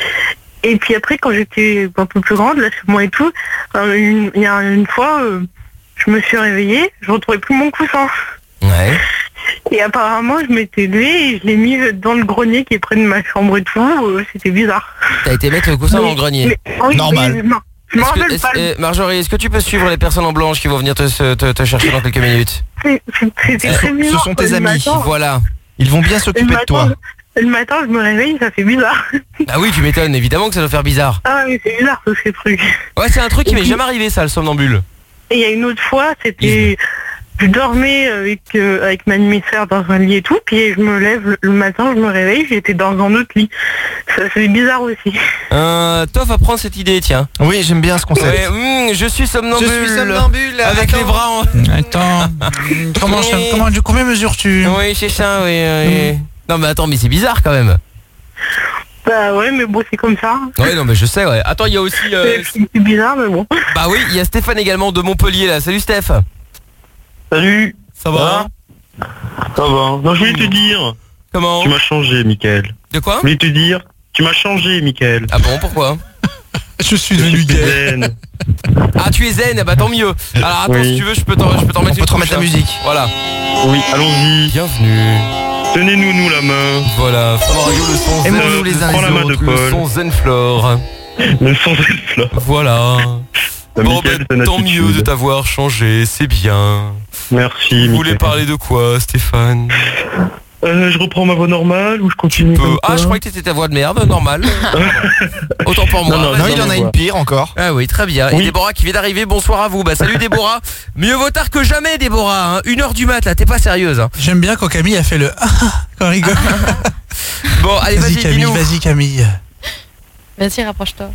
Et puis après, quand j'étais un peu plus grande, là, sur moi et tout, il y a une fois, je me suis réveillée, je retrouvais plus mon coussin. Ouais. Et apparemment, je m'étais levée et je l'ai mis dans le grenier qui est près de ma chambre et tout, c'était bizarre. T'as été mettre le coussin dans le grenier. Oui, Normal. oui, non, je m'en rappelle pas. Marjorie, est-ce que tu peux suivre les personnes en blanche qui vont venir te chercher dans quelques minutes? C'était très bizarre. Ce sont tes Le amis. matin. Voilà. Ils vont bien s'occuper de toi. Le matin, je me réveille, ça fait bizarre. Ah oui, tu m'étonnes, évidemment que ça doit faire bizarre. Ah oui, c'est bizarre tous ces trucs. Ouais, c'est un truc qui Et m'est puis- jamais arrivé ça, le somnambule. Et il y a une autre fois, c'était... Je dormais avec ma demi-sœur dans un lit et tout, puis je me lève le matin, je me réveille, j'étais dans un autre lit. Ça c'est bizarre aussi. Toff va prendre cette idée, tiens. Oui, j'aime bien ce concept. Ouais, je suis somnambule. Je suis somnambule, Avec attends. les bras en... Attends, combien mesures-tu? Oui, c'est ça, oui. Non mais attends, mais c'est bizarre quand même. Bah ouais, mais bon, c'est comme ça. Ouais, non mais je sais, ouais. Attends, il y a aussi... C'est bizarre, mais bon. Bah oui, il y a Stéphane également de Montpellier là. Salut Steph. Salut. Ça va? Ça va. Non, je voulais te dire. Comment? Tu m'as changé, Mickaël. De quoi? Je voulais te dire. Tu m'as changé, Mickaël. Ah bon, pourquoi? Je suis devenu gay. zen. Ah, tu es zen, bah tant mieux. Alors attends, Oui. si tu veux, je peux t'en mettre une couche, la hein. musique. Voilà. Oui, allons-y. Bienvenue. Tenez-nous la main. Voilà, Fun Radio, le son zen. Aimons-nous les uns Prends les la main autres, de le Paul. son zen flore. Le son zen flore. Voilà. Bon, Mickaël, bah, c'est une tant attitude. mieux de t'avoir changé, c'est bien. Merci, Vous voulez Mickaël. parler de quoi, Stéphane? Je reprends ma voix normale ou je continue comme Ah, ça je croyais que c'était ta voix de merde, normale. Autant pour moi. Non, Vas-y. il en a une pire encore. Ah oui, très bien. Et Déborah qui vient d'arriver, bonsoir à vous. Bah salut Déborah. Mieux vaut tard que jamais Déborah, hein. 1h du mat là, t'es pas sérieuse hein. J'aime bien quand Camille a fait le quand on rigole. Bon, allez, vas-y, Camille, dis-nous. vas-y Camille. Vas-y, rapproche-toi.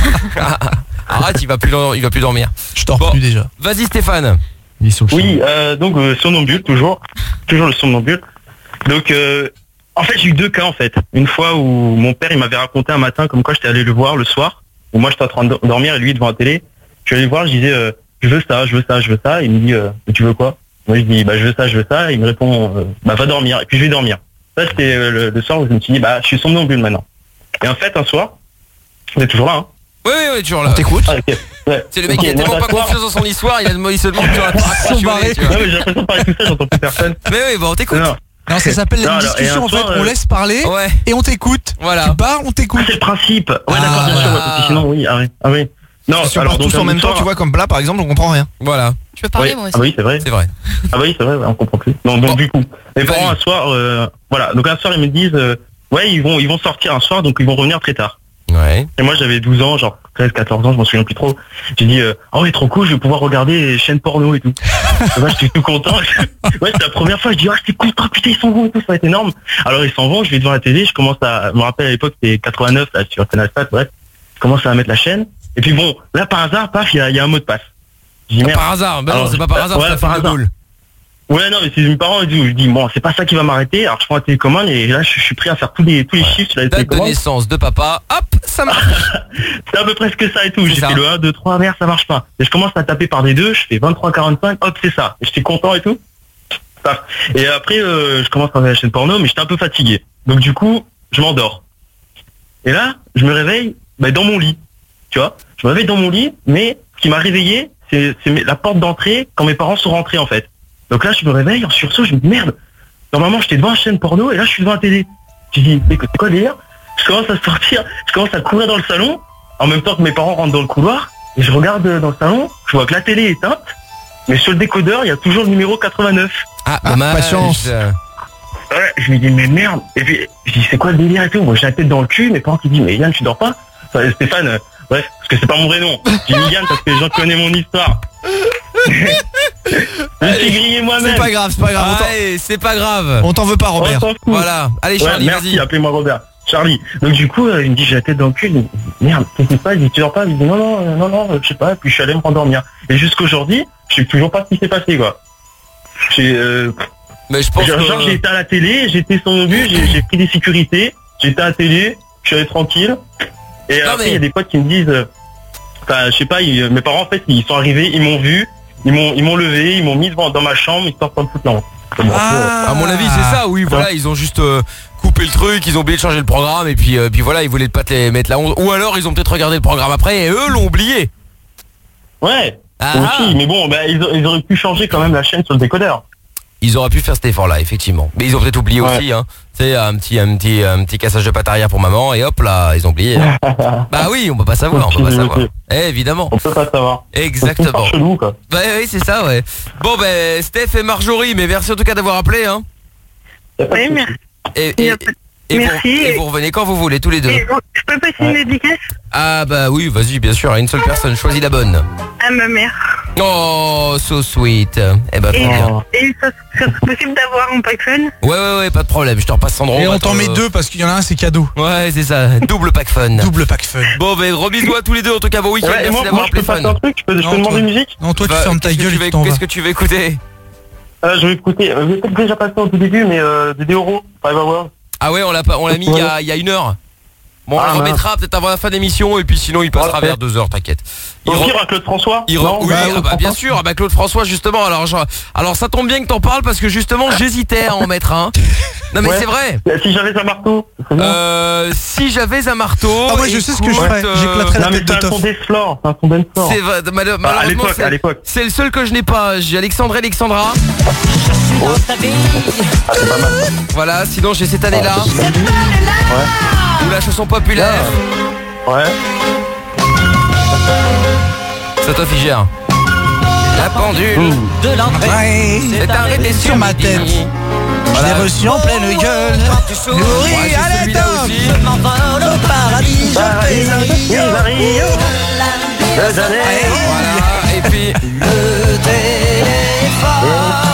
Arrête, il va plus dormir. Je dors plus déjà. Vas-y Stéphane. Oui, donc somnambule, toujours le somnambule. Donc, en fait, j'ai eu deux cas en fait. Une fois où mon père il m'avait raconté un matin comme quoi j'étais allé le voir le soir, où moi j'étais en train de dormir et lui devant la télé. Je suis allé le voir, je disais je veux ça. Il me dit tu veux quoi? Moi je dis bah je veux ça. Et il me répond bah va dormir. Et puis je vais dormir. Ça c'était le soir où je me suis dit bah je suis somnambule maintenant. Et en fait un soir, on est toujours là. Hein. Oui, toujours là. On t'écoute. Ah, okay. Ouais. C'est le mec qui a tellement pas confiance en son histoire, il se demande tu vas raccrocher, tu vois. Non mais j'ai l'impression de parler tout seul, j'entends plus personne. Mais oui, bon, on t'écoute. Non, ça s'appelle Non, une alors, discussion et un en fait, soir, on laisse parler Ouais. et on t'écoute. Voilà. Tu parles, on t'écoute. C'est le principe. Ouais d'accord, bien sûr, parce que sinon oui, ah oui. Non, Si on part tous en même temps, tu vois, comme plat par exemple, on comprend rien. Voilà. Je peux parler oui. moi aussi. Ah oui, c'est vrai. C'est vrai. Ah oui, c'est vrai, on comprend plus. Non, donc du coup, mes parents un soir, voilà, donc un soir ils me disent, ouais, ils vont sortir un soir, donc ils vont revenir très tard. Ouais. Et moi j'avais 12 ans, genre 13, 14 ans, je m'en souviens plus trop. J'ai dit, oh oui, trop cool, je vais pouvoir regarder les chaînes porno et tout. Et moi j'étais tout content. Ouais, c'est la première fois, je dis, ah, j'étais content, putain, ils s'en vont et tout, ça va être énorme. Alors ils s'en vont, je vais devant la télé, je me rappelle à l'époque c'était 89, là, sur Canal Sat, bref. Je commence à mettre la chaîne. Et puis bon, là par hasard, paf, il y a un mot de passe. Je dis, merde. Par hasard, bah non, Alors, c'est pas par hasard, ouais, c'est par un film de hasard. boule. Ouais, non, mais c'est mes parents, je dis, bon, c'est pas ça qui va m'arrêter. Alors, je prends la télécommande et là, je suis prêt à faire tous les chiffres sur la Date de télécommande. naissance de papa, hop, ça marche. C'est à peu près que ça et tout. C'est J'ai ça. fait le 1, 2, 3, merde, ça marche pas. Et je commence à taper par des deux, je fais 23, 45, hop, c'est ça. Et j'étais content et tout. Paf. Et après, je commence à regarder la chaîne porno, mais j'étais un peu fatigué. Donc, du coup, je m'endors. Et là, je me réveille, dans mon lit. Tu vois? Je me réveille dans mon lit, mais ce qui m'a réveillé, c'est la porte d'entrée quand mes parents sont rentrés, en fait. Donc là, je me réveille, en sursaut, je me dis, merde, normalement, j'étais devant la chaîne porno, et là, je suis devant la télé. Je dis, c'est quoi le délire? je commence à sortir, je commence à courir dans le salon, en même temps que mes parents rentrent dans le couloir, et je regarde dans le salon, je vois que la télé est éteinte, mais sur le décodeur, il y a toujours le numéro 89. Ah, dommage. Pas de chance. Ouais, je me dis, mais merde. Et puis, je dis, c'est quoi le délire et tout? Moi, j'ai la tête dans le cul, mes parents qui disent, mais Yann, tu dors pas? Enfin, Stéphane, bref, parce que c'est pas mon vrai nom. J'ai mis Yann parce que les gens connaissent mon histoire. Je suis grillé moi-même. C'est pas grave, c'est pas grave. Allez, c'est pas grave. On t'en veut pas, Robert. On s'en fout. Voilà. Allez, Charlie, ouais, merci, vas-y. appelez-moi Robert. Charlie. Donc du coup, il me dit, j'ai la tête dans le cul. Je dis, merde, qu'est-ce qui se passe? Il dit, tu dors pas? Je dis, non, je sais pas. Puis je suis allé me rendormir. Et jusqu'aujourd'hui, je sais toujours pas ce qui s'est passé, quoi. Mais je pense genre, j'ai été à la télé, j'étais sur mon but, j'ai pris des sécurités, j'étais à la télé, je suis allé tranquille. Et après, il y a des potes qui me disent, enfin, je sais pas, mes parents, en fait, ils sont arrivés, ils m'ont vu, ils m'ont levé, ils m'ont mis dans ma chambre, histoire de me foutre la honte. À mon avis, c'est ça, oui, voilà, ils ont juste coupé le truc, ils ont oublié de changer le programme, et puis voilà, ils voulaient pas te les mettre la honte. Ou alors, ils ont peut-être regardé le programme après, et eux l'ont oublié. Ouais, aussi, mais bon, ils auraient pu changer quand même la chaîne sur le décodeur. Ils auraient pu faire cet effort-là, effectivement. Mais ils ont peut-être oublié aussi, hein. C'est un petit cassage de patte arrière pour maman, et hop là, ils ont oublié. Bah oui, on peut pas savoir, évidemment. On peut pas savoir. Exactement. C'est chelou, quoi. Bah oui, c'est ça, ouais. Bon, ben, Steph et Marjorie, mais merci en tout cas d'avoir appelé, hein. Oui, merci. Merci. Et vous revenez quand vous voulez, tous les deux. Je peux passer une dédicace? Ah bah oui, vas-y, bien sûr, à une seule personne, choisis la bonne. À ma mère. Oh, so sweet. Eh ben, bien. Et ça serait possible d'avoir un pack fun? Ouais, pas de problème, je te repasse Sandro. Et on t'en met deux parce qu'il y en a un, c'est cadeau. Ouais, c'est ça, double pack fun. Double pack fun. Bon, ben, gros bisous à tous les deux, en tout cas, bon week-end, merci d'avoir appelé fun. Un truc, je peux demander une musique? Non, toi, tu fermes ta gueule et tu t'en vas. Qu'est-ce que tu veux écouter? Je vais écouter, j'ai peut-être déjà passé au tout début, mais des euros, Five Hours. Ah ouais, on l'a mis il y a 1 heure. Bon, on le remettra peut-être avant la fin d'émission, et puis sinon il passera vers 2 heures, t'inquiète. Au pire à Claude François? Oui, bien sûr, Claude François justement. Alors ça tombe bien que t'en parles parce que justement j'hésitais à en mettre un. Non mais c'est vrai. Si j'avais un marteau. Si j'avais un marteau. Ah moi je sais ce que je ferais. J'éclaterais la tête de Toff. C'est un son d'Ensflore. C'est malheureusement à l'époque. c'est le seul que je n'ai pas. J'ai Alexandre et Alexandra. C'est pas mal. Voilà, sinon j'ai cette année-là. Ou la chanson populaire. Ouais. Ça t'affiche. La pendule de l'entrée s'est arrêtée sur ma tête. Je l'ai reçu en pleine gueule. Nourri à la table. Je m'envole au paradis. Je Voilà, et puis le téléphone.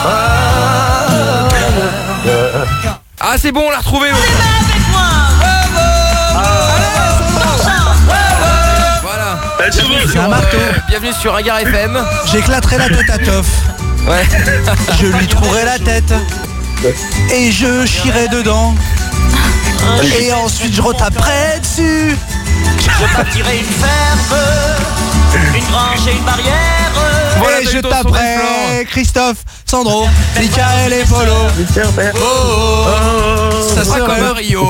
Ah c'est bon, on l'a retrouvé. Voilà. C'est un marteau. Bienvenue sur Agar FM. J'éclaterai la tête à Toff. Ouais. Je lui trouverai la tête. Et je chierai dedans. Et ensuite je retaperai dessus. Je bâtirai une ferme, une grange et une barrière. Voilà, et je taperai Christophe, Sandro, Michael et Polo. Ça sera comme un Rio.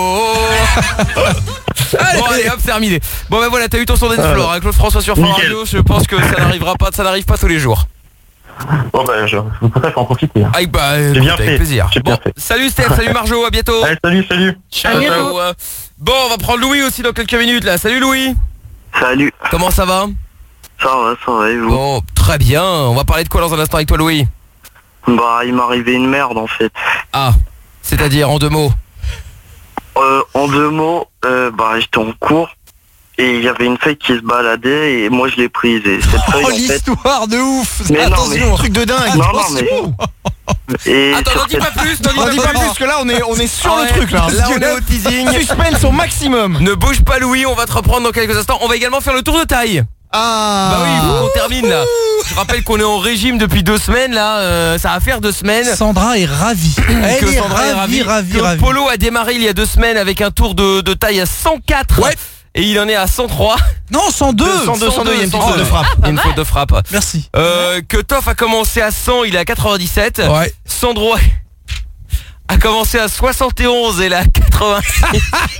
Allez hop, terminé. Bon ben voilà, t'as eu ton son d'Ensflore avec Claude François sur France Radio. Je pense que ça n'arrive pas tous les jours. Bon ben je pourrais en profiter. Ah bah avec plaisir. Bon, salut Steph, salut Marjo, à bientôt. Allez, salut. Ciao. Bon, on va prendre Louis aussi dans quelques minutes là. Salut Louis. Salut. Comment ça va? Ça va et vous? Bon, très bien. On va parler de quoi dans un instant avec toi Louis? Bah il m'est arrivé une merde en fait. Ah, c'est-à-dire en 2 mots? En 2 mots, j'étais en cours et il y avait une feuille qui se baladait et moi je l'ai prise et cette feuille en fait... l'histoire de ouf. Mais attention, non, truc de dingue. Non mais... Et attends, n'en dis pas plus, que là on est sur le truc là. Là on est au teasing. Suspense au maximum. Ne bouge pas Louis, on va te reprendre dans quelques instants. On va également faire le tour de taille. Ah. Bah oui, il faut qu'on termine là. Je rappelle qu'on est en régime depuis 2 semaines là, ça va faire 2 semaines. Sandra est ravie. Elle est ravie. Polo a démarré il y a 2 semaines avec un tour de taille à 104. Ouais. Et il en est à 103. Non, 102. 102, il y a une petite faute de frappe. Il y a une faute de frappe. Merci. Que Toff a commencé à 100, il est à 97. Ouais. Sandro a commencé à 71 et il est à 86.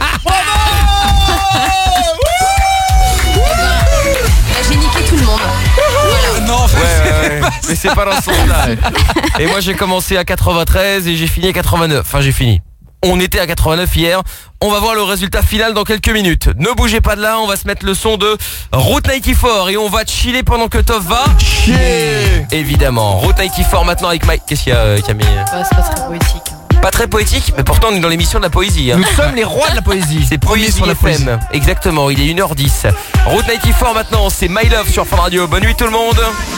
J'ai niqué tout le monde. Voilà. Non, mais c'est pas dans ce sens-là. Et moi j'ai commencé à 93 et j'ai fini à 89. Enfin j'ai fini. On était à 89 hier. On va voir le résultat final dans quelques minutes. Ne bougez pas de là, on va se mettre le son de Route 94 et on va chiller pendant que Toff va chier. Évidemment, Route 94 maintenant avec Mike. Qu'est-ce qu'il y a, Camille? C'est pas très poétique. Pas très poétique, mais pourtant on est dans l'émission de la poésie. Hein. Nous sommes les rois de la poésie. C'est Poésie sur la FM. Exactement, il est 1h10. Route 94 maintenant, c'est My Love sur Fun Radio. Bonne nuit tout le monde.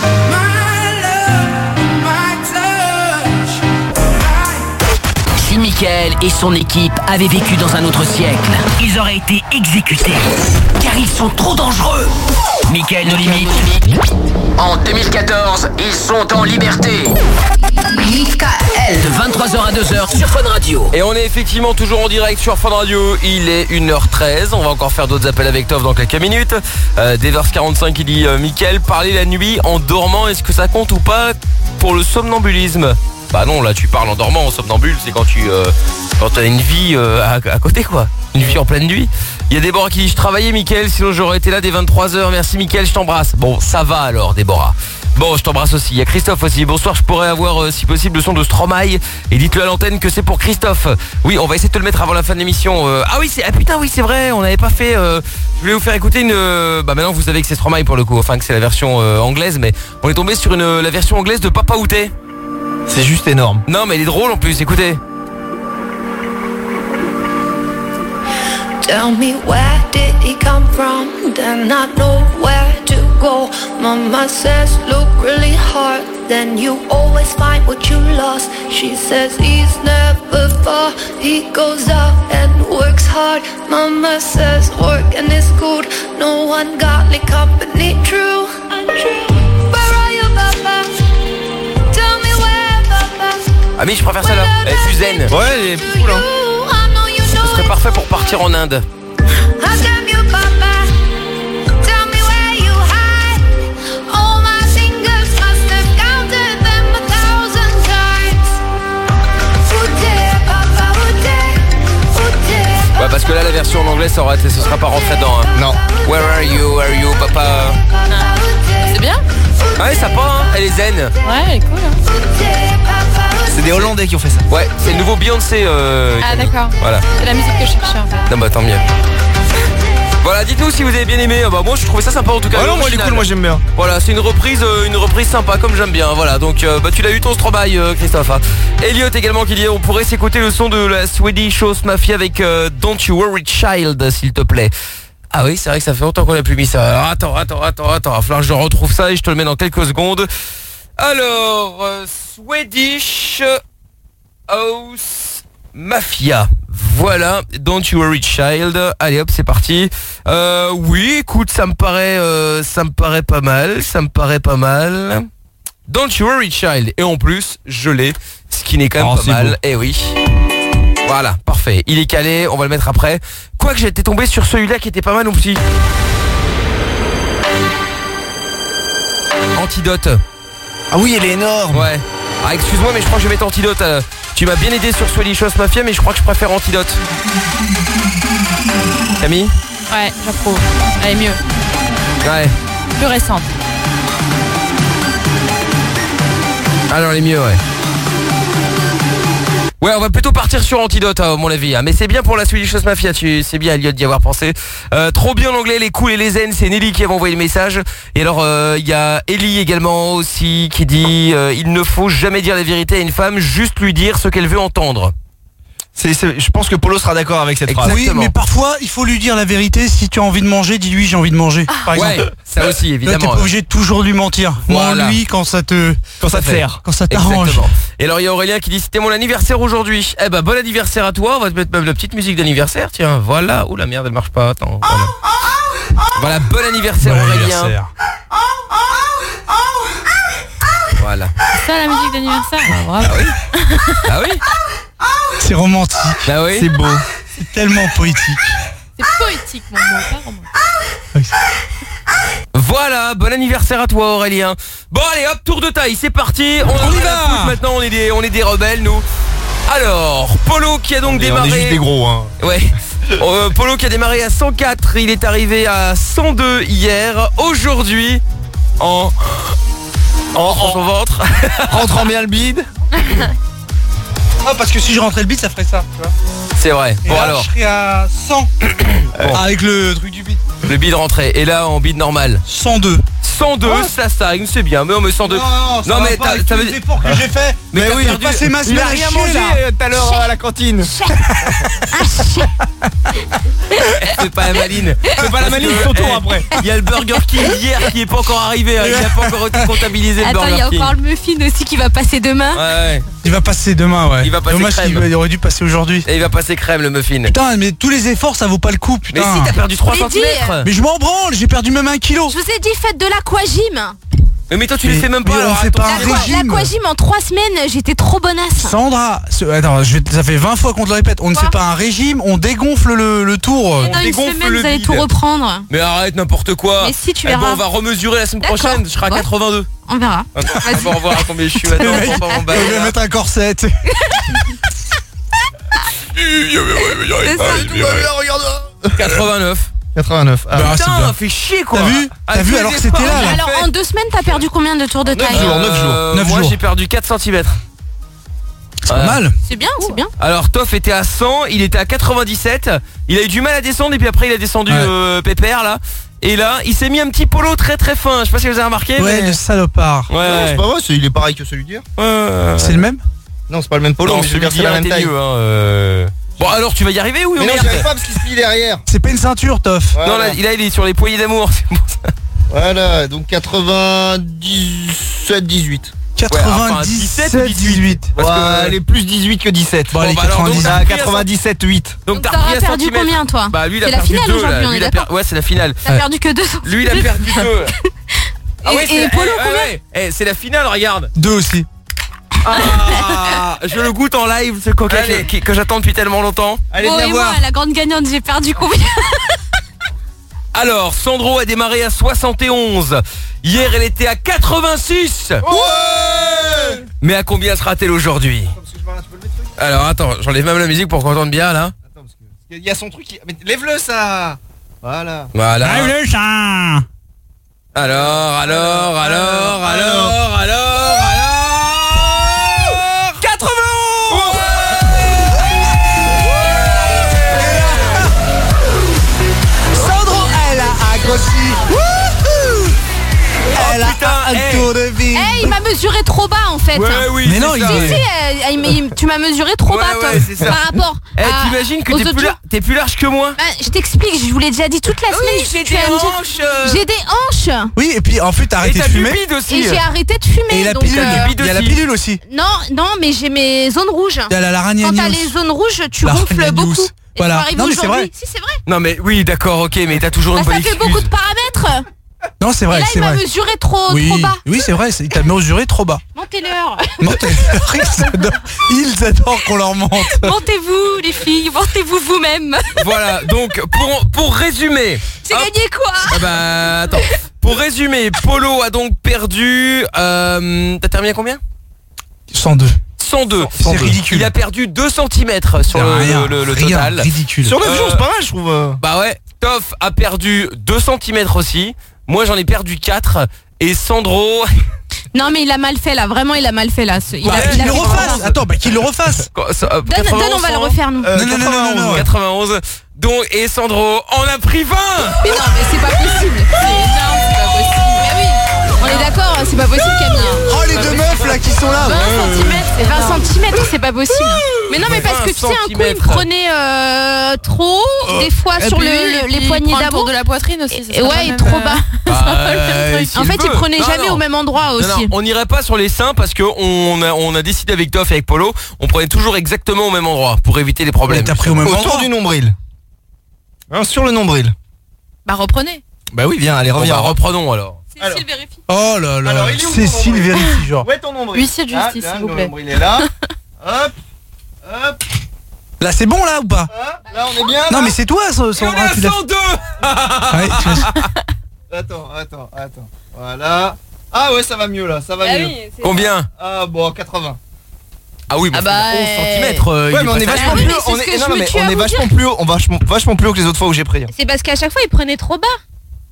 Si Mickaël et son équipe avaient vécu dans un autre siècle, ils auraient été exécutés. Car ils sont trop dangereux. Mickaël No Limite. En 2014, ils sont en liberté. Mickaël. De 23h à 2h sur Fun Radio. Et on est effectivement toujours en direct sur Fun Radio. Il est 1h13. On va encore faire d'autres appels avec Toff dans quelques minutes. Devers45 qui dit Mickaël, parler la nuit en dormant, est-ce que ça compte ou pas pour le somnambulisme? Bah non, là tu parles en dormant, en somnambule, c'est quand t'as une vie à côté quoi. Une vie en pleine nuit. Il y a Déborah qui dit je travaillais Mickaël, sinon j'aurais été là dès 23h. Merci Mickaël, je t'embrasse. Bon, ça va alors Déborah. Bon, je t'embrasse aussi. Il y a Christophe aussi. Bonsoir, je pourrais avoir si possible le son de Stromae. Et dites-le à l'antenne que c'est pour Christophe. Oui, on va essayer de te le mettre avant la fin de l'émission. Ah oui, putain, oui, c'est vrai, on n'avait pas fait. Je voulais vous faire écouter une. Bah maintenant vous savez que c'est Stromae pour le coup. Enfin que c'est la version anglaise, mais on est tombé sur la version anglaise de Papa Outé. C'est juste énorme. Non mais elle est drôle en plus, écoutez. Tell me where did he come from, then I know where to go. Mama says look really hard, then you always find what you lost. She says he's never far, he goes out and works hard. Mama says working is good, no ungodly company, true. Where are you, Papa? Tell me where, Papa? Ah mais je préfère celle-là, elle est plus zen. Ouais, elle est plus cool hein. Ce serait parfait pour partir en Inde. Ouais parce que là la version en anglais ce sera pas rentré dedans hein. Non. Where are you papa? C'est bien. Ouais ça part hein, elle est zen. Ouais elle est cool hein. C'est des Hollandais qui ont fait ça. Ouais, c'est le nouveau Beyoncé. Ah d'accord. Voilà. C'est la musique que je cherchais en fait. Non bah tant mieux. Voilà, dites-nous si vous avez bien aimé. Bah moi je trouvais ça sympa en tout cas. Ah non, moi il est cool, moi j'aime bien. Voilà, c'est une reprise sympa comme j'aime bien. Voilà, donc bah tu l'as eu ton Stromae Christophe. Hein. Elliot également qui dit on pourrait s'écouter le son de la Swedish House Mafia avec Don't You Worry Child s'il te plaît. Ah oui, c'est vrai que ça fait longtemps qu'on n'a plus mis ça. Alors, attends. Il va falloir que je retrouve ça et je te le mets dans quelques secondes. Alors, Swedish House Mafia. Voilà, Don't You Worry Child. Allez hop, c'est parti. Oui, écoute, ça me paraît pas mal. Don't You Worry Child. Et en plus, je l'ai, ce qui n'est quand même pas mal. Beau. Eh oui. Voilà, parfait. Il est calé, on va le mettre après. Quoique j'étais tombé sur celui-là qui était pas mal aussi. Antidote. Ah oui, elle est énorme. Ouais. Ah excuse-moi mais je crois que je vais mettre Antidote. Tu m'as bien aidé sur Swedish House Mafia mais je crois que je préfère Antidote. Camille? Ouais, j'approuve. Elle est mieux. Ouais. Plus récente. Alors elle est mieux ouais. Ouais, on va plutôt partir sur Antidote à mon avis. Mais c'est bien pour la Swedish House Mafia, c'est bien Elliot d'y avoir pensé. Trop bien l'anglais, les cool et les zen, c'est Nelly qui avait envoyé le message. Et alors il y a Ellie également aussi qui dit il ne faut jamais dire la vérité à une femme, juste lui dire ce qu'elle veut entendre. Je pense que Polo sera d'accord avec cette phrase. Oui, mais parfois il faut lui dire la vérité. Si tu as envie de manger, dis-lui j'ai envie de manger. Par exemple. Ouais, ça aussi évidemment. T'es pas obligé de toujours lui mentir. Voilà. Lui quand ça te sert, quand ça t'arrange. Exactement. Et alors il y a Aurélien qui dit c'était mon anniversaire aujourd'hui. Eh ben bon anniversaire à toi. On va te mettre même la petite musique d'anniversaire. Tiens, voilà. Ouh la merde, elle marche pas. Attends. Voilà, bon anniversaire Aurélien. Voilà. C'est ça la musique d'anniversaire. Ah, bravo. Ah oui. Ah oui. C'est romantique. Ah oui. C'est beau. C'est tellement poétique. C'est poétique mon mot, pas romantique. Voilà, bon anniversaire à toi Aurélien. Bon allez hop, tour de taille, c'est parti. On y va. Maintenant on est des rebelles nous. Alors, Polo qui a donc démarré. On est juste des gros hein. Ouais. Polo qui a démarré à 104, il est arrivé à 102 hier. Aujourd'hui en son ventre. Rentrant bien le bide. Ah, parce que si je rentrais le beat, ça ferait ça. Tu vois. C'est vrai. Et Bon là, alors, je serais à 100 avec le truc du beat. le bid rentré. Et là, en bid normal. 102. 102, ça stagne, c'est bien. Mais on met 102. Non, mais t'as les efforts que j'ai fait. Mais oui, t'as perdu. c'est ma Il semaine a à rien chier, mangé là. tout à l'heure à la cantine. C'est pas la maline. C'est pas la maline, Parce son que, tour après. Il y a le Burger King hier qui est pas encore arrivé. Il a pas encore été comptabilisé le Attends, il y a Burger King. encore le muffin aussi qui va passer demain. Ouais. Il va passer demain, ouais. Il va passer Dommage crème. qu'il aurait dû passer aujourd'hui. Et il va passer crème le muffin. Putain, mais tous les efforts, ça vaut pas le coup, Mais putain. si t'as perdu 3 Je l'ai dit. cm. Mais je m'en branle, j'ai perdu même 1 kilo. Je vous ai dit, faites de l'aquagym. Mais toi tu les fais même pas. mais on Alors, fait attends, pas un régime. L'aquagym en 3 semaines, j'étais trop bonasse. Sandra, attends, ça fait 20 fois qu'on te le répète. On ne fait pas un régime, on dégonfle le tour. Dans une dégonfle semaine, le vous allez bide. tout reprendre. Mais arrête n'importe quoi. Mais si, tu Eh ben, verras. on va remesurer la semaine D'accord. prochaine. Je serai à Ouais. 82. On verra. Attends, on va voir à combien je suis maintenant. Le mec, Attends, on va il va mettre un corset. C'est ça. 89. 89. Ah, Bah, c'est Putain, bien. fait chier quoi. T'as vu Ah, T'as vu tous alors les que c'était efforts là, que j'ai Alors fait. en 2 semaines, t'as perdu combien de tours de taille? 9 jours, 9 jours. 9 Moi jours. j'ai perdu 4 cm. C'est pas mal. C'est bien, c'est bien. Alors Toff était à 100, il était à 97. Il a eu du mal à descendre et puis après il a descendu pépère là. Et là il s'est mis un petit polo très très fin. Je sais pas si vous avez remarqué. Ouais, mais... le salopard. Ouais, C'est ouais. pas vrai, il est pareil que celui d'hier. C'est le même Non, c'est pas le même polo, Non, mais je veux celui dire, c'est la d'hier même était taille. mieux, Bon alors tu vas y arriver oui ou Mais non, merde? j'y arrive pas parce qu'il se plie derrière. C'est pas une ceinture, Toff. Voilà. Non là il est sur les poignées d'amour. C'est pour ça. Voilà, donc 97, 18. 97, 18. Parce que- Ouais, elle est plus 18 que 17. Bon, allez, bah, alors, donc, 90. t'as à pris un 97, 8. Donc t'as t'auras repris un perdu centimètre. combien, toi? Bah lui il a C'est la perdu finale 2 aujourd'hui, là. on Lui, est il a d'accord. ouais c'est la finale. T'as perdu que 2. Lui il a perdu 2. Et Polo, combien C'est la finale regarde. 2 aussi. Ah, je le goûte en live ce coca que j'attends depuis tellement longtemps. Allez, Bon, viens et voir. moi, la grande gagnante, j'ai perdu combien? Alors Sandro a démarré à 71. Hier elle était à 86. Ouais. Mais à combien sera-t-elle aujourd'hui? Alors attends, j'enlève même la musique pour qu'on entende bien là. Attends, parce qu'il y a son truc qui... Mais lève-le ça. Voilà. Voilà. le chat. Alors 91. Sandro, elle a grossi. Wouhou. Elle a putain, un tour de vie. Eh, il m'a mesuré trop bas en fait. Ouais oui. Mais c'est non, ça. il Si, est- si, tu m'as mesuré trop Ouais, bas, toi, ouais, c'est ça. par rapport Eh à- t'imagines que aux t'es autres plus, jours. t'es plus large que moi? Bah, je t'explique, je vous l'ai déjà dit toute la semaine. j'ai tu vas me dire- J'ai des hanches. Oui, et puis en fait, t'as Et arrêté de t'as du fumer. bide aussi. Et j'ai arrêté de fumer. Et la donc, pilule, bide il y a la aussi. pilule aussi. Non, mais j'ai mes zones rouges. Il y a la Quand t'as Ranianius. les zones rouges, tu La gonfles Ranianius. beaucoup. Et Voilà. tu arrives Non, mais c'est aujourd'hui. vrai. Si, c'est vrai. Non mais oui d'accord ok mais t'as toujours Bah, une bonne ça fait excuse. beaucoup de paramètres. Non, c'est Et vrai, là, c'est il m'a vrai. mesuré trop Oui, bas. oui, c'est vrai, il t'a mesuré trop bas. Mentez-leur. Ils adorent qu'on leur mente. Mentez-vous, les filles. Mentez-vous vous-même. Voilà donc pour résumer. J'ai gagné quoi? Ah bah attends. Pour résumer, Polo a donc perdu. T'as terminé à combien? 102. 102. C'est ridicule. Il a perdu 2 cm sur C'est rien, le rien, total. ridicule. Sur 9 jours, c'est pas mal, je trouve. Bah ouais. Toff a perdu 2 cm aussi. Moi j'en ai perdu 4. Et Sandro. Non, mais il a mal fait là. Vraiment, il a mal fait là. Il a Qu'il le fait refasse. vraiment- Attends, bah qu'il le refasse. Donne, on va le refaire nous. Non. 91. Donc et Sandro en a pris 20. Mais non, mais c'est pas possible. C'est énorme, c'est pas possible. Mais oui, on est d'accord, c'est pas possible, Camille. Oh, les deux meufs là qui sont là. 20 cm, c'est 20 cm, c'est pas possible. Mais non, mais parce que tu sais, un coup, il me prenait trop, des fois sur les poignées d'amour. de la poitrine aussi. Et ouais, il trop bas. En fait, il prenait jamais au même endroit aussi. Non, on n'irait pas sur les seins parce que on a décidé avec Toff et avec Polo, on prenait toujours exactement au même endroit pour éviter les problèmes. T'as pris au même Autour endroit. du nombril. Hein, sur le nombril. Bah reprenez. Bah oui, viens, allez, Bon, reviens. bah, reprenons alors. Cécile vérifie. Oh là là. Alors, il est où, Cécile ton nombril vérifie genre. Où est ton nombril? Huissier de justice, là, s'il vous le plaît. nombril est là. Hop, hop. Là c'est bon là ou pas? Là, on est bien. Non là mais c'est toi son On est à 102. Ouais, tu vois. Attends. Voilà. Ah ouais, ça va mieux là, ça va mieux. Combien? Ah bon, 80. Ah oui, bah, Ah bah, 11 cm. Ouais, mais on est vachement plus haut. On est vachement plus haut. On est vachement plus haut que les autres fois où j'ai pris. C'est parce qu'à chaque fois, il prenait trop bas.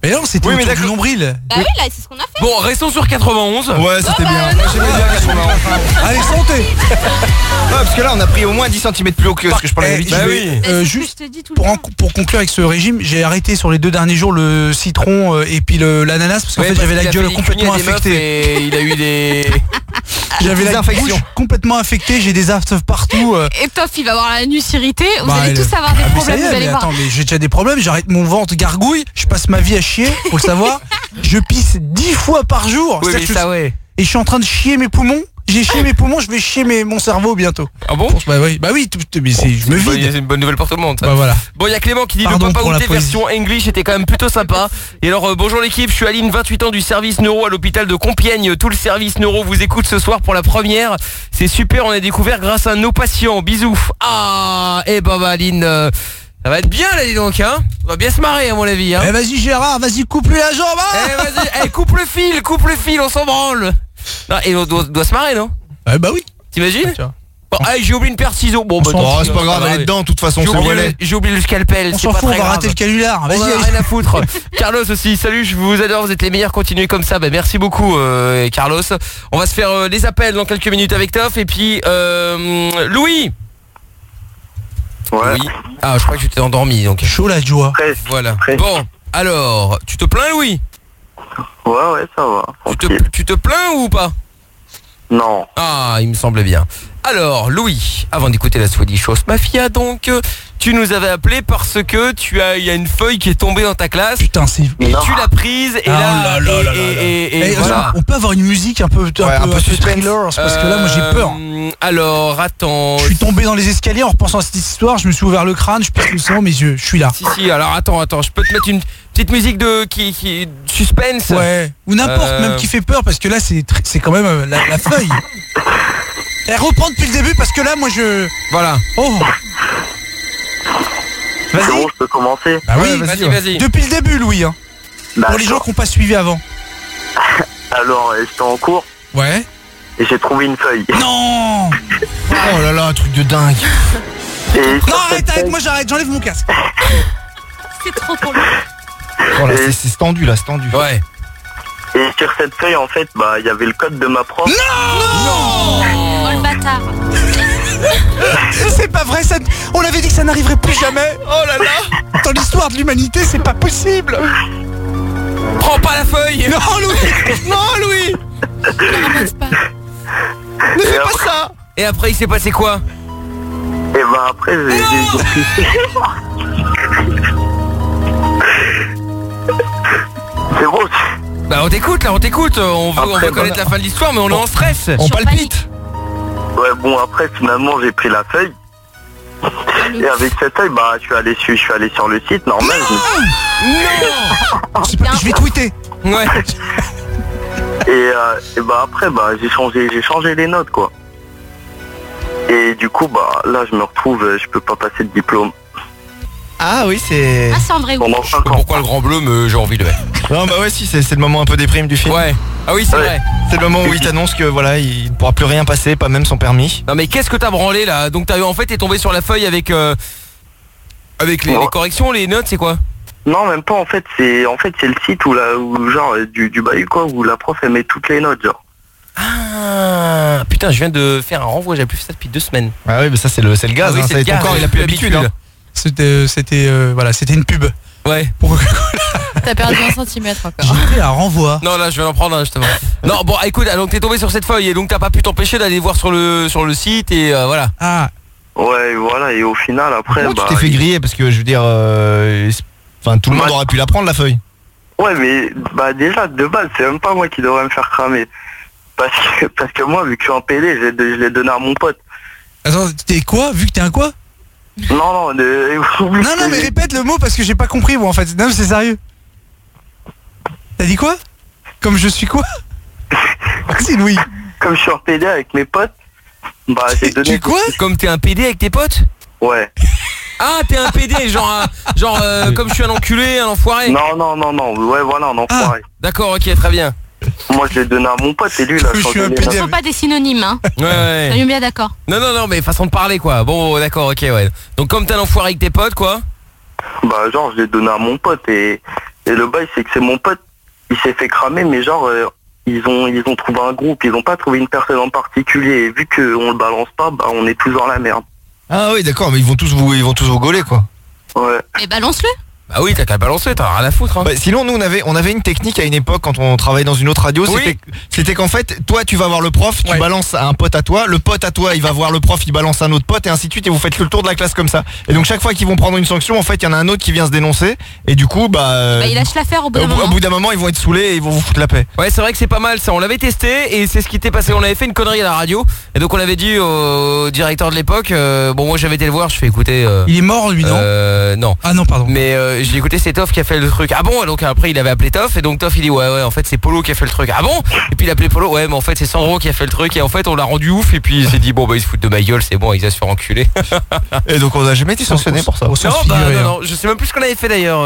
Mais non, c'était Oui, mais autour du d'accord. nombril. Bah oui, là, c'est ce qu'on a fait. Bon, restons sur 91. Ouais, c'était bien. Moi, j'aimais bien 91. Allez, santé. Ouais, parce que là, on a pris au moins 10 cm plus haut que ce que je prenais d'habitude. Bah oui. Juste pour conclure avec ce régime, j'ai arrêté sur les 2 derniers jours le citron et puis l'ananas parce qu'en fait j'avais la gueule complètement infectée. Et il a eu des... J'avais la bouche complètement infectée, j'ai des aftes partout. Et Toff, il va avoir la nuit irritée. Vous Bah, allez tous avoir des mais ça problèmes, y est, vous allez mais voir. attends, mais j'ai déjà des problèmes, j'arrête mon ventre gargouille, je passe ma vie à chier, faut le savoir. Je pisse 10 fois par jour. Oui, C'est-à-dire mais que ça, ouais. Et je suis en train de chier mes poumons. J'ai chié mes poumons, je vais chier mon cerveau bientôt. Ah bon? Bah oui, mais je me vide. C'est une bonne nouvelle pour tout le monde, ça. Bah voilà. Bon, il y a Clément qui dit Pardon le Papa pour la Outé poésie. version English était quand même plutôt sympa. Et alors, bonjour l'équipe, je suis Aline, 28 ans du service neuro à l'hôpital de Compiègne. Tout le service neuro vous écoute ce soir pour la première. C'est super, on a découvert grâce à nos patients. Bisous. Ah, et bah Aline, ça va être bien là, dis donc, hein. On va bien se marrer à mon avis, hein. Eh vas-y Gérard, vas-y coupe-lui la jambe. Eh vas-y, coupe le fil, on s'en branle. Non, et on doit se marrer, non? Bah oui. T'imagines? Bon, allez, j'ai oublié une paire de ciseaux. Bon, bah, c'est pas grave, elle est dedans, de toute façon, c'est volet. J'ai oublié le scalpel. On c'est s'en pas fout, on très va grave. rater le canular. Vas-y, On a allez. rien à foutre. Carlos aussi, salut, je vous adore, vous êtes les meilleurs, continuez comme ça. Bah, merci beaucoup, Carlos. On va se faire les appels dans quelques minutes avec Toff. Et puis, Louis. Ouais. Louis. Ah, je crois que tu t'es endormi, donc. Chaud la joie. Voilà. Bon, alors, tu te plains, Louis? Ouais, ça va. Tu te plains ou pas? Non. Ah, il me semblait bien. Alors, Louis, avant d'écouter la Swedish House Mafia, donc, tu nous avais appelé parce que il y a une feuille qui est tombée dans ta classe. Putain, c'est... Et tu l'as prise, et là... Et voilà. On peut avoir une musique un peu thriller, parce que là, moi, j'ai peur. Alors, attends... Je suis tombé dans les escaliers en repensant à cette histoire, je me suis ouvert le crâne, je pisse le sang, mes yeux, je suis là. Si, alors attends, je peux te mettre une petite musique de qui suspense. Ouais, ou n'importe, même qui fait peur, parce que là, c'est quand même la feuille. Et reprends depuis le début, parce que là, moi, je... Voilà. Oh. Vas-y. Bon, je peux commencer. Bah oui, vas-y. Depuis le début, Louis. Hein. Pour les gens qui n'ont pas suivi avant. Alors, j'étais en cours. Ouais. Et j'ai trouvé une feuille. Non. Oh là là, un truc de dingue. Non, arrête, moi j'arrête, j'enlève mon casque. C'est trop pour lui. Oh là, c'est tendu là, c'est tendu. Ouais. Et sur cette feuille, en fait, bah, il y avait le code de ma prof. Oh le bâtard. C'est pas vrai, ça... on avait dit que ça n'arriverait plus jamais. Oh là là. Dans l'histoire de l'humanité, c'est pas possible. Prends pas la feuille. Non, Louis. Non, Louis. Ne fais pas ça. Et après, il s'est passé quoi? Et bah après, c'est bon. Bah on t'écoute, on veut connaître la fin de l'histoire, mais on est en stress. On palpite. Ouais, bon, après, finalement, j'ai pris la feuille. Et avec cette feuille, bah, je suis allé sur le site, normal. Non. Je vais tweeter. Ouais. Et bah après, bah, j'ai changé les notes, quoi. Et du coup, bah, là, je me retrouve, je peux pas passer de diplôme. Ah oui, c'est... Ah, c'est en vrai, oui. Pendant 5 ans. Pourquoi le grand bleu, mais j'ai envie de mettre. Non, bah ouais, si, c'est le moment un peu déprime du film. Ouais. Ah oui, c'est vrai. C'est le moment où il t'annonce que voilà, il ne pourra plus rien passer, pas même son permis. Non mais qu'est-ce que t'as branlé là? Donc t'es tombé sur la feuille avec les corrections, les notes, c'est quoi? Non, même pas, en fait c'est le site où genre du bahut, quoi, où la prof elle met toutes les notes, genre. Ah putain, je viens de faire un renvoi, j'avais plus fait ça depuis 2 semaines. Ah oui, mais ça c'est le gaz, oui, hein, c'est le gaz, ton corps il a plus l'habitude. Hein. C'était une pub. Ouais. T'as perdu 1 centimètre encore. J'ai fait un renvoi. Non, là je vais en prendre un justement. Non, bon, écoute, donc t'es tombé sur cette feuille et donc t'as pas pu t'empêcher d'aller voir sur le site et voilà. Ah. Ouais, voilà, et au final après, Pourquoi tu t'es fait griller parce que je veux dire, enfin tout le monde aurait pu la prendre la feuille. Ouais, mais bah déjà de base, c'est même pas moi qui devrais me faire cramer. Parce que moi, vu que je suis en PD, je l'ai donné à mon pote. Attends, t'es quoi? Vu que t'es un quoi? Non, non, mais répète le mot parce que j'ai pas compris moi en fait. Non, c'est sérieux. T'as dit quoi? Comme je suis quoi? Vas-y, Louis. Comme je suis en PD avec mes potes, bah j'ai donné... Tu quoi? Comme t'es un PD avec tes potes? Ouais. Ah, t'es un PD, genre comme je suis un enculé, un enfoiré? Non, ouais, voilà, un enfoiré. D'accord, ok, très bien. Moi, je l'ai donné à mon pote et lui, il a changé les notes. Ce ne sont pas des synonymes, hein. Ouais. Soyons bien d'accord. Non, mais façon de parler, quoi. Bon, d'accord, ok, ouais. Donc, comme t'es un enfoiré avec tes potes, quoi? Bah, genre, je l'ai donné à mon pote et Et le bail, c'est que c'est mon pote, il s'est fait cramer, mais genre, ils ont trouvé un groupe, ils ont pas trouvé une personne en particulier. Et vu qu'on le balance pas, bah on est tous dans la merde. Ah oui, d'accord, mais ils vont tous vous gauler, quoi. Ouais. Mais balance-le. Bah oui, t'as qu'à balancer, t'as rien à foutre. Hein. Bah, sinon, nous, on avait une technique à une époque quand on travaillait dans une autre radio. Oui. C'était qu'en fait, toi, tu vas voir le prof, tu balances à un pote à toi. Le pote à toi, il va voir le prof, il balance à un autre pote, et ainsi de suite. Et vous faites le tour de la classe comme ça. Et donc, chaque fois qu'ils vont prendre une sanction, en fait, il y en a un autre qui vient se dénoncer. Et du coup, il lâche l'affaire au bout d'un moment. Au bout d'un moment, ils vont être saoulés et ils vont vous foutre la paix. Ouais, c'est vrai que c'est pas mal ça. On l'avait testé et c'est ce qui était passé. On avait fait une connerie à la radio. Et donc, on avait dit au directeur de l'époque, bon, moi, j'avais été le voir, je fais écouter. Il est mort, lui, non Non. Ah non, pardon. Mais j'ai écouté, c'est Toff qui a fait le truc. Ah bon? Et donc après il avait appelé Toff et donc Toff il dit ouais en fait c'est Polo qui a fait le truc. Ah bon? Et puis il a appelé Polo, ouais mais en fait c'est Sandro qui a fait le truc et en fait on l'a rendu ouf et puis il s'est dit bon bah ils se foutent de ma gueule, c'est bon, ils se faire enculer. Et donc on a jamais été sanctionné pour ça. Non, je sais même plus ce qu'on avait fait d'ailleurs.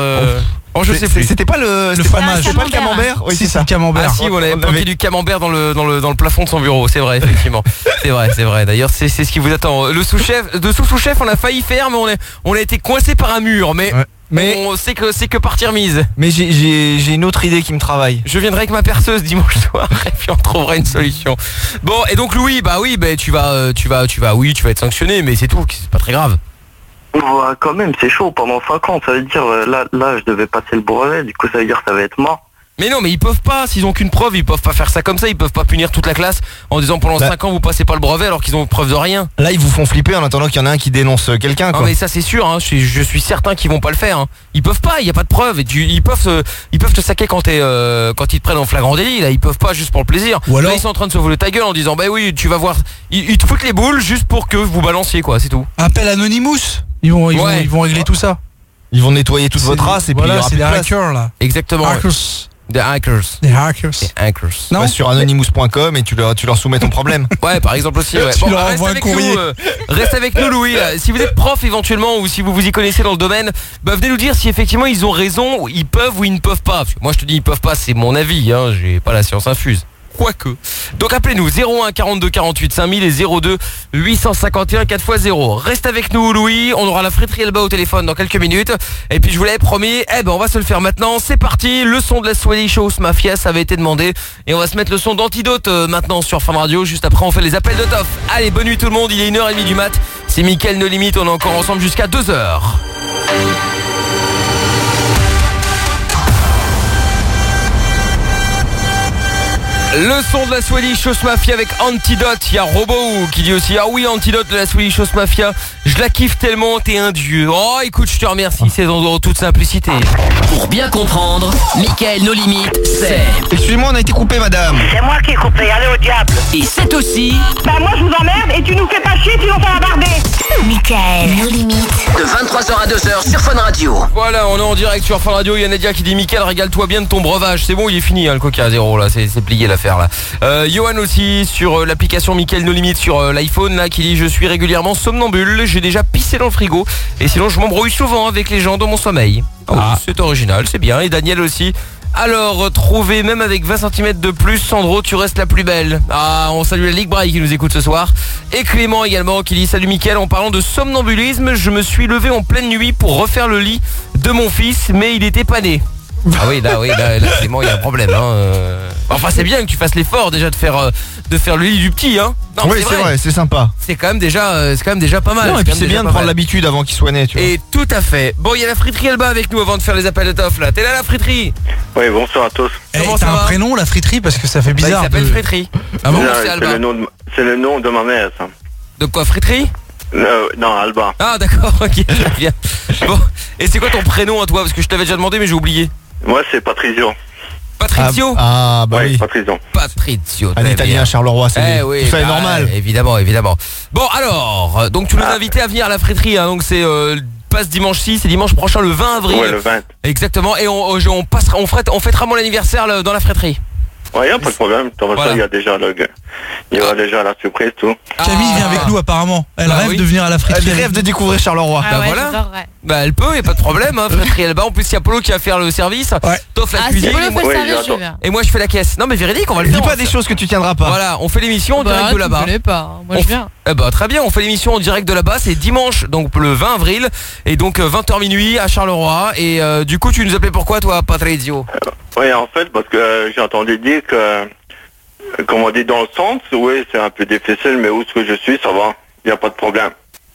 Je sais plus. C'était pas le fromage. C'était pas le camembert. Oui, c'est ça. Camembert. Ah si, on avait planqué du camembert dans le plafond de son bureau, c'est vrai effectivement. c'est vrai. D'ailleurs, c'est ce qui vous attend. Le sous-chef, on a failli faire mais on a été coincé par un mur mais on sait que c'est que partie remise. Mais j'ai une autre idée qui me travaille. Je viendrai avec ma perceuse dimanche soir et puis on trouvera une solution. Bon, et donc Louis, tu vas être sanctionné mais c'est tout, c'est pas très grave. Ouais, quand même, c'est chaud pendant 5 ans, ça veut dire, là, je devais passer le brevet, du coup, ça veut dire que ça va être mort. Mais non, mais ils peuvent pas, s'ils ont qu'une preuve, ils peuvent pas faire ça comme ça, ils peuvent pas punir toute la classe en disant pendant 5 ans vous passez pas le brevet alors qu'ils ont preuve de rien. Là, ils vous font flipper en attendant qu'il y en a un qui dénonce quelqu'un, quoi. Non mais ça c'est sûr, hein, je suis certain qu'ils vont pas le faire. Hein. Ils peuvent pas, il y a pas de preuve. Ils peuvent te saquer quand ils te prennent en flagrant délit, là, ils peuvent pas juste pour le plaisir. Ou alors... Là, ils sont en train de se voler ta gueule en disant bah oui, tu vas voir, ils te foutent les boules juste pour que vous balanciez quoi, c'est tout. Appel Anonymous. Ils vont régler tout ça. Ils vont nettoyer toute votre race et puis il y aura c'est plus des de place. hackers là. Exactement. Des hackers. Non, sur anonymous.com et tu leur soumets ton problème. Ouais, par exemple aussi. Ouais. Tu leur envoies un courrier. Reste avec nous, Louis. Si vous êtes prof éventuellement ou si vous vous y connaissez dans le domaine, venez nous dire si effectivement ils ont raison, ils peuvent ou ils ne peuvent pas. Parce que moi je te dis ils peuvent pas, c'est mon avis. Hein, j'ai pas la science infuse. Quoique. Donc appelez-nous 01 42 48 5000 et 02 851 4x0. Reste avec nous Louis, on aura la friterie Elba au téléphone dans quelques minutes. Et puis je vous l'avais promis, on va se le faire maintenant. C'est parti, le son de la Swedish House Mafia, ça avait été demandé. Et on va se mettre le son d'Antidote maintenant sur Fun Radio. Juste après on fait les appels de Toff. Allez, bonne nuit tout le monde, il est 1h30 du mat. C'est Mickaël No Limit, on est encore ensemble jusqu'à 2h. Le son de la Swedish House Mafia avec Antidote. Il y a Robo qui dit aussi ah oui Antidote de la Swedish House Mafia. Je la kiffe tellement, t'es un dieu. Oh écoute, je te remercie, c'est dans toute simplicité. Pour bien comprendre, Mickaël No Limit, c'est... Excusez-moi, on a été coupé madame. C'est moi qui ai coupé, allez au diable. Et c'est aussi... Bah moi je vous emmerde et tu nous fais pas chier, sinon ça va barder. Mickaël No Limit. De 23h à 2h sur Fun Radio. Voilà, on est en direct sur Fun Radio. Il y a Nadia qui dit Mickaël, régale-toi bien de ton breuvage. C'est bon, il est fini, hein, le Coca à 0 là, c'est plié l'affaire là. Johan aussi sur l'application Mickaël No Limit sur l'iPhone là qui dit je suis régulièrement somnambule, j'ai déjà pissé dans le frigo et sinon je m'embrouille souvent avec les gens dans mon sommeil. C'est original, c'est bien. Et Daniel aussi. Alors, trouvé même avec 20 cm de plus, Sandro, tu restes la plus belle. Ah, on salue la Ligue Braille qui nous écoute ce soir. Et Clément également qui dit salut Mickaël, en parlant de somnambulisme, je me suis levé en pleine nuit pour refaire le lit de mon fils, mais il était pas né. Ah oui, là Clément, il y a un problème. Hein. Enfin, c'est bien que tu fasses l'effort déjà de faire le lit du petit, hein. Non, oui, c'est vrai, c'est sympa. C'est quand même déjà pas mal. Non, et puis c'est bien de prendre l'habitude avant qu'il soit né, tu vois. Et tout à fait. Bon, il y a la friterie Elba avec nous avant de faire les appels de Toff là. T'es là la friterie? Oui, bonsoir à tous. Comment ça va? T'as un prénom la friterie parce que ça fait bizarre. Il s'appelle friterie. Ah bon? C'est le nom de ma mère, ça. De quoi, friterie? Non, Alba. Ah d'accord, ok, très bien. Bon, et c'est quoi ton prénom à toi? Parce que je t'avais déjà demandé mais j'ai oublié. Moi c'est Patrizio. Patrizio? Ah bah oui. Patrizio. Un italien Charleroi, c'est oui, tout ça est normal. Évidemment. Bon alors, donc tu nous invitais à venir à la friterie, hein, donc c'est passe dimanche 6 et dimanche prochain le 20 avril. Ouais, le 20. Exactement, et on fêtera mon anniversaire dans la friterie. Ouais, y a pas de problème. Dans ça, il y a déjà il y aura déjà la surprise, tout. Camille vient avec nous apparemment. Elle rêve de venir à la friterie. Elle rêve de découvrir Charleroi. Ah ouais, voilà. j'adorerais. Bah elle peut, y a pas de problème, hein, friterie Elba. En plus il y a Polo qui va faire le service. T'offres la cuisine. Polo fait le service, je viens. Et moi je fais la caisse. Non mais véridique, on va le faire. Dis pas des choses que tu tiendras pas. Voilà, on fait l'émission en direct de là-bas. Je pas. Moi je viens. Eh bah très bien, on fait l'émission en direct de là-bas, c'est dimanche, donc le 20 avril, et donc 20h minuit à Charleroi. Et du coup tu nous appelais pourquoi toi, Patrizio? Oui, en fait, parce que j'ai entendu dire que, comme on dit dans le centre, oui, c'est un peu difficile, mais où est-ce que je suis, ça va, il n'y a pas de problème.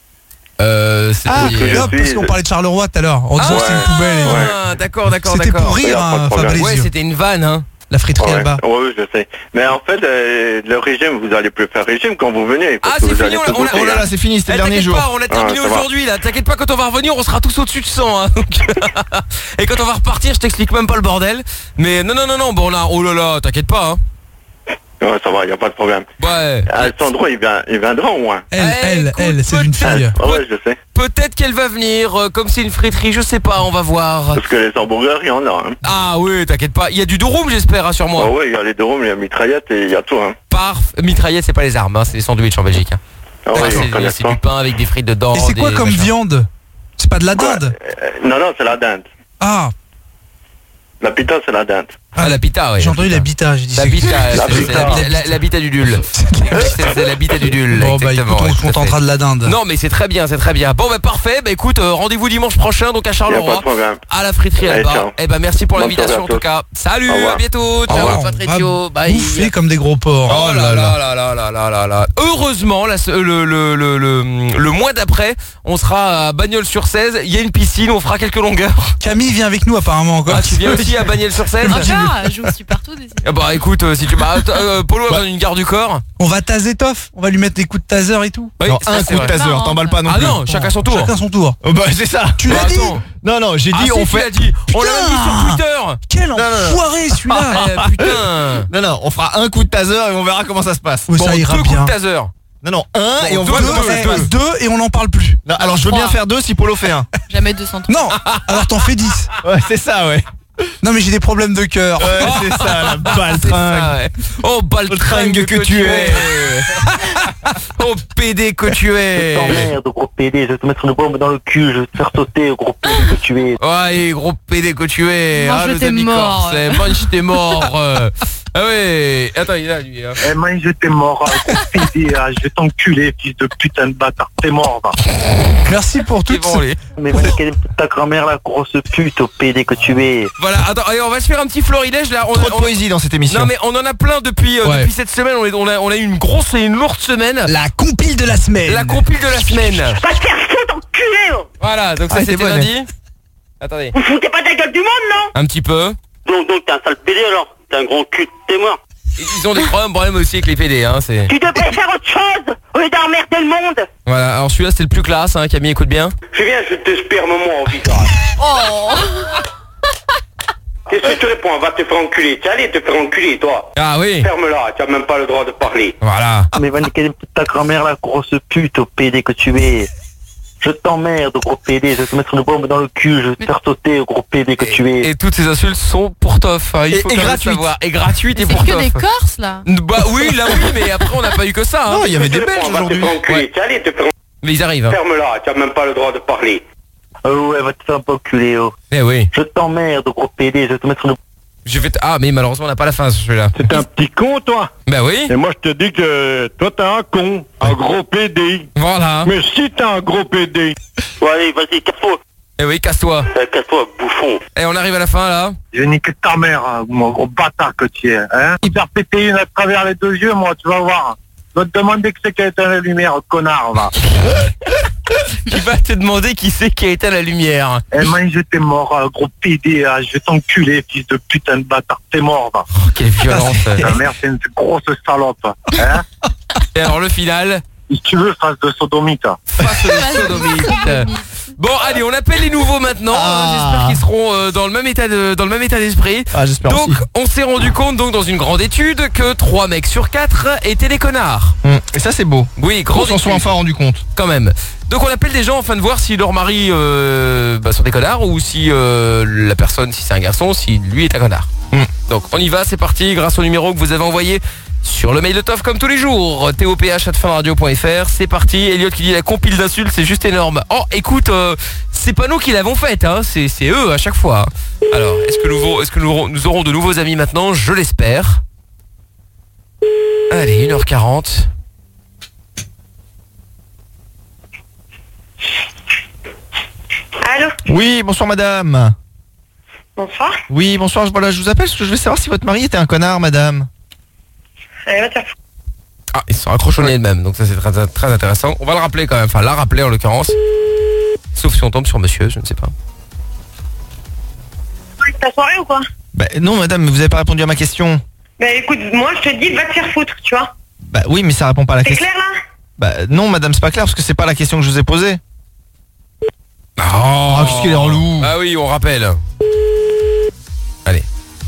Parce qu'on parlait de Charleroi tout à l'heure, en disant que c'est une poubelle. D'accord. C'était pour rire, Fabrizio. Ouais, c'était une vanne, hein. La friterie Elba. Oui, je sais. Mais en fait, le régime, vous allez plus faire régime quand vous venez. Ah, c'est fini, c'est fini, c'était le dernier jour. On a terminé aujourd'hui, là. T'inquiète pas, quand on va revenir, on sera tous au-dessus de 100. Hein, donc... Et quand on va repartir, je t'explique même pas le bordel. Mais non, bon, là, oh là là, t'inquiète pas, hein. Ouais, ça va, il n'y a pas de problème. Ouais. Sandro, il viendra au moins. Elle, c'est une fille. Ouais, je sais. Peut-être qu'elle va venir, comme c'est une friterie, je sais pas, on va voir. Parce que les hamburgers, il y en a. Hein. Ah oui, t'inquiète pas. Il y a du durum, j'espère, rassure-moi. Ah oui, il y a les durum, il y a mitraillette et il y a tout. Hein. Mitraillette, c'est pas les armes, hein, c'est les sandwichs en Belgique. Hein. Ah ouais, c'est du pain avec des frites dedans. Et c'est quoi comme viande? C'est pas de la dinde? Non, c'est la dinde. Ah. La pita, c'est la dinde. Ah, la pita, oui. J'ai entendu la bita, j'ai dit. La bita du dul. C'est la bita du dul. Bon, bah écoute, on se contentera de la dinde. Non, mais c'est très bien, c'est très bien. Bon, bah parfait. Bah écoute, rendez-vous dimanche prochain, donc à Charleroi, à la friterie Elba. Eh bah merci pour l'invitation en tout cas. Salut, à bientôt. Ciao, Patrizio. Bye. Bouffer comme des gros porcs. Oh là là. Heureusement, le mois d'après, on sera à Bagnols-sur-Cèze. Il y a une piscine, on fera quelques longueurs. Camille vient avec nous apparemment encore. Ah, tu viens aussi à Bagnols-sur-Cèze? Je vous suis partout d'ici. Bah écoute, si tu Polo a besoin d'une garde du corps. On va taser Toff, on va lui mettre des coups de taser et tout. Oui, non, un coup de taser, t'emballes pas non plus. Ah non, chacun son tour. Chacun son tour. Bah c'est ça. Tu l'as dit? Non, j'ai dit on fait. On l'a mis sur Twitter. Quel enfoiré celui-là. Putain. Non, on fera un coup de taser et on verra comment ça se passe. Bon, ça ira deux bien. coups de taser. Non, un et on voit deux et on n'en parle plus. Non, alors je veux bien faire deux si Polo fait un. Jamais 200. Non, alors t'en fais 10. Ouais, c'est ça, ouais. Non mais j'ai des problèmes de cœur. Ouais, c'est ça, la baltringue. Oh, baltringue que tu es. Oh, PD que tu es. Merde, gros PD, je vais te mettre une bombe dans le cul, je vais te faire sauter, gros PD que tu es. Ouais, gros PD que tu es. Mange tes morts. Mange tes morts. Ah ouais. Attends, il est là lui. Eh mange tes morts, gros PD, je vais t'enculer, fils de putain de bâtard, t'es mort, va. Merci pour tout. Mais ta grand-mère, la grosse pute, au PD que tu es. Voilà, attends, allez, on va se faire un petit florilège là. Trop de poésie dans cette émission. Non mais on en a plein depuis cette semaine. On a eu une grosse et une lourde semaine. La compile de la semaine. La compile de la semaine. Va te faire foutre, enculé. Voilà, donc ça c'était lundi. Attendez. Vous foutez pas de la gueule du monde, non? Un petit peu. Donc t'es un sale PD alors. T'es un gros cul, t'es mort. Ils ont des problèmes aussi avec les PD, hein. Tu devrais faire autre chose au lieu d'emmerder le monde. Voilà, alors celui-là c'était le plus classe, hein. Camille, écoute bien. Je viens, je te sperme moi au visage. Oh. Qu'est-ce que tu réponds? Va te faire enculer. Tu allais te faire enculer, toi. Ah oui. Ferme-la, tu as même pas le droit de parler. Voilà. Mais va niquer ta grand-mère, la grosse pute, au PD que tu es. Je t'emmerde, gros PD, je vais te mettre une bombe dans le cul, je vais te faire sauter, gros PD que tu es. Et toutes ces insultes sont pour Toff, hein. Il faut quand même savoir. Et gratuites et pour Toff. C'est que des Corses là. Bah oui, là oui, mais après on n'a pas eu que ça. Hein. Non, il y avait des Belges aujourd'hui. Mais ils arrivent. Hein. Ferme-la, tu as même pas le droit de parler. Oh ouais, va te faire un peu enculer, oh. Eh oui. Je t'emmerde, gros PD, je vais te mettre une... Ah mais malheureusement on n'a pas la fin sur celui-là. C'est un petit con toi. Bah oui. Et moi je te dis que toi t'es un con, un gros PD. Voilà. Mais si t'es un gros PD. Ouais allez, vas-y, casse-toi. Eh oui, casse-toi. Casse-toi, bouffon. Et on arrive à la fin là. Je nique ta mère, mon gros bâtard que tu es, hein. Il va péter une à travers les deux yeux, moi, tu vas voir. Je vais te demander que c'est qui a éteint la lumière, connard, va. Tu vas te demander qui c'est qui a éteint la lumière. Eh man, j'étais mort, gros PD, je vais t'enculer, fils de putain de bâtard, t'es mort, va. Oh, quelle violence. Ta mère, c'est une grosse salope, hein. Et alors le final? Si tu veux, face de sodomite. Face de sodomite. Bon, allez, on appelle les nouveaux maintenant. J'espère qu'ils seront dans le même état d'esprit. J'espère donc, aussi. on s'est rendu compte donc dans une grande étude que 3 mecs sur 4 étaient des connards. Et ça c'est beau. Oui, grande on s'en soit étude. enfin rendu compte. Quand même. Donc on appelle des gens afin de voir si leur mari sont des connards ou si la personne, si c'est un garçon, si lui est un connard. Donc on y va, c'est parti, grâce au numéro que vous avez envoyé sur le mail de Toff comme tous les jours, toph@funradio.fr. C'est parti. Elliot qui dit la compile d'insultes, c'est juste énorme. Oh, écoute, c'est pas nous qui l'avons faite, hein. C'est eux à chaque fois. Alors, est-ce que nous aurons de nouveaux amis maintenant? Je l'espère. Allez, 1h40. Allô? Oui, bonsoir madame. Bonsoir. Oui, bonsoir, voilà, je vous appelle parce que je veux savoir si votre mari était un connard, madame. Allez, va te faire foutre. Ah, ils sont accrochonnés eux-mêmes, donc ça c'est très, très intéressant. On va le rappeler quand même, enfin la rappeler en l'occurrence. Sauf si on tombe sur monsieur, je ne sais pas. C'est ta soirée ou quoi? Bah non madame, mais vous avez pas répondu à ma question. Bah écoute, moi je te dis va te faire foutre, tu vois. Bah oui, mais ça répond pas à la question. C'est clair là? Bah non madame, c'est pas clair parce que c'est pas la question que je vous ai posée. Oh, qu'est-ce qu'il est relou. Ah oui, on rappelle. Allez.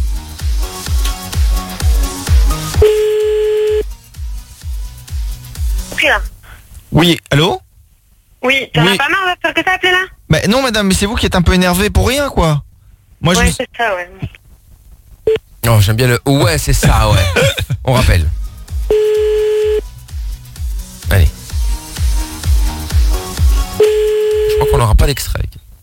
Là. Oui, allô? Oui, t'en as pas marre de que t'as appelé là? Bah non madame, mais c'est vous qui êtes un peu énervé pour rien quoi. Moi ouais, c'est ça, ouais. Oh, j'aime bien le... Ouais, c'est ça, ouais. On rappelle. Allez. Je crois qu'on n'aura pas d'extrait.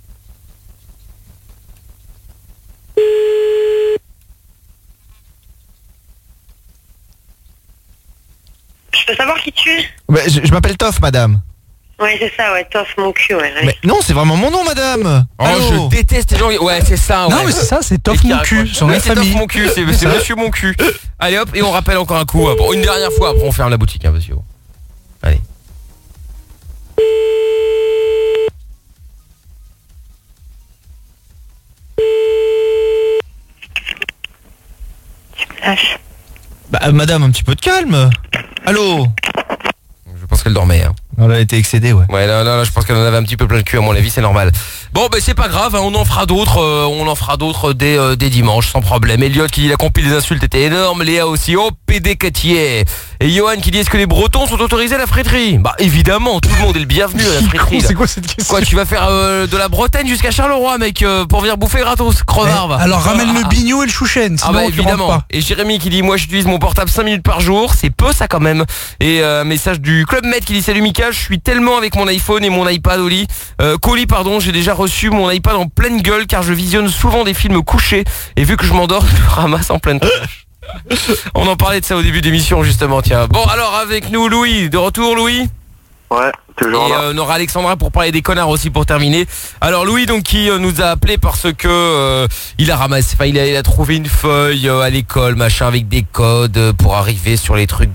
Je peux savoir qui tu es? Bah, je m'appelle Toff madame. Ouais, c'est ça, ouais, Toff, mon cul, ouais. Mais non, c'est vraiment mon nom madame. Oh, je déteste les gens... Ouais, c'est ça, ouais. Non, mais c'est ça, c'est Toff mon cul, son nom de c'est famille. Toff mon cul, c'est monsieur mon cul. Allez hop, et on rappelle encore un coup. Bon, une dernière fois, après on ferme la boutique, hein, monsieur. Allez. Tu me lâches. Bah madame, un petit peu de calme. Allô? Je pense qu'elle dormait, hein. Non, elle a été excédée, ouais. Ouais, non, je pense qu'elle en avait un petit peu plein le cul, à mon avis, c'est normal. Bon, ben c'est pas grave, hein, on en fera d'autres dès dimanche, sans problème. Elliot qui dit la compile des insultes était énorme, Léa aussi, oh, PD Catier. Et Johan qui dit est-ce que les Bretons sont autorisés à la friterie? Bah évidemment, tout le monde est le bienvenu à la friterie. C'est quoi cette question? Quoi, tu vas faire de la Bretagne jusqu'à Charleroi, mec, pour venir bouffer gratos, crevard, va. Alors ramène le bignou et le chouchen, sinon ah bah tu rentres évidemment. pas. Et Jérémy qui dit moi j'utilise mon portable 5 minutes par jour, c'est peu ça quand même. Et message du Club Med qui dit salut Mika, je suis tellement avec mon iPhone et mon iPad au lit. Colis pardon, j'ai déjà reçu mon iPad en pleine gueule car je visionne souvent des films couchés et vu que je m'endors, je le ramasse en pleine tronche. On en parlait de ça au début d'émission justement, tiens. Bon alors avec nous Louis, de retour Louis. Ouais, toujours là. Et on aura Alexandra pour parler des connards aussi pour terminer. Alors Louis donc qui nous a appelé parce que il a ramassé, enfin il a trouvé une feuille à l'école machin avec des codes pour arriver sur les trucs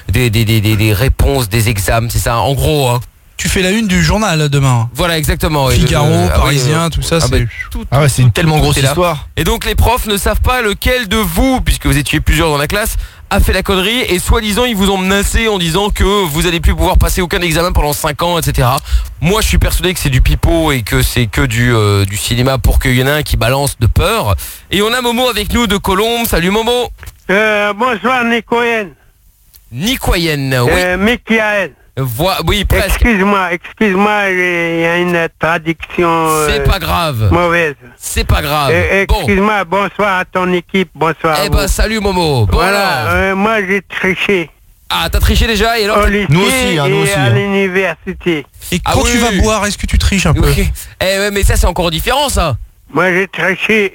des réponses des examens, c'est ça en gros hein. Tu fais la une du journal demain. Voilà exactement. Figaro, Parisien, tout ça, c'est... Ah ouais, c'est une tellement grosse histoire. Et donc les profs ne savent pas lequel de vous, puisque vous étiez plusieurs dans la classe, a fait la connerie et soi-disant ils vous ont menacé en disant que vous allez plus pouvoir passer aucun examen pendant 5 ans, etc. Moi je suis persuadé que c'est du pipeau et que c'est que du cinéma pour qu'il y en a un qui balance de peur. Et on a Momo avec nous de Colombes. Salut Momo. Bonsoir Nicoyen. Nicoyen, oui. Michael. Oui, presque. Excuse-moi, il y a une traduction c'est pas grave. Mauvaise. C'est pas grave. Excuse-moi, bonsoir à ton équipe, bonsoir. Eh ben salut Momo. Bon, voilà, moi j'ai triché. Ah, t'as triché déjà et alors au lycée nous aussi, hein, nous aussi. à l'université. Et quand tu vas boire, est-ce que tu triches un peu? Eh mais ça c'est encore différent ça. Moi j'ai triché.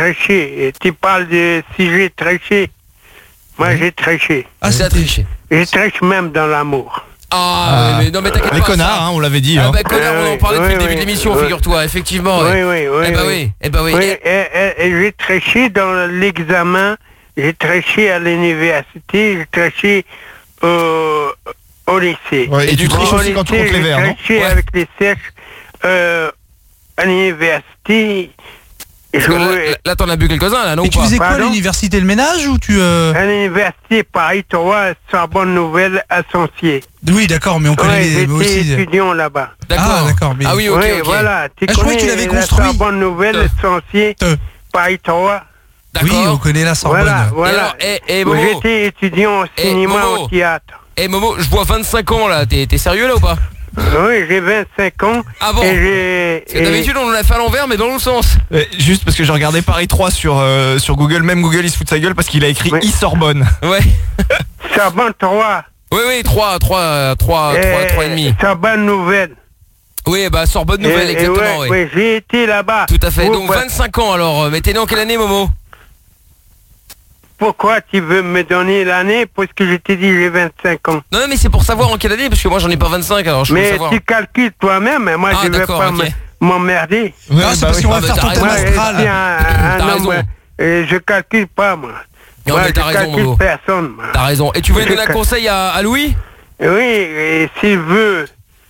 Et tu parles de si j'ai triché. Moi j'ai triché. Ah, c'est à tricher. Je triche même dans l'amour. Ah, mais non, mais t'inquiète pas. Les connards, hein, on l'avait dit. Ah, bah, connard, on en parlait depuis le début de l'émission, figure-toi, effectivement. Oui. Eh bah oui. Et j'ai triché dans l'examen, j'ai triché à l'université, j'ai triché au lycée. Ouais, et tu triches aussi quand tu comptes les verres, non? J'ai triché avec les sèches à l'université. Là, t'en as bu quelques-uns, là, non? Et tu faisais quoi à l'université, le ménage ou tu... À l'université Paris 3, Sorbonne Nouvelle, à Sancier. Oui, d'accord, mais on connaît les... J'étais étudiant là-bas. D'accord. Ah, d'accord. Mais... Ah oui, ok. Voilà. Je croyais que tu l'avais construit. Sorbonne Nouvelle, Sancier, Paris 3. Oui, on connaît la Sorbonne. Voilà. Et Momo, j'étais étudiant au cinéma, au théâtre. Momo, je vois 25 ans, là. T'es sérieux, là, ou pas? Oui, j'ai 25 ans. Ah bon? Parce que d'habitude on l'a fait à l'envers mais dans l'autre sens. Juste parce que j'ai regardé Paris 3 sur Google, même Google il se fout de sa gueule parce qu'il a écrit e-Sorbonne. Ouais. Sorbonne 3. Oui, 3 et demi. Sorbonne Nouvelle. Oui, bah Sorbonne Nouvelle, exactement. Oui, j'ai été là-bas. Tout à fait. Donc 25 ans alors. Mais t'es né en quelle année, Momo? Pourquoi tu veux me donner l'année? Parce que je t'ai dit j'ai 25 ans. Non, mais c'est pour savoir en quelle année, parce que moi j'en ai pas 25, alors je veux Mais savoir. tu calcules toi-même, et moi je vais pas m'emmerder. Ouais, c'est parce qu'on va faire ton thème astral. T'as raison. Je calcule pas, moi. Non, moi, mais t'as raison, Momo. Personne. T'as raison. Et tu voulais donner un conseil à Louis? Oui, et s'il veut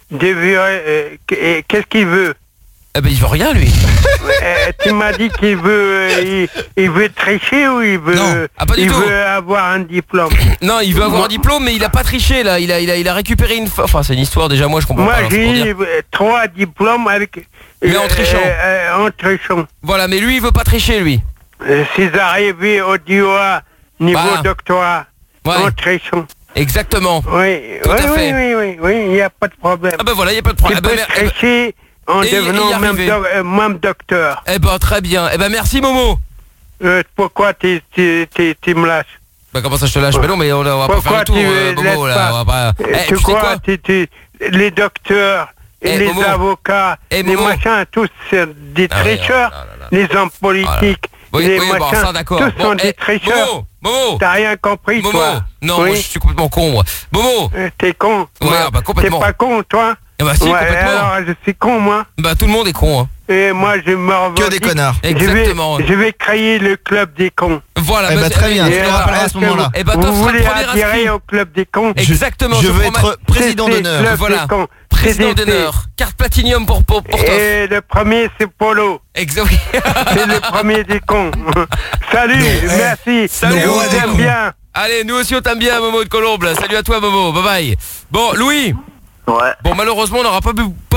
qu'est-ce qu'il veut? Eh ben il veut rien, lui. Tu m'as dit qu'il veut il veut tricher ou il veut il veut avoir un diplôme? Non, il veut avoir un diplôme, mais il a pas triché là. Il a récupéré une. Enfin, c'est une histoire déjà. Moi, je comprends pas. Moi, j'ai eu 3 diplômes avec. Mais en trichant. En trichant. Voilà, mais lui, il veut pas tricher, lui. C'est arrivé au DOA niveau doctorat. Ouais. En trichant. Exactement. Oui, tout à fait. Oui, il n'y a pas de problème. Ah ben voilà, il n'y a pas de problème. Tu peux tricher en devenant même docteur. Eh ben très bien. Eh ben merci, Momo. Pourquoi tu me lâches? Bah comment ça je te lâche? Mais non, mais on va pas faire le tour, Momo, là. On va pas... tu crois les docteurs, et les avocats, les machins, tous des tricheurs, les hommes politiques, les machins, bon, ça, d'accord. tous sont des tricheurs. Momo, t'as rien compris, Momo. toi? Non, moi je suis complètement con, moi. Momo. T'es con? Ouais, bah complètement. T'es pas con, toi? Eh bah si, complètement. Alors, je suis con, moi. Bah tout le monde est con, hein. Et moi, je me revendique. Que des connards. Exactement. Je vais créer le club des cons. Voilà, bah, très bien, je le rappellerai à ce moment-là. Et bah toi, vous voulez premier attirer inscrit au club des cons? Exactement. Je veux être président d'honneur. Voilà. Président d'honneur. Carte platinium pour toi. Et le premier, c'est Polo. Exactement. C'est le premier des cons. Salut, merci. Salut, on t'aime bien. Allez, nous aussi on t'aime bien, Momo de Colombe. Salut à toi, Momo. Bye bye. Bon, Louis. Ouais. Bon, malheureusement, on n'aura pas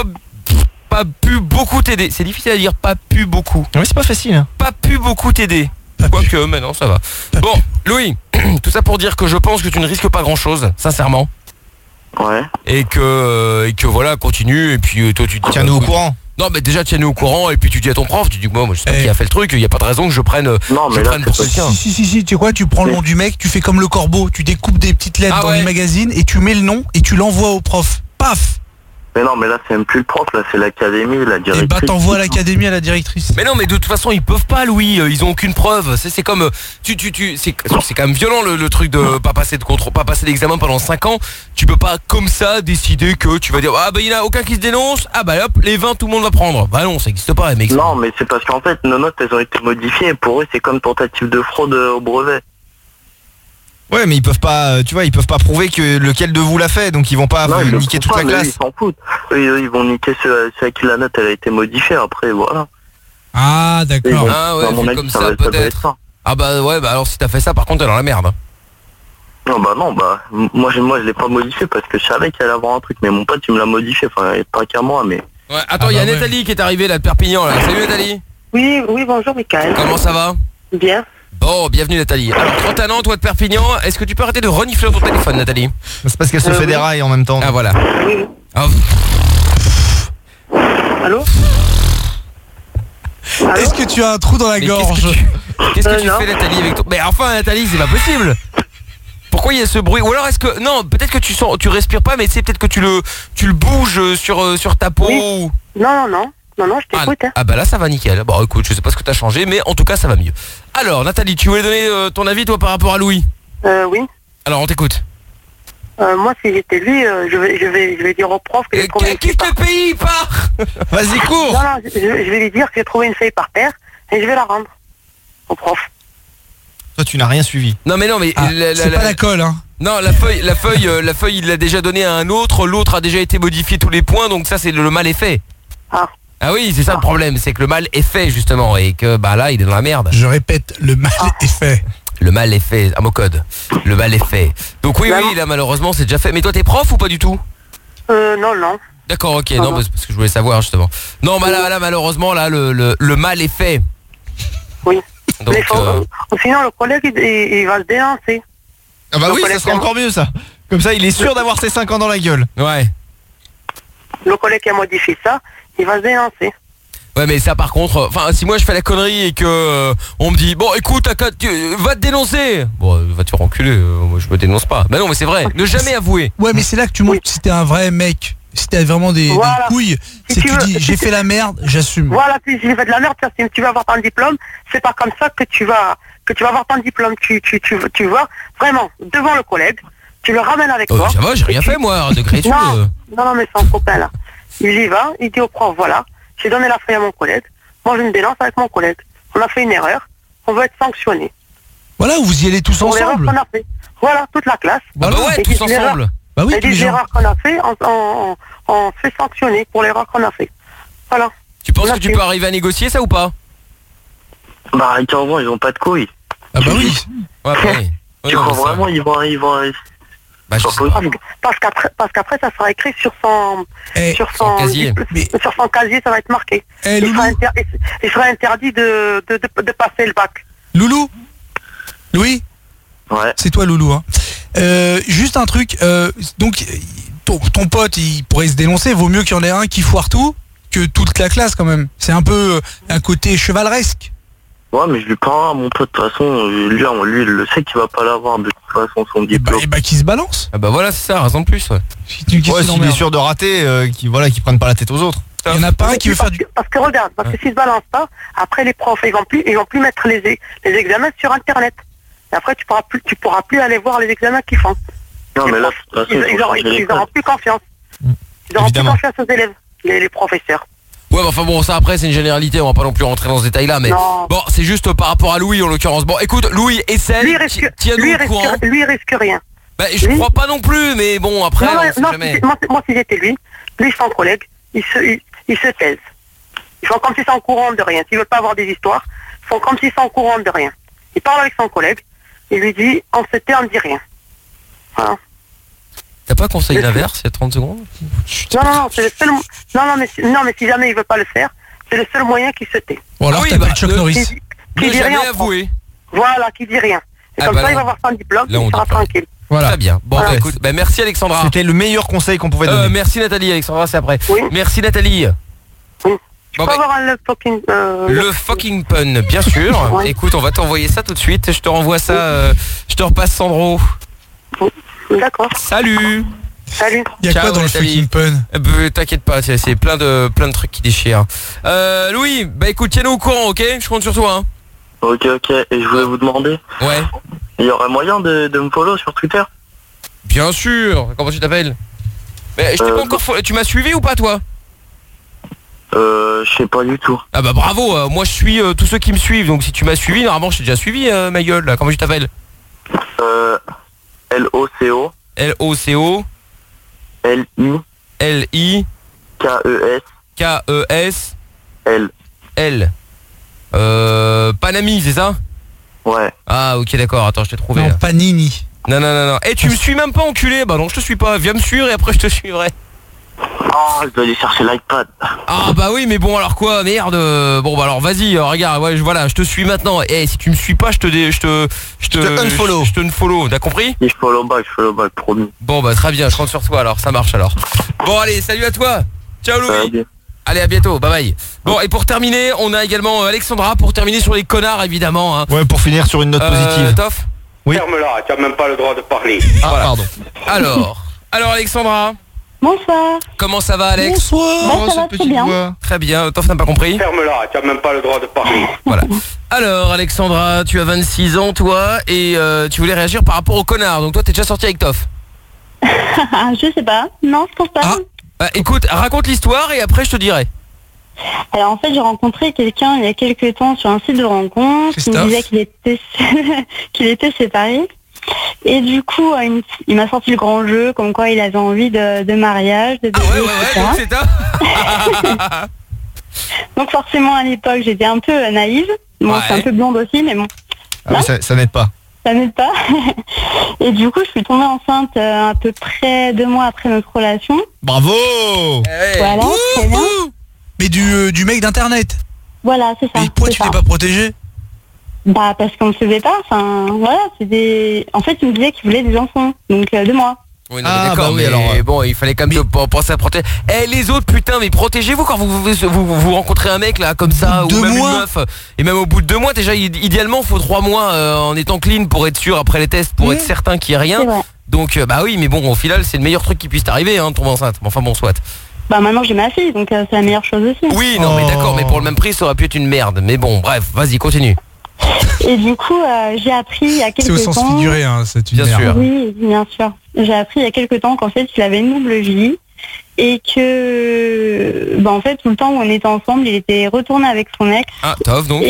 pu beaucoup t'aider. C'est difficile à dire, pas pu beaucoup. Oui, c'est pas facile. Hein. Pas pu beaucoup t'aider. Quoique, mais non, ça va. Bon, Louis, tout ça pour dire que je pense que tu ne risques pas grand-chose, sincèrement. Ouais. Et que voilà, continue. Et puis toi, tu te dis. Tiens-nous au courant. Non, mais déjà, tiens-nous au courant. Et puis tu dis à ton prof, tu dis que moi, je sais pas qui a fait le truc. Il n'y a pas de raison que je prenne pour quelqu'un. Si, tu sais quoi, tu prends le nom du mec, tu fais comme le corbeau, tu découpes des petites lettres dans les magazines et tu mets le nom et tu l'envoies au prof. Paf! Mais non, mais là c'est même plus le prof, là c'est l'académie, la directrice. Et bah t'envoies à l'académie à la directrice. Mais non, mais de toute façon ils peuvent pas, Louis. Ils ont aucune preuve. C'est comme c'est quand même violent le truc de pas passer de contrôle, pas passer d'examen pendant 5 ans. Tu peux pas comme ça décider que tu vas dire ah bah il y en a aucun qui se dénonce. Ah bah hop les 20 tout le monde va prendre. Bah non, ça existe pas les mecs. Non, mais c'est parce qu'en fait nos notes elles ont été modifiées et pour eux c'est comme tentative de fraude au brevet. Ouais, mais ils peuvent pas, tu vois, ils peuvent pas prouver que lequel de vous l'a fait, donc ils vont pas niquer toute la classe. Ils s'en foutent. Ils vont niquer ceux à qui la note elle a été modifiée après, voilà. Ah d'accord. Ah ouais, c'est comme ça peut-être. Ah bah ouais, bah alors si t'as fait ça, par contre t'es dans la merde. Non bah non, bah moi je l'ai pas modifié parce que je savais qu'il allait avoir un truc, mais mon pote il me l'a modifié, enfin pas qu'à moi, mais. Ouais, attends, il y a Nathalie qui est arrivée là de Perpignan là. Salut Nathalie. Oui, bonjour Mickaël. Comment ça va? Bien. Bon, bienvenue Nathalie. Alors 31 ans, toi de Perpignan, est-ce que tu peux arrêter de renifler ton téléphone Nathalie? C'est parce qu'elle se fait des rails en même temps. Ah voilà. Oui. Oh. Allô? Est-ce que tu as un trou dans la gorge? Qu'est-ce que tu fais Nathalie avec ton... Mais enfin Nathalie, c'est pas possible. Pourquoi il y a ce bruit? Ou alors est-ce que... Non, peut-être que tu respires pas, mais c'est peut-être que tu le bouges sur ta peau. Oui. Non, je t'écoute. Ah bah là ça va nickel. Bon écoute, je sais pas ce que t'as changé, mais en tout cas ça va mieux. Alors Nathalie, tu voulais donner ton avis toi par rapport à Louis? Oui. Alors on t'écoute. Moi si j'étais lui, je vais dire au prof que j'ai trouvé... Quitte le pays, part. Vas-y cours. Non, je vais lui dire que j'ai trouvé une feuille par terre et je vais la rendre au prof. Toi tu n'as rien suivi. Non mais c'est pas la colle hein. Non, la feuille il l'a déjà donnée à un autre, l'autre a déjà été modifié tous les points, donc ça c'est le mal est fait. Ah oui, c'est ça le problème, c'est que le mal est fait justement et que bah là il est dans la merde. Je répète, le mal est fait. Le mal est fait, à mon code. Le mal est fait. Donc oui, là malheureusement c'est déjà fait. Mais toi t'es prof ou pas du tout? Non. D'accord, ok, non, parce que je voulais savoir justement. Non, bah là malheureusement là le mal est fait. Oui. Donc, sinon le collègue il va se dénoncer. Ah bah oui, ça sera encore mieux ça. Comme ça il est sûr d'avoir ses 5 ans dans la gueule. Ouais. le collègue qui a modifié ça, il va se dénoncer. Ouais, mais ça par contre, enfin si moi je fais la connerie et que on me dit bon écoute va te dénoncer, bon va te faire enculer, moi je me dénonce pas. Bah non mais c'est vrai, ne jamais avouer. Ouais mais c'est là que tu montres si t'es un vrai mec, si t'as vraiment des couilles, c'est que tu dis j'ai fait la merde, j'assume. Voilà, si j'ai fait de la merde, si tu vas avoir ton diplôme, c'est pas comme ça que tu vas avoir ton diplôme, tu vois, vraiment, devant le collègue, tu le ramènes avec toi. Ça va, j'ai rien fait moi, de créer Non mais c'est un copain là. Il y va, il dit au prof, voilà, j'ai donné la feuille à mon collègue, moi je me dénonce avec mon collègue. On a fait une erreur, on veut être sanctionné. Voilà, vous y allez tous pour ensemble. Qu'on a fait. Voilà, toute la classe. Voilà. Ah bah ouais, tous ensemble. Bah oui, et les erreurs qu'on a fait, on fait sanctionner pour l'erreur qu'on a fait. Voilà. Tu penses que tu peux arriver à négocier ça ou pas? Bah, carrément, ils ont pas de couilles. Ah bah oui. Ouais, bah, tu crois vraiment ils vont bah, parce qu'après ça sera écrit sur son casier. Sur son casier, ça va être marqué. Il sera interdit de passer le bac. Loulou, Louis. Ouais. C'est toi Loulou hein. Juste un truc, donc ton pote il pourrait se dénoncer, vaut mieux qu'il y en ait un qui foire tout que toute la classe quand même. C'est un peu un côté chevaleresque. Ouais, mais je lui parle à mon pote, de toute façon, lui il le sait qu'il va pas l'avoir de toute façon son diplôme. Et bah qui se balance. Ah bah voilà, c'est ça, raison de plus. Ouais. S'il est sûr de rater, qui prennent pas la tête aux autres. Il y en a pas un qui veut faire du... Parce que regarde, parce que s'ils se balancent pas, après les profs, ils vont plus mettre les examens sur internet. Et après tu pourras plus aller voir les examens qu'ils font. Non mais là, de toute façon, ils n'auront plus confiance. Ils n'auront plus confiance aux élèves, les professeurs. Ouais, bah, enfin bon, ça après c'est une généralité, on va pas non plus rentrer dans ce détail-là, mais non. Bon, c'est juste par rapport à Louis en l'occurrence. Bon, écoute, Louis, essaie, tiens-nous au courant. Lui, il risque rien. Bah, je crois pas non plus, mais bon, après, on sait jamais. Moi, si j'étais lui, son collègue, il se taise. Ils font comme s'ils sont au courant de rien. S'ils veulent pas avoir des histoires, ils font comme s'ils sont au courant de rien. Il parle avec son collègue, il lui dit, on se tait, on ne dit rien. Voilà. T'as pas conseillé l'inverse il y a 30 secondes? Non, c'est le seul. Non, mais si jamais il veut pas le faire, c'est le seul moyen qu'il se tait. Ou alors t'appelles Chuck Norris. Qui dit rien. Avoué. Voilà, qui dit rien. Et comme ça, il va avoir son diplôme, il sera tranquille. Voilà. Très bien. Bon, bah, écoute, bah, merci Alexandra. C'était le meilleur conseil qu'on pouvait donner. Merci Nathalie, Alexandra, c'est après. Oui. Merci Nathalie. Oui. Je peux avoir le fucking... Le fucking pun, bien sûr. Ouais. Écoute, on va t'envoyer ça tout de suite. Je te renvoie ça. Je te repasse Sandro. D'accord. Salut. Salut. Il y a quoi dans Nathalie. le fucking pun? T'inquiète pas, c'est plein de trucs qui déchirent. Louis, bah écoute, tiens-nous au courant, ok? Je compte sur toi. Hein. Ok, et je voulais vous demander. Ouais. Il y aurait moyen de me follow sur Twitter? Bien sûr. Comment tu t'appelles? Mais je t'ai pas encore tu m'as suivi ou pas toi? Je sais pas du tout. Ah bah bravo, moi je suis tous ceux qui me suivent, donc si tu m'as suivi, normalement je t'ai déjà suivi ma gueule là. Comment tu t'appelles? L-O-C-O L-O-C-O L-I L-I K-E-S K-E-S L L Panami, c'est ça? Ouais. Ah ok d'accord, attends, je t'ai trouvé. Non, là. Panini. Non. Eh, tu me suis même pas, enculé? Bah non, je te suis pas. Viens me suivre et après je te suivrai. Oh, je dois aller chercher l'iPad. Ah bah oui, mais bon alors quoi, merde. Bon bah alors vas-y, regarde, ouais, voilà, je te suis maintenant. Eh, si tu me suis pas, je te unfollow. Je te unfollow, t'as compris? Je follow back, promis. Bon bah très bien, je compte sur toi alors, ça marche alors. Bon allez, salut à toi. Ciao Louis. Allez, à bientôt, bye bye. Bon, et pour terminer, on a également Alexandra pour terminer sur les connards évidemment. Hein. Ouais, pour finir sur une note positive. Toff. Oui. Ferme-la, tu n'as même pas le droit de parler. Ah, voilà. Pardon. Alors Alexandra. Bonsoir. Comment ça va Alex? Bonsoir. Ça va très bien. Très bien, Toff n'a pas compris. Ferme-la, tu n'as même pas le droit de parler. Voilà. Alors Alexandra, tu as 26 ans toi et tu voulais réagir par rapport aux connards. Donc toi t'es déjà sorti avec Toff? Je sais pas. Non, je pense pas. Ah. Bah, écoute, raconte l'histoire et après je te dirai. Alors en fait j'ai rencontré quelqu'un il y a quelques temps sur un site de rencontre qui me disait qu'il était séparé. Et du coup il m'a sorti le grand jeu comme quoi il avait envie de mariage, de bébé, etc. Donc forcément à l'époque j'étais un peu naïve. Bon, c'est un peu blonde aussi mais bon. Ah oui, ça n'aide pas. Ça n'aide pas. Et du coup, je suis tombée enceinte à peu près 2 mois après notre relation. Bravo. Voilà, très bien. Mais du mec d'internet. Voilà, c'est ça. Et pourquoi tu t'es pas protégé? Bah parce qu'on ne se faisait pas. Enfin, voilà, c'est des. En fait, il me disait qu'il voulait des enfants, donc 2 mois. Oui, non, mais d'accord, bah oui, mais alors, bon, il fallait quand même penser à protéger. Eh, les autres, putain, mais protégez-vous quand vous rencontrez un mec là comme ça, ou même une meuf. Et même au bout de 2 mois, déjà, idéalement, faut 3 mois en étant clean pour être sûr après les tests, pour être certain qu'il n'y a rien. Donc, bah oui, mais bon, au final, c'est le meilleur truc qui puisse t'arriver, hein, de tomber enceinte. Enfin bon, soit. Bah maintenant j'ai ma fille, donc c'est la meilleure chose aussi. Oui, non, mais d'accord, mais pour le même prix, ça aurait pu être une merde. Mais bon, bref, vas-y, continue. Et du coup, j'ai appris il y a quelques temps... C'est au sens figuré, hein, c'est une Bien sûr. sûr. Oui, bien sûr. J'ai appris il y a quelques temps qu'en fait, il avait une double vie et que, bah, en fait, tout le temps où on était ensemble, il était retourné avec son ex. Ah, tof, donc.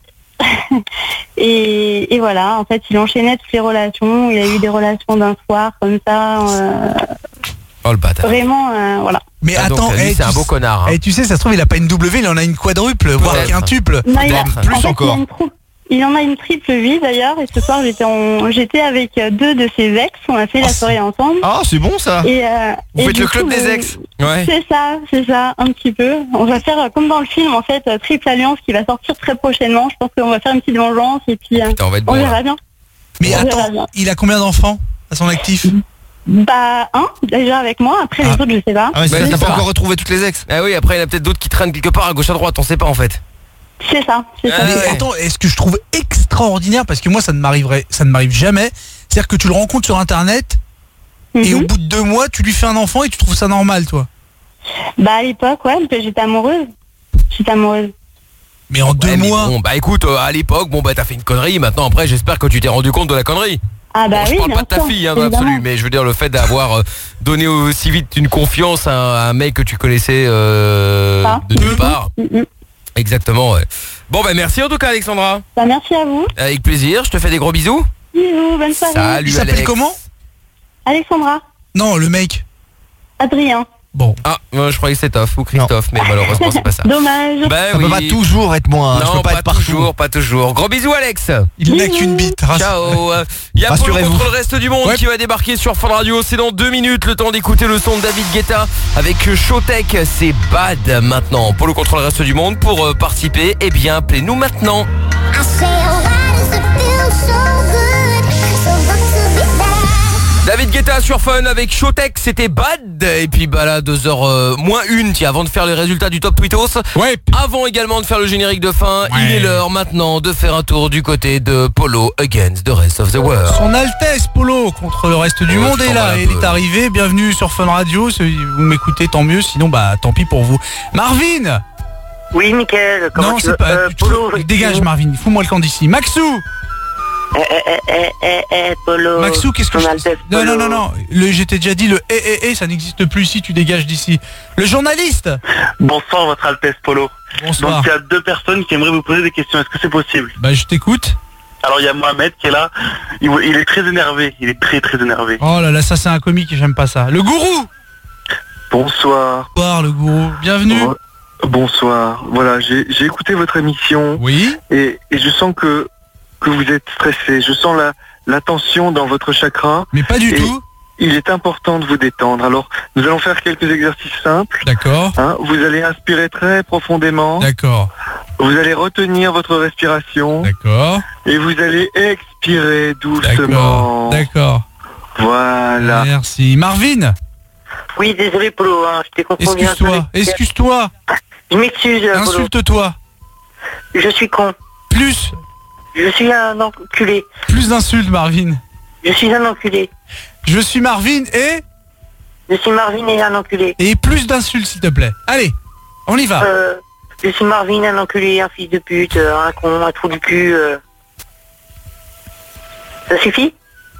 Et voilà, en fait, il enchaînait toutes les relations. Il a eu des relations d'un soir comme ça. Oh le bâtard. Vraiment, voilà. Mais attends, donc, lui, c'est un beau connard. Hein. Tu sais, ça se trouve, il a pas une W, il en a une quadruple, voire quintuple. Non, Plus en fait, encore. Il en a une triple vie d'ailleurs, et ce soir j'étais avec 2 de ses ex, on a fait la soirée ensemble. Ah, c'est bon ça. Vous faites le club des ex. Ouais. C'est ça, un petit peu. On va faire comme dans le film en fait, Triple Alliance qui va sortir très prochainement. Je pense qu'on va faire une petite vengeance et puis on va être bon, on verra là. bien. Mais attends, il a combien d'enfants à son actif? Bah, un déjà avec moi, après les autres je sais pas. Ah ouais, t'as pas encore retrouvé toutes les ex. Ah oui, après il y en a peut-être d'autres qui traînent quelque part à gauche à droite, on sait pas en fait. C'est ça, c'est ça. Mais attends, est-ce que je trouve extraordinaire, parce que moi ça ne m'arrive jamais, c'est-à-dire que tu le rencontres sur internet et au bout de 2 mois tu lui fais un enfant et tu trouves ça normal, toi? Bah à l'époque, ouais, parce que j'étais amoureuse. Mais en 2 mois. Bon, bah écoute, à l'époque, bon bah t'as fait une connerie, maintenant après j'espère que tu t'es rendu compte de la connerie. Ah bah bon, je oui, parle pas de ta bien sûr, fille, hein, dans évidemment. l'absolu, mais je veux dire le fait d'avoir donné aussi vite une confiance à un mec que tu connaissais de nulle part. Exactement, ouais. Bon bah merci en tout cas Alexandra. Bah merci à vous. Avec plaisir, je te fais des gros bisous. Bisous, bonne soirée. Salut, il s'appelle Alex. comment? Alexandra. Non, le mec. Adrien. Bon. Ah, moi, je croyais que c'était Toff ou Christophe, mais malheureusement c'est pas ça. Dommage. Bah, Ça peut pas toujours être moi. Non, je peux pas être partout. pas toujours. Gros bisous Alex. Il n'a qu'une bite. Ciao. Il y a Polo Rassurez-vous. contre le reste du monde qui va débarquer sur Fun Radio. C'est dans 2 minutes, le temps d'écouter le son de David Guetta avec Showtek. C'est Bad maintenant. Polo contre le reste du monde. Pour participer, eh bien appelez-nous maintenant. David Guetta sur Fun avec Showtek, c'était Bad. Et puis bah là 2h moins 1, tiens, avant de faire les résultats du Top Tweetos. Ouais. Avant également de faire le générique de fin, il est l'heure maintenant de faire un tour du côté de Polo against the rest of the world. Son Altesse Polo contre le reste du monde est là, il est arrivé, bienvenue sur Fun Radio, si vous m'écoutez tant mieux, sinon bah tant pis pour vous. Marvin. Oui, Mickaël, comment Non, tu c'est veux pas... Polo, dégage Marvin, fous-moi le camp d'ici. Maxou. Polo. Maxou, qu'est-ce que Son je... Altesse Non, Polo. non, non, non, j'ai déjà dit le ça n'existe plus ici, tu dégages d'ici. Le journaliste. Bonsoir, votre Altesse Polo. Bonsoir. Donc il y a 2 personnes qui aimeraient vous poser des questions. Est-ce que c'est possible? Bah je t'écoute. Alors il y a Mohamed qui est là. Il est très énervé. Il est très énervé. Oh là là, ça c'est un comique et j'aime pas ça. Le gourou. Bonsoir. Bonsoir le gourou, bienvenue. Bonsoir. Voilà, j'ai écouté votre émission. Oui. Et je sens que vous êtes stressé. Je sens la tension dans votre chakra. Mais pas du tout. Il est important de vous détendre. Alors, nous allons faire quelques exercices simples. D'accord. Vous allez inspirer très profondément. D'accord. Vous allez retenir votre respiration. D'accord. Et vous allez expirer doucement. D'accord. Voilà. Merci. Marvin. Oui, désolé Polo, hein, je t'ai confondu. Excuse-toi. Je m'excuse, Polo. Insulte-toi. Je suis con. Plus. Je suis un enculé. Plus d'insultes, Marvin. Je suis un enculé. Je suis Marvin et... Je suis Marvin et un enculé. Et plus d'insultes, s'il te plaît. Allez, on y va. Je suis Marvin, un enculé, un fils de pute, un con, un trou du cul. Ça suffit?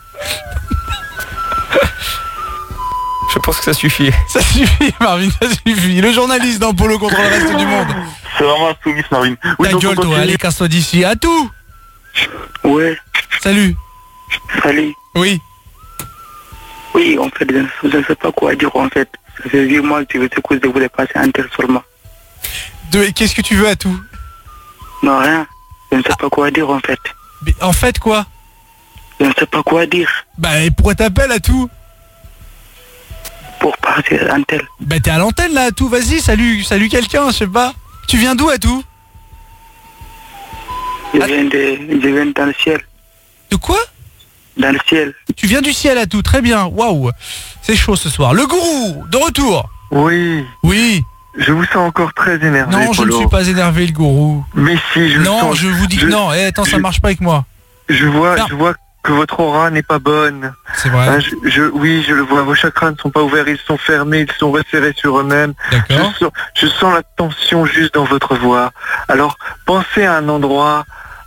Je pense que ça suffit. Ça suffit, Marvin, ça suffit. Le journaliste dans Polo contre le reste du monde. C'est vraiment un soumis, Marvin. Oui, ta gueule, toi, allez, casse-toi d'ici. À tout. Ouais. Salut. Salut. Oui. Oui, en fait, je ne sais pas quoi dire, en fait. Ça fait 8 mois que je t'écoute de vous dépasser un tel seulement. Qu'est-ce que tu veux à tout? Non, rien. Je ne sais pas quoi dire, en fait. Mais en fait, quoi? Je ne sais pas quoi dire. Bah, et pourquoi t'appelles à tout? Pour partir à l'antenne. Bah, t'es à l'antenne, là, à tout. Vas-y, salut quelqu'un, je sais pas. Tu viens d'où, à tout? Je viens dans le ciel. De quoi? Dans le ciel. Tu viens du ciel à tout, très bien. Waouh, c'est chaud ce soir. Le gourou, de retour. Oui. Oui. Je vous sens encore très énervé. Non, je ne suis pas énervé, le gourou. Mais si, je Non, sens... je vous dis que non. Attends, ça marche pas avec moi. Je vois que votre aura n'est pas bonne. C'est vrai. Hein, oui, je le vois. Vos chakras ne sont pas ouverts, ils sont fermés, ils sont resserrés sur eux-mêmes. D'accord. Je sens la tension juste dans votre voix. Alors, pensez à un endroit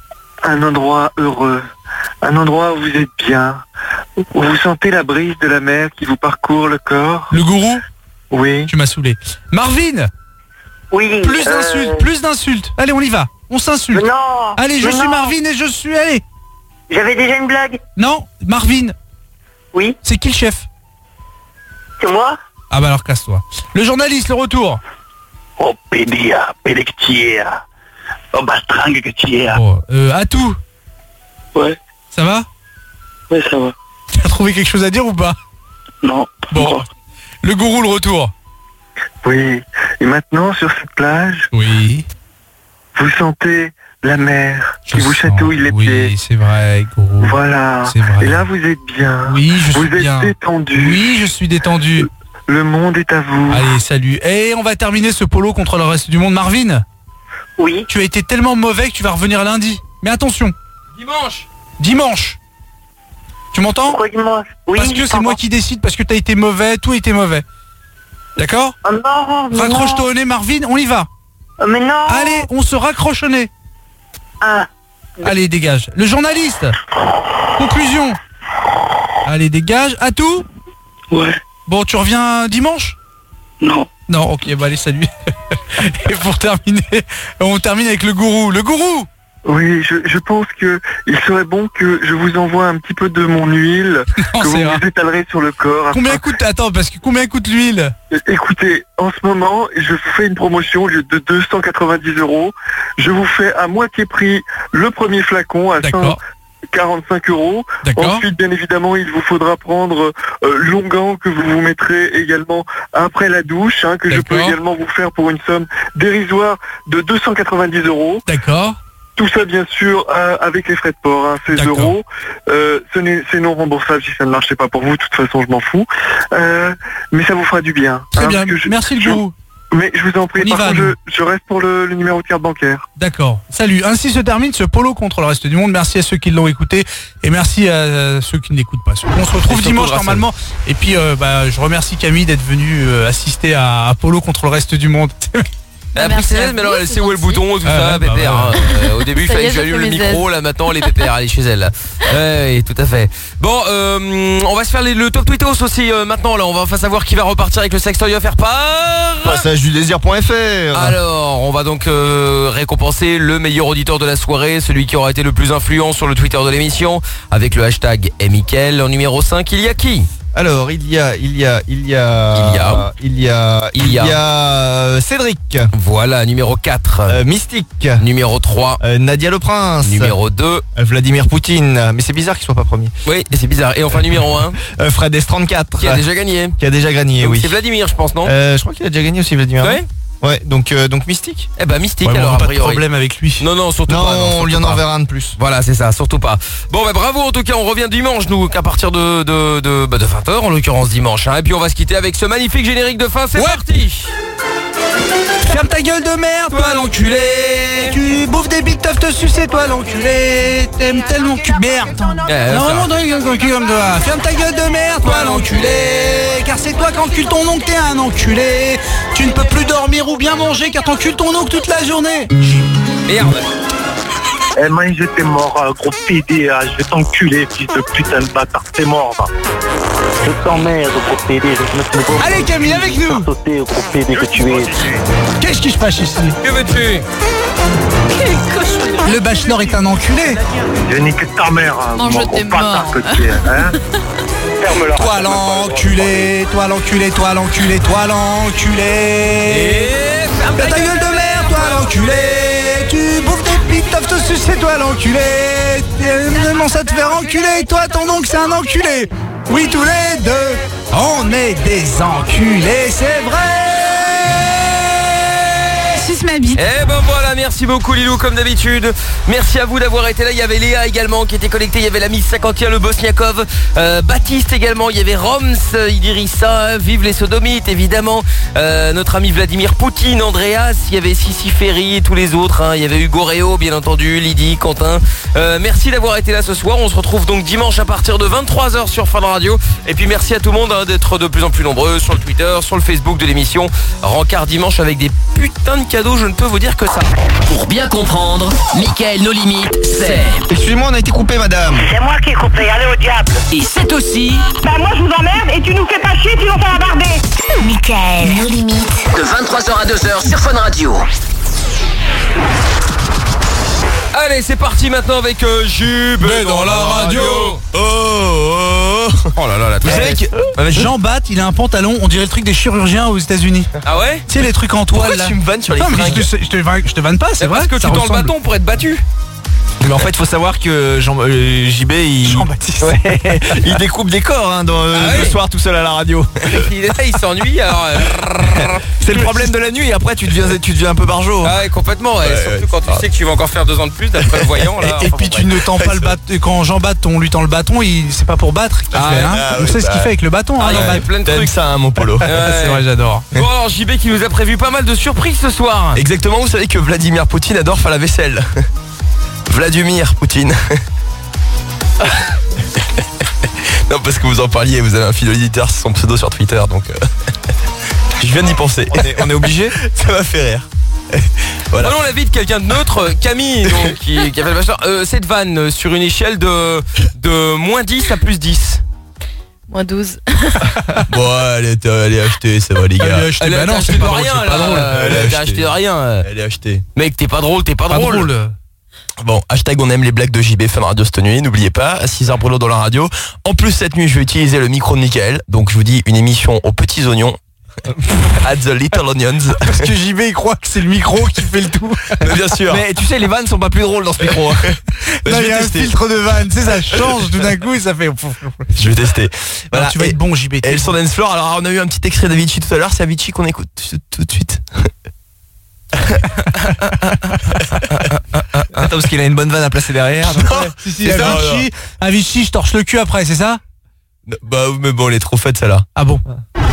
heureux, un endroit où vous êtes bien, où vous sentez la brise de la mer qui vous parcourt le corps. Le gourou ? Oui. Tu m'as saoulé. Marvin ? Oui. Plus d'insultes. Allez, on y va. On s'insulte. Non. Allez, je suis Marvin et je suis... Allez. J'avais déjà une blague. Non, Marvin. Oui. C'est qui le chef ? C'est moi. Ah bah alors casse-toi. Le journaliste, le retour. Oh pédia, pélectière. Oh bastringue que tu es. À tout. Ouais. Ça va ? Ouais, ça va. Tu as trouvé quelque chose à dire ou pas ? Non. Bon. Le gourou, le retour. Oui. Et maintenant, sur cette plage, oui, vous sentez la mer qui vous chatouille les pieds. Oui, c'est vrai, gourou. Voilà. C'est vrai. Et là, vous êtes bien. Oui, je suis bien. Vous êtes détendu. Oui, je suis détendu. Le monde est à vous. Allez, salut. Et on va terminer ce polo contre le reste du monde. Marvin ? Oui. Tu as été tellement mauvais que tu vas revenir lundi. Mais attention. Dimanche. Tu m'entends ? Pourquoi dimanche ? Oui. Parce que c'est moi qui décide, parce que t'as été mauvais, tout a été mauvais. D'accord ? Oh non, raccroche-toi au nez, Marvin, on y va. Mais non. Allez, on se raccroche au nez. Allez, dégage. Le journaliste. Conclusion. Allez, dégage. À tout ? Ouais. Bon, tu reviens dimanche ? Non. Non, ok, bah allez, salut. Et pour terminer, on termine avec le gourou. Le gourou ! Oui, je pense que il serait bon que je vous envoie un petit peu de mon huile que vous étalerez sur le corps. Combien coûte l'huile ? Écoutez, en ce moment, je vous fais une promotion de 290 €. Je vous fais à moitié prix le premier flacon à 145 €. Ensuite, bien évidemment, il vous faudra prendre l'onguent que vous vous mettrez également après la douche, que je peux également vous faire pour une somme dérisoire de 290 €. D'accord. Tout ça, bien sûr, avec les frais de port, 16 €. C'est non remboursable si ça ne marchait pas pour vous. De toute façon, je m'en fous. Mais ça vous fera du bien. Très bien. Merci le gourou. Mais je vous en prie, par contre, je reste pour le numéro de carte bancaire. D'accord. Salut. Ainsi se termine ce polo contre le reste du monde. Merci à ceux qui l'ont écouté et merci à ceux qui ne l'écoutent pas. On se retrouve dimanche normalement. Et puis, je remercie Camille d'être venue assister à polo contre le reste du monde. Elle a pris ses aides, mais alors elle sait où est le bouton, tout ça, pépère. Au début, il fallait que j'allume le micro, là maintenant, les pépères, elle est chez elle. Oui, tout à fait. Bon, on va se faire le top tweetos aussi maintenant, là. On va enfin savoir qui va repartir avec le sextoy offert par passageduDésir.fr. Alors, on va donc récompenser le meilleur auditeur de la soirée, celui qui aura été le plus influent sur le Twitter de l'émission, avec le hashtag #Mickaël. En numéro 5, il y a qui ? Alors, il y a Cédric. Voilà, numéro 4. Mystique. Numéro 3. Nadia Le Prince. Numéro 2. Vladimir Poutine. Mais c'est bizarre qu'il soit pas premier. Oui, c'est bizarre. Et enfin, numéro 1. Fred S34. Qui a déjà gagné. Donc, oui. C'est Vladimir, je pense, non ? Je crois qu'il a déjà gagné aussi, Vladimir. Ouais. Ouais, donc Mystique. Eh ben Mystique, ouais, alors on a a pas priori. de problème avec lui. Non, surtout pas. Non, on lui en enverra un de plus. Voilà, c'est ça, surtout pas. Bon, bravo en tout cas, on revient dimanche, nous, qu'à partir de 20h, en l'occurrence dimanche. Et puis on va se quitter avec ce magnifique générique de fin, c'est parti. Ferme ta gueule de merde, toi l'enculé. Tu bouffes des big tough, te sucer, toi l'enculé. T'aimes tellement cul. Merde. Non, vraiment, ton cul comme toi. Ferme ta gueule de merde, toi l'enculé. Car c'est toi qu'encule ton oncle, t'es un enculé. Tu ne peux plus dormir ou bien manger car t'encules ton oncle toute la journée. Merde. Eh man, j'étais mort, gros PD, je vais t'enculer, fils de putain de bâtard, t'es mort, va. Je t'emmerde, gros PD, je vais te mettre le gros. Allez Camille, avec nous. Sauter, gros PD que tu es. Qu'est-ce qui se passe ici? Que veux-tu? Le bachelor est un enculé. Je nique ta mère, non, mon gros bâtard que tu es, hein. Ferme-la. Toi l'enculé, toi l'enculé, toi l'enculé, toi l'enculé. Ferme ta gueule de merde, toi l'enculé. Tu bouffes des pics, t'offres te sucer, toi l'enculé. Tellement ça te fait enculer, toi ton oncle c'est un enculé. Oui, tous les deux, on est des enculés, c'est vrai. Je suce ma bite. Eh ben voilà, merci beaucoup Lilou comme d'habitude. Merci à vous d'avoir été là. Il y avait Léa également qui était connectée. Il y avait la Miss Sakantia, le Bosniakov, Baptiste également. Il y avait Roms, Idrissa, vive les sodomites évidemment. Notre ami Vladimir Poutine, Andreas. Il y avait Sissi Ferry et tous les autres. Il y avait Hugo Réo bien entendu, Lydie, Quentin. Merci d'avoir été là ce soir. On se retrouve donc dimanche à partir de 23h sur Fun Radio. Et puis merci à tout le monde d'être de plus en plus nombreux sur le Twitter, sur le Facebook de l'émission. Rencard dimanche avec des putains de cadeaux, je ne peux vous dire que ça. Pour bien comprendre, Mickaël No Limites, c'est... Excusez-moi, on a été coupé, madame. C'est moi qui ai coupé, allez au diable. Et c'est aussi... Bah moi je vous emmerde et tu nous fais pas chier, sinon ça va barder. Mickaël No Limites. De 23h à 2h sur Fun Radio. Allez, c'est parti maintenant avec JB dans la radio. Oh là là, la Vous savez que Jean Bat, il a un pantalon, on dirait le truc des chirurgiens aux États-Unis. Ah ouais? Tu sais les trucs en toile Pourquoi là. tu me vannes sur les fringues? Je te vanne pas, c'est vrai. Parce que tu tends le bâton pour être battu. Mais en fait, il faut savoir que JB, Jean-Baptiste, il découpe des corps le soir tout seul à la radio. Il s'ennuie alors. C'est le problème de la nuit. Après, tu deviens un peu barjot. Ah ouais, complètement. Ouais, surtout quand tu sais que tu vas encore faire 2 ans de plus d'après le voyant. Là, et puis tu ne tends pas le bâton. Quand Jean Bat, on lui tend le bâton, c'est pas pour battre. On sait ce qu'il fait avec le bâton. Il y a plein de trucs. Ça, mon polo. C'est vrai, j'adore. Bon alors JB qui nous a prévu pas mal de surprises ce soir. Exactement. Vous savez que Vladimir Poutine adore faire la vaisselle. Vladimir Poutine. Non, parce que vous en parliez, vous avez un fil auditeur, c'est son pseudo sur Twitter, donc je viens d'y penser. On est obligé. Ça m'a fait rire. Voilà. Prenons l'avis de quelqu'un de neutre, Camille, donc, qui a fait le bachelor. Cette vanne sur une échelle de moins 10 à plus 10. Moins 12. Bon, allez acheter, ça va les gars. Elle a acheté de rien là. Elle a acheté de rien. Elle est achetée. Mec, t'es pas drôle, drôle. Bon, hashtag on aime les blagues de JB Fun Radio cette nuit. N'oubliez pas, à 6h brûlot dans la radio. En plus, cette nuit, je vais utiliser le micro de Mickaël. Donc, je vous dis une émission aux petits oignons. At the Little Onions. Parce que JB il croit que c'est le micro qui fait le tout. Mais bien sûr. Mais tu sais, les vannes sont pas plus drôles dans ce micro. Il y a un filtre de vannes, tu sais, ça change tout d'un coup et ça fait. Je vais tester. Voilà, tu vas être bon JB. Et le son dance floor. Alors on a eu un petit extrait d'Avicii tout à l'heure. C'est Avicii qu'on écoute tout de suite. Attends, parce qu'il a une bonne vanne à placer derrière. Donc, si, Avicii, je torche le cul après, c'est ça? Bah mais bon, elle est trop faite celle-là. Ah bon?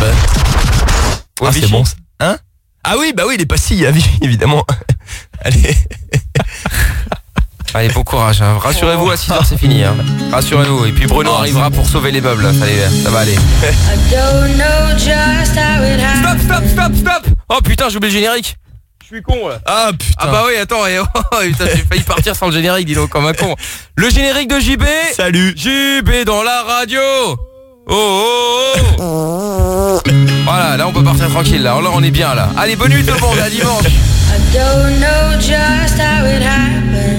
C'est bon. Hein? Ah oui, bah oui, il est pas si Avicii évidemment. Allez. Allez, bon courage. Rassurez-vous, à 6h c'est fini. Rassurez-vous. Et puis Bruno arrivera pour sauver les meubles. Ça va aller. Stop. Oh putain, j'ai oublié le générique. Je suis con là. Ah putain. Ah bah oui, attends, j'ai failli partir sans le générique, dis donc, comme un con. Le générique de JB. Salut. JB dans la radio. Oh. Voilà, là on peut partir tranquille là on est bien là. Allez, bonne nuit tout le monde, à dimanche. I don't know just how it happened.